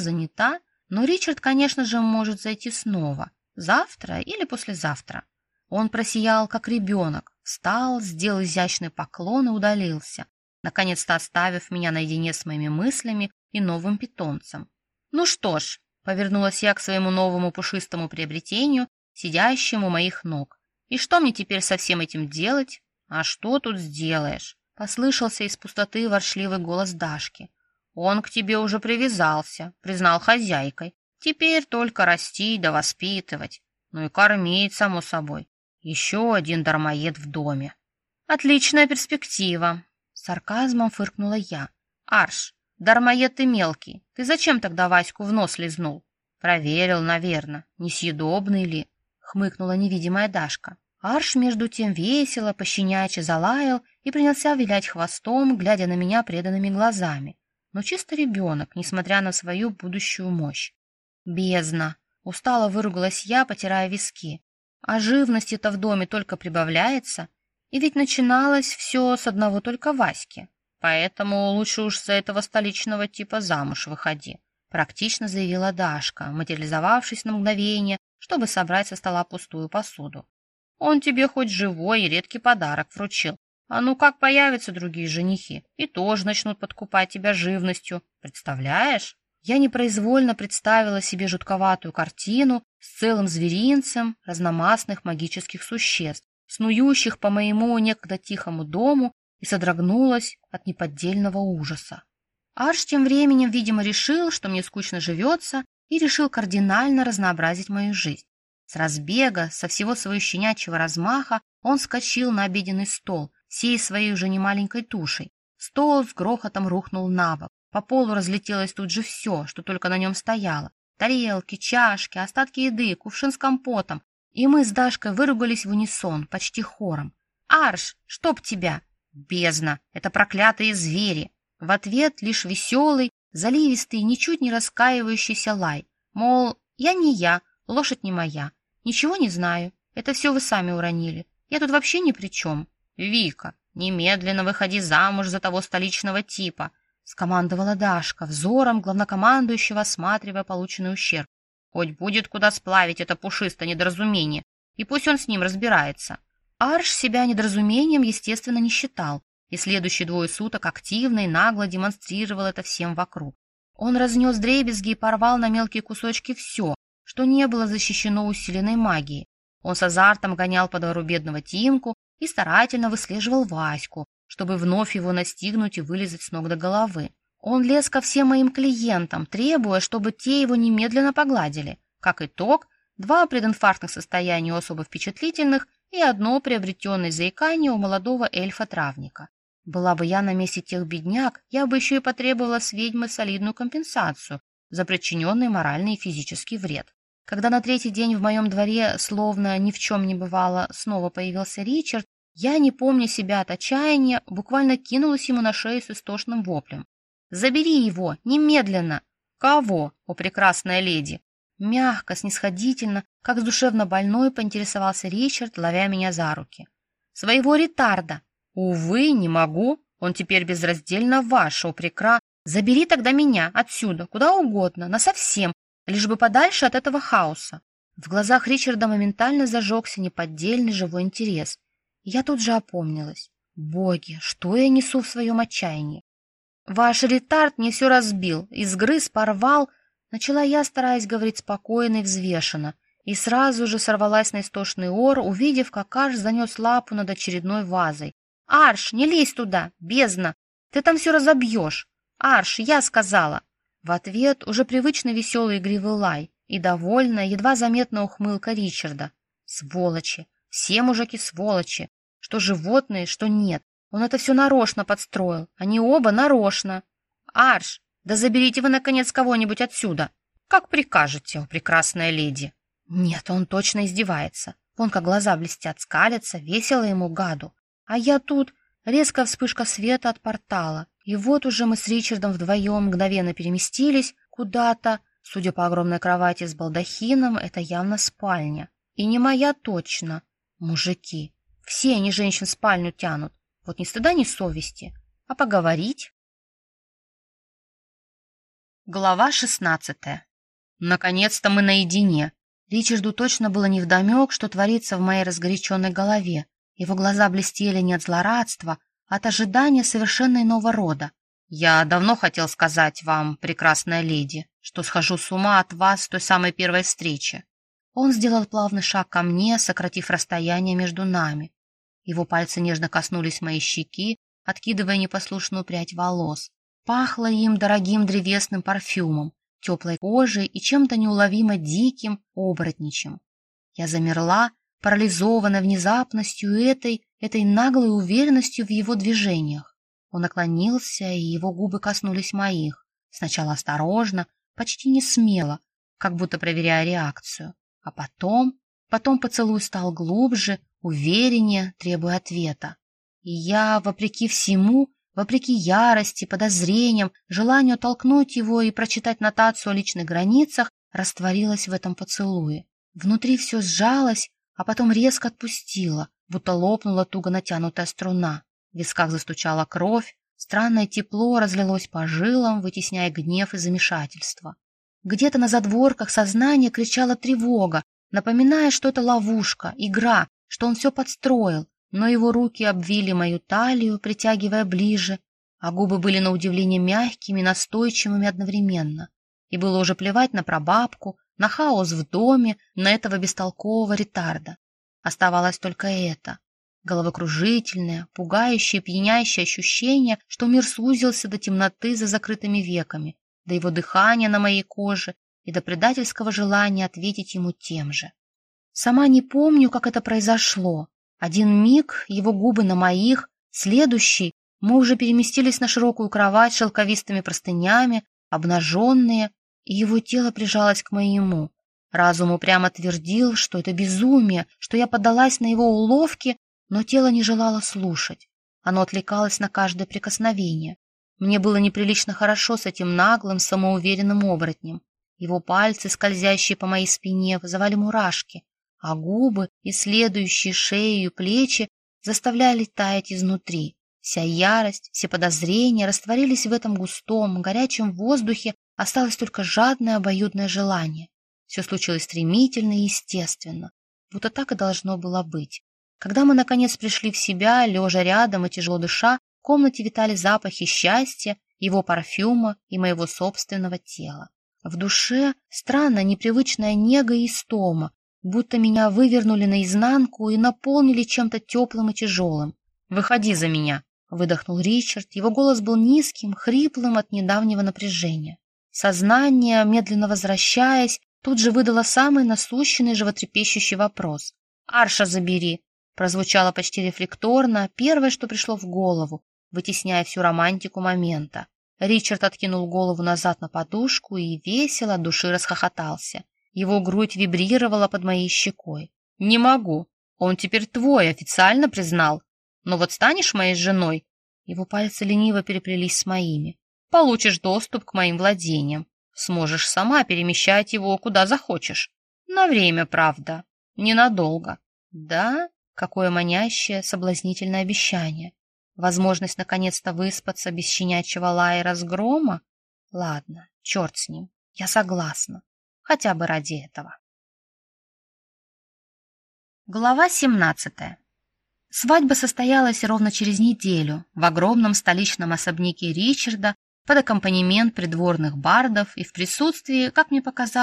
но Ричард, конечно же, может зайти снова, завтра или послезавтра. Он просиял, как ребенок, встал, сделал изящный поклон и удалился, наконец-то оставив меня наедине с моими мыслями и новым питомцем. Ну что ж, повернулась я к своему новому пушистому приобретению, сидящему у моих ног. И что мне теперь со всем этим делать? А что тут сделаешь? Послышался из пустоты ворчливый голос Дашки. Он к тебе уже привязался, признал хозяйкой. Теперь только растить да воспитывать. Ну и кормить, само собой. Еще один дармоед в доме. Отличная перспектива. С сарказмом фыркнула я. Арш, дармоед ты мелкий. Ты зачем тогда Ваську в нос лизнул? Проверил, наверное, несъедобный ли? Хмыкнула невидимая Дашка. Арш между тем весело, пощенячьи залаял и принялся вилять хвостом, глядя на меня преданными глазами. Но чисто ребенок, несмотря на свою будущую мощь. Бездна! Устало выругалась я, потирая виски. А живности-то в доме только прибавляется, и ведь начиналось все с одного только Васьки. Поэтому лучше уж за этого столичного типа замуж выходи, практично заявила Дашка, материализовавшись на мгновение, чтобы собрать со стола пустую посуду. Он тебе хоть живой и редкий подарок вручил. А ну как появятся другие женихи, и тоже начнут подкупать тебя живностью. Представляешь? Я непроизвольно представила себе жутковатую картину с целым зверинцем разномастных магических существ, снующих по моему некогда тихому дому, и содрогнулась от неподдельного ужаса. Арш тем временем, видимо, решил, что мне скучно живется, и решил кардинально разнообразить мою жизнь. С разбега, со всего своего щенячьего размаха, он вскочил на обеденный стол, всей своей уже немаленькой тушей. Стол с грохотом рухнул на бок. По полу разлетелось тут же все, что только на нем стояло. Тарелки, чашки, остатки еды, кувшин с компотом. И мы с Дашкой выругались в унисон, почти хором. «Арш, чтоб тебя!» «Бездна! Это проклятые звери!» В ответ лишь веселый, заливистый, ничуть не раскаивающийся лай. Мол, я не я, лошадь не моя. Ничего не знаю. Это все вы сами уронили. Я тут вообще ни при чем. «Вика, немедленно выходи замуж за того столичного типа!» — скомандовала Дашка, взором главнокомандующего осматривая полученный ущерб. «Хоть будет куда сплавить это пушистое недоразумение, и пусть он с ним разбирается». Арш себя недоразумением, естественно, не считал, и следующие 2 суток активно и нагло демонстрировал это всем вокруг. Он разнес вдребезги и порвал на мелкие кусочки все, что не было защищено усиленной магией. Он с азартом гонял по двору бедного Тимку и старательно выслеживал Ваську, чтобы вновь его настигнуть и вылезать с ног до головы. Он лез ко всем моим клиентам, требуя, чтобы те его немедленно погладили. Как итог, 2 прединфарктных состояния у особо впечатлительных и 1 приобретенное заикание у молодого эльфа-травника. Была бы я на месте тех бедняк, я бы еще и потребовала с ведьмы солидную компенсацию за причиненный моральный и физический вред. Когда на 3-й день в моем дворе, словно ни в чем не бывало, снова появился Ричард, я, не помня себя от отчаяния, буквально кинулась ему на шею с истошным воплем. «Забери его! Немедленно!» «Кого, о прекрасная леди?» Мягко, снисходительно, как с душевно больной, поинтересовался Ричард, ловя меня за руки. «Своего ретарда!» «Увы, не могу. Он теперь безраздельно ваш, о прекра. Забери тогда меня отсюда, куда угодно, насовсем, лишь бы подальше от этого хаоса». В глазах Ричарда моментально зажегся неподдельный живой интерес. Я тут же опомнилась. Боги, что я несу в своем отчаянии? «Ваш ретард мне все разбил, изгрыз, порвал», — начала я, стараясь говорить спокойно и взвешенно. и сразу же сорвалась на истошный ор, увидев, как Арш занес лапу над очередной вазой. «Арш, не лезь туда, бездна! Ты там все разобьешь! Арш, я сказала!» В ответ уже привычный веселый игривый лай и довольная, едва заметная ухмылка Ричарда. Сволочи! Все мужики сволочи! Что животные, что нет. Он это все нарочно подстроил. Они оба нарочно. «Арш, да заберите вы, наконец, кого-нибудь отсюда! Как прикажете, о прекрасная леди!» Нет, он точно издевается. Вон как глаза блестят, скалятся, весело ему гаду. А я тут... Резкая вспышка света от портала. И вот уже мы с Ричардом вдвоем мгновенно переместились куда-то. Судя по огромной кровати с балдахином, это явно спальня. И не моя точно. Мужики. Все они женщин в спальню тянут. Вот ни стыда, ни совести. А поговорить? Глава 16. Наконец-то мы наедине. Ричарду точно было невдомек, что творится в моей разгоряченной голове. Его глаза блестели не от злорадства, а от ожидания совершенно иного рода. «Я давно хотел сказать вам, прекрасная леди, что схожу с ума от вас с той самой первой встречи». Он сделал плавный шаг ко мне, сократив расстояние между нами. Его пальцы нежно коснулись моей щеки, откидывая непослушную прядь волос. Пахло им дорогим древесным парфюмом, теплой кожей и чем-то неуловимо диким, оборотничьим. Я замерла, парализованная внезапностью этой наглой уверенностью в его движениях. Он наклонился, и его губы коснулись моих. Сначала осторожно, почти не смело, как будто проверяя реакцию. А потом поцелуй стал глубже, увереннее, требуя ответа. И я, вопреки всему, вопреки ярости, подозрениям, желанию толкнуть его и прочитать нотацию о личных границах, растворилась в этом поцелуе. Внутри все сжалось, а потом резко отпустило, будто лопнула туго натянутая струна. В висках застучала кровь, странное тепло разлилось по жилам, вытесняя гнев и замешательство. Где-то на задворках сознания кричала тревога, напоминая, что это ловушка, игра, что он все подстроил, но его руки обвили мою талию, притягивая ближе, а губы были на удивление мягкими, настойчивыми одновременно. И было уже плевать на прабабку, на хаос в доме, на этого бестолкового ретарда. Оставалось только это. Головокружительное, пугающее, пьянящее ощущение, что мир сузился до темноты за закрытыми веками, до его дыхания на моей коже и до предательского желания ответить ему тем же. Сама не помню, как это произошло. Один миг, его губы на моих, следующий, мы уже переместились на широкую кровать с шелковистыми простынями, обнаженные, и его тело прижалось к моему. Разум упрямо твердил, что это безумие, что я поддалась на его уловки, но тело не желало слушать. Оно отвлекалось на каждое прикосновение. Мне было неприлично хорошо с этим наглым, самоуверенным оборотнем. Его пальцы, скользящие по моей спине, вызывали мурашки, а губы, исследующие шею и плечи, заставляли таять изнутри. Вся ярость, все подозрения растворились в этом густом, горячем воздухе, осталось только жадное обоюдное желание. Все случилось стремительно и естественно, будто так и должно было быть. Когда мы, наконец, пришли в себя, лежа рядом и тяжело дыша, в комнате витали запахи счастья, его парфюма и моего собственного тела. В душе странная непривычная нега и истома, будто меня вывернули наизнанку и наполнили чем-то теплым и тяжелым. «Выходи за меня!» — выдохнул Ричард. Его голос был низким, хриплым от недавнего напряжения. Сознание, медленно возвращаясь, тут же выдало самый насущный животрепещущий вопрос. «Арша забери!» прозвучало почти рефлекторно, первое, что пришло в голову, вытесняя всю романтику момента. Ричард откинул голову назад на подушку и весело от души расхохотался. Его грудь вибрировала под моей щекой. «Не могу. Он теперь твой, официально признал. Но вот станешь моей женой?» Его пальцы лениво переплелись с моими. «Получишь доступ к моим владениям. Сможешь сама перемещать его куда захочешь. На время, правда. Ненадолго». «Да?» Какое манящее, соблазнительное обещание. Возможность наконец-то выспаться без щенячьего лая и разгрома? Ладно, черт с ним. Я согласна. Хотя бы ради этого. Глава 17. Свадьба состоялась ровно через неделю в огромном столичном особняке Ричарда под аккомпанемент придворных бардов и в присутствии, как мне показалось,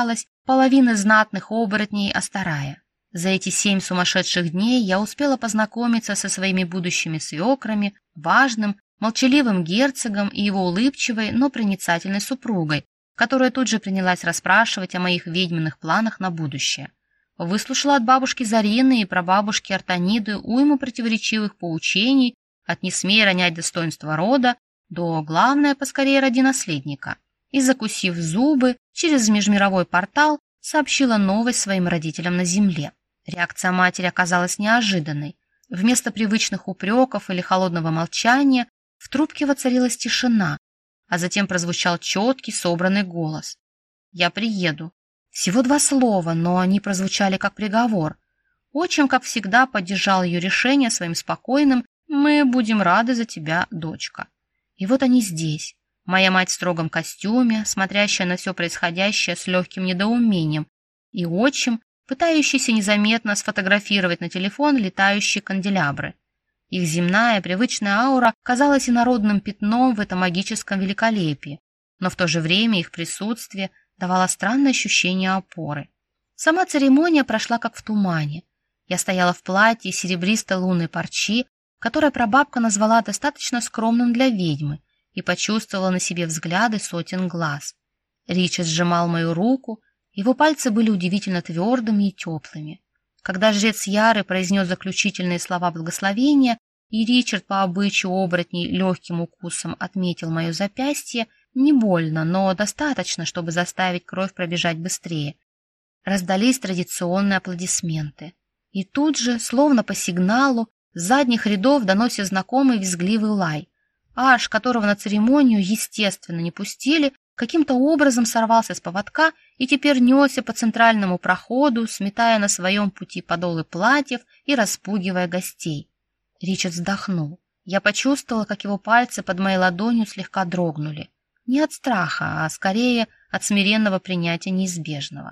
половины знатных оборотней Астарая. За эти 7 сумасшедших дней я успела познакомиться со своими будущими свекрами, важным, молчаливым герцогом и его улыбчивой, но проницательной супругой, которая тут же принялась расспрашивать о моих ведьминых планах на будущее. Выслушала от бабушки Зарины и прабабушки Артаниды уйму противоречивых поучений, от «не смей ронять достоинство рода» до «главное, поскорее роди наследника». И, закусив зубы, через межмировой портал сообщила новость своим родителям на земле. Реакция матери оказалась неожиданной. Вместо привычных упреков или холодного молчания в трубке воцарилась тишина, а затем прозвучал четкий, собранный голос. «Я приеду». Всего 2 слова, но они прозвучали как приговор. Отчим, как всегда, поддержал ее решение своим спокойным «Мы будем рады за тебя, дочка». И вот они здесь. Моя мать в строгом костюме, смотрящая на все происходящее с легким недоумением, и отчим, пытающийся незаметно сфотографировать на телефон летающие канделябры. Их земная привычная аура казалась инородным пятном в этом магическом великолепии, но в то же время их присутствие давало странное ощущение опоры. Сама церемония прошла как в тумане. Я стояла в платье серебристой лунной парчи, которое прабабка назвала достаточно скромным для ведьмы, и почувствовала на себе взгляды сотен глаз. Ричард сжимал мою руку, его пальцы были удивительно твердыми и теплыми. Когда жрец Яры произнес заключительные слова благословения, и Ричард по обычаю оборотней легким укусом отметил мое запястье, не больно, но достаточно, чтобы заставить кровь пробежать быстрее, раздались традиционные аплодисменты. И тут же, словно по сигналу, с задних рядов доносится знакомый визгливый лай. Аш, которого на церемонию, естественно, не пустили, каким-то образом сорвался с поводка и теперь несся по центральному проходу, сметая на своем пути подолы платьев и распугивая гостей. Ричард вздохнул. Я почувствовала, как его пальцы под моей ладонью слегка дрогнули. Не от страха, а скорее от смиренного принятия неизбежного.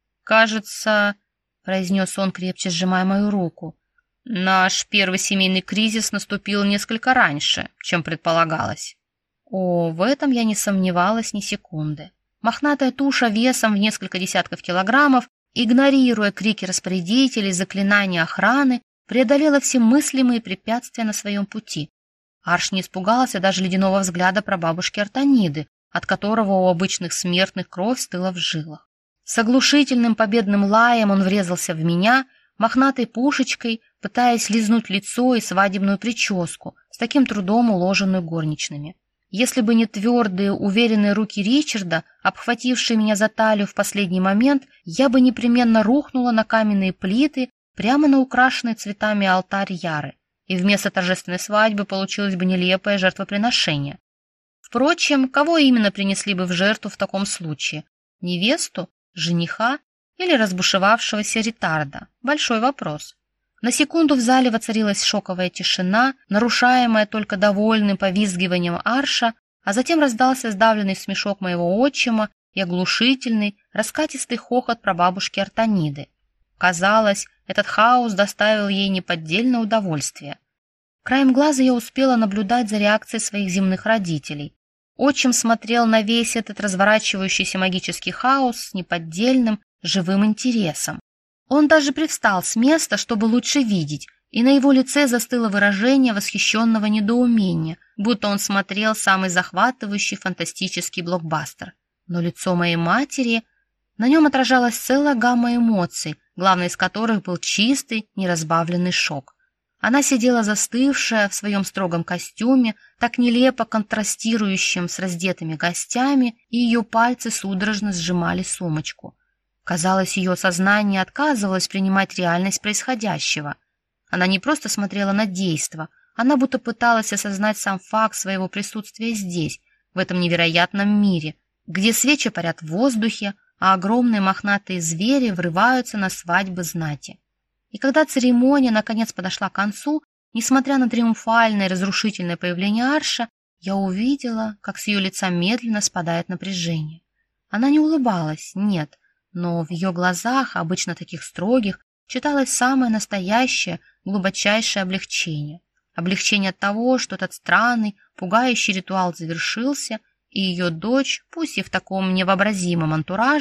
«Кажется, — произнес он, крепче сжимая мою руку, — наш первый семейный кризис наступил несколько раньше, чем предполагалось». О, в этом я не сомневалась ни секунды. Мохнатая туша весом в несколько десятков килограммов, игнорируя крики распорядителей, заклинания охраны, преодолела все мыслимые препятствия на своем пути. Арш не испугался даже ледяного взгляда прабабушки Артаниды, от которого у обычных смертных кровь стыла в жилах. С оглушительным победным лаем он врезался в меня, мохнатой пушечкой, пытаясь лизнуть лицо и свадебную прическу, с таким трудом уложенную горничными. Если бы не твердые, уверенные руки Ричарда, обхватившие меня за талию в последний момент, я бы непременно рухнула на каменные плиты прямо на украшенный цветами алтарь Яры, и вместо торжественной свадьбы получилось бы нелепое жертвоприношение. Впрочем, кого именно принесли бы в жертву в таком случае? Невесту, жениха или разбушевавшегося ретарда? Большой вопрос. На секунду в зале воцарилась шоковая тишина, нарушаемая только довольным повизгиванием Арша, а затем раздался сдавленный смешок моего отчима и оглушительный, раскатистый хохот прабабушки Артаниды. Казалось, этот хаос доставил ей неподдельное удовольствие. Краем глаза я успела наблюдать за реакцией своих земных родителей. Отчим смотрел на весь этот разворачивающийся магический хаос с неподдельным, живым интересом. Он даже привстал с места, чтобы лучше видеть, и на его лице застыло выражение восхищенного недоумения, будто он смотрел самый захватывающий фантастический блокбастер. Но лицо моей матери... На нем отражалась целая гамма эмоций, главной из которых был чистый, неразбавленный шок. Она сидела застывшая в своем строгом костюме, так нелепо контрастирующим с раздетыми гостями, и ее пальцы судорожно сжимали сумочку. Казалось, ее сознание отказывалось принимать реальность происходящего. Она не просто смотрела на действо, она будто пыталась осознать сам факт своего присутствия здесь, в этом невероятном мире, где свечи парят в воздухе, а огромные мохнатые звери врываются на свадьбы знати. И когда церемония наконец подошла к концу, несмотря на триумфальное и разрушительное появление Арша, я увидела, как с ее лица медленно спадает напряжение. Она не улыбалась, нет, но в ее глазах, обычно таких строгих, читалось самое настоящее, глубочайшее облегчение. Облегчение от того, что этот странный, пугающий ритуал завершился, и ее дочь, пусть и в таком невообразимом антураже,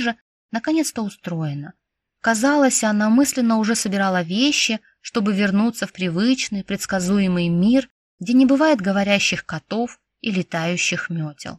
наконец-то устроена. Казалось, она мысленно уже собирала вещи, чтобы вернуться в привычный, предсказуемый мир, где не бывает говорящих котов и летающих метел.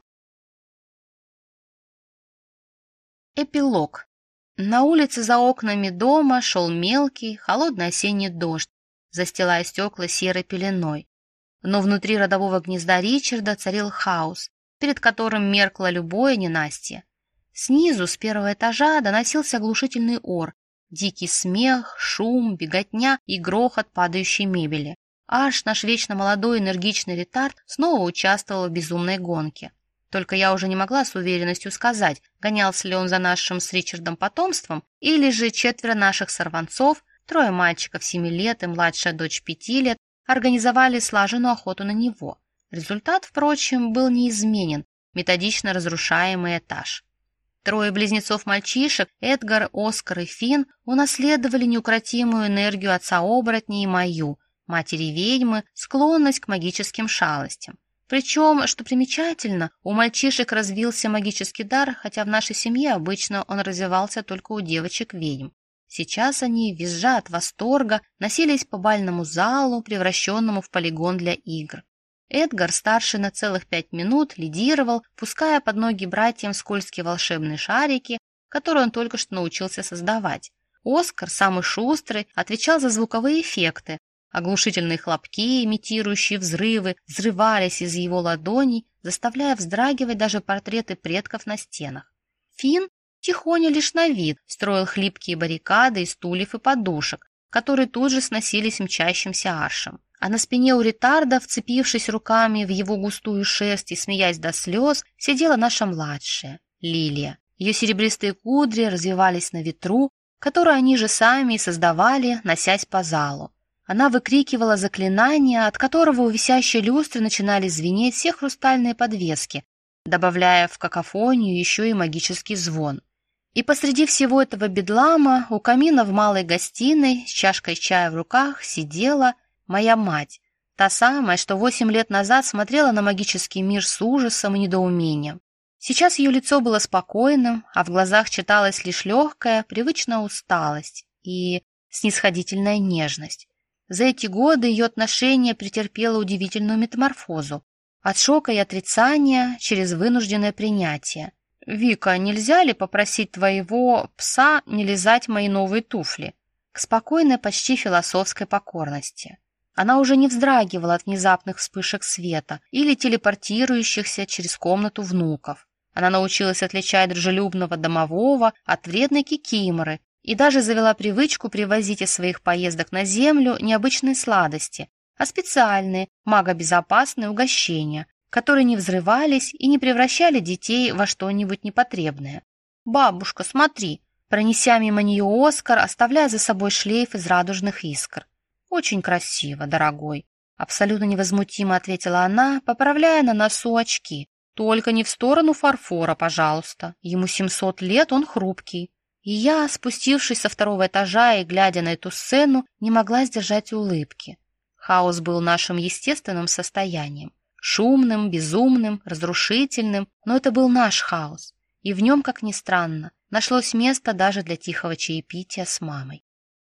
Эпилог. На улице за окнами дома шел мелкий, холодный осенний дождь, застилая стекла серой пеленой. Но внутри родового гнезда Ричарда царил хаос, перед которым меркло любое ненастье. Снизу, с первого этажа, доносился оглушительный ор, дикий смех, шум, беготня и грохот падающей мебели. Аж наш вечно молодой энергичный ретард снова участвовал в безумной гонке. Только я уже не могла с уверенностью сказать, гонялся ли он за нашим с Ричардом потомством, или же 4 наших сорванцов, 3 мальчиков 7 лет и младшая дочь 5 лет, организовали слаженную охоту на него. Результат, впрочем, был неизменен, методично разрушаемый этаж. 3 близнецов-мальчишек, Эдгар, Оскар и Финн, унаследовали неукротимую энергию отца-оборотня и мою, матери-ведьмы, склонность к магическим шалостям. Причем, что примечательно, у мальчишек развился магический дар, хотя в нашей семье обычно он развивался только у девочек-ведьм. Сейчас они, визжа от восторга, носились по бальному залу, превращенному в полигон для игр. Эдгар, старший на целых 5 минут, лидировал, пуская под ноги братьям скользкие волшебные шарики, которые он только что научился создавать. Оскар, самый шустрый, отвечал за звуковые эффекты. Оглушительные хлопки, имитирующие взрывы, взрывались из его ладоней, заставляя вздрагивать даже портреты предков на стенах. Финн, тихоня лишь на вид, строил хлипкие баррикады из стульев и подушек, которые тут же сносились мчащимся аршем. А на спине у ретарда, вцепившись руками в его густую шерсть и смеясь до слез, сидела наша младшая, Лилия. Ее серебристые кудри развивались на ветру, который они же сами и создавали, носясь по залу. Она выкрикивала заклинание, от которого у висящей люстры начинали звенеть все хрустальные подвески, добавляя в какофонию еще и магический звон. И посреди всего этого бедлама у камина в малой гостиной с чашкой чая в руках сидела моя мать, та самая, что 8 лет назад смотрела на магический мир с ужасом и недоумением. Сейчас ее лицо было спокойным, а в глазах читалась лишь легкая, привычная усталость и снисходительная нежность. За эти годы ее отношение претерпело удивительную метаморфозу. От шока и отрицания через вынужденное принятие. «Вика, нельзя ли попросить твоего пса не лизать мои новые туфли?» К спокойной, почти философской покорности. Она уже не вздрагивала от внезапных вспышек света или телепортирующихся через комнату внуков. Она научилась отличать дружелюбного домового от вредной кикиморы и даже завела привычку привозить из своих поездок на землю необычные сладости, а специальные, магобезопасные угощения, которые не взрывались и не превращали детей во что-нибудь непотребное. «Бабушка, смотри!» Пронеся мимо нее Оскар, оставляя за собой шлейф из радужных искр. «Очень красиво, дорогой», — абсолютно невозмутимо ответила она, поправляя на носу очки. «Только не в сторону фарфора, пожалуйста. Ему 700 лет, он хрупкий». И я, спустившись со 2-го этажа и глядя на эту сцену, не могла сдержать улыбки. Хаос был нашим естественным состоянием. Шумным, безумным, разрушительным, но это был наш хаос. И в нем, как ни странно, нашлось место даже для тихого чаепития с мамой.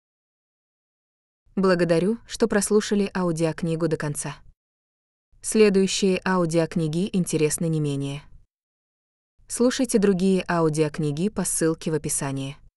Благодарю, что прослушали аудиокнигу до конца. Следующие аудиокниги интересны не менее. Слушайте другие аудиокниги по ссылке в описании.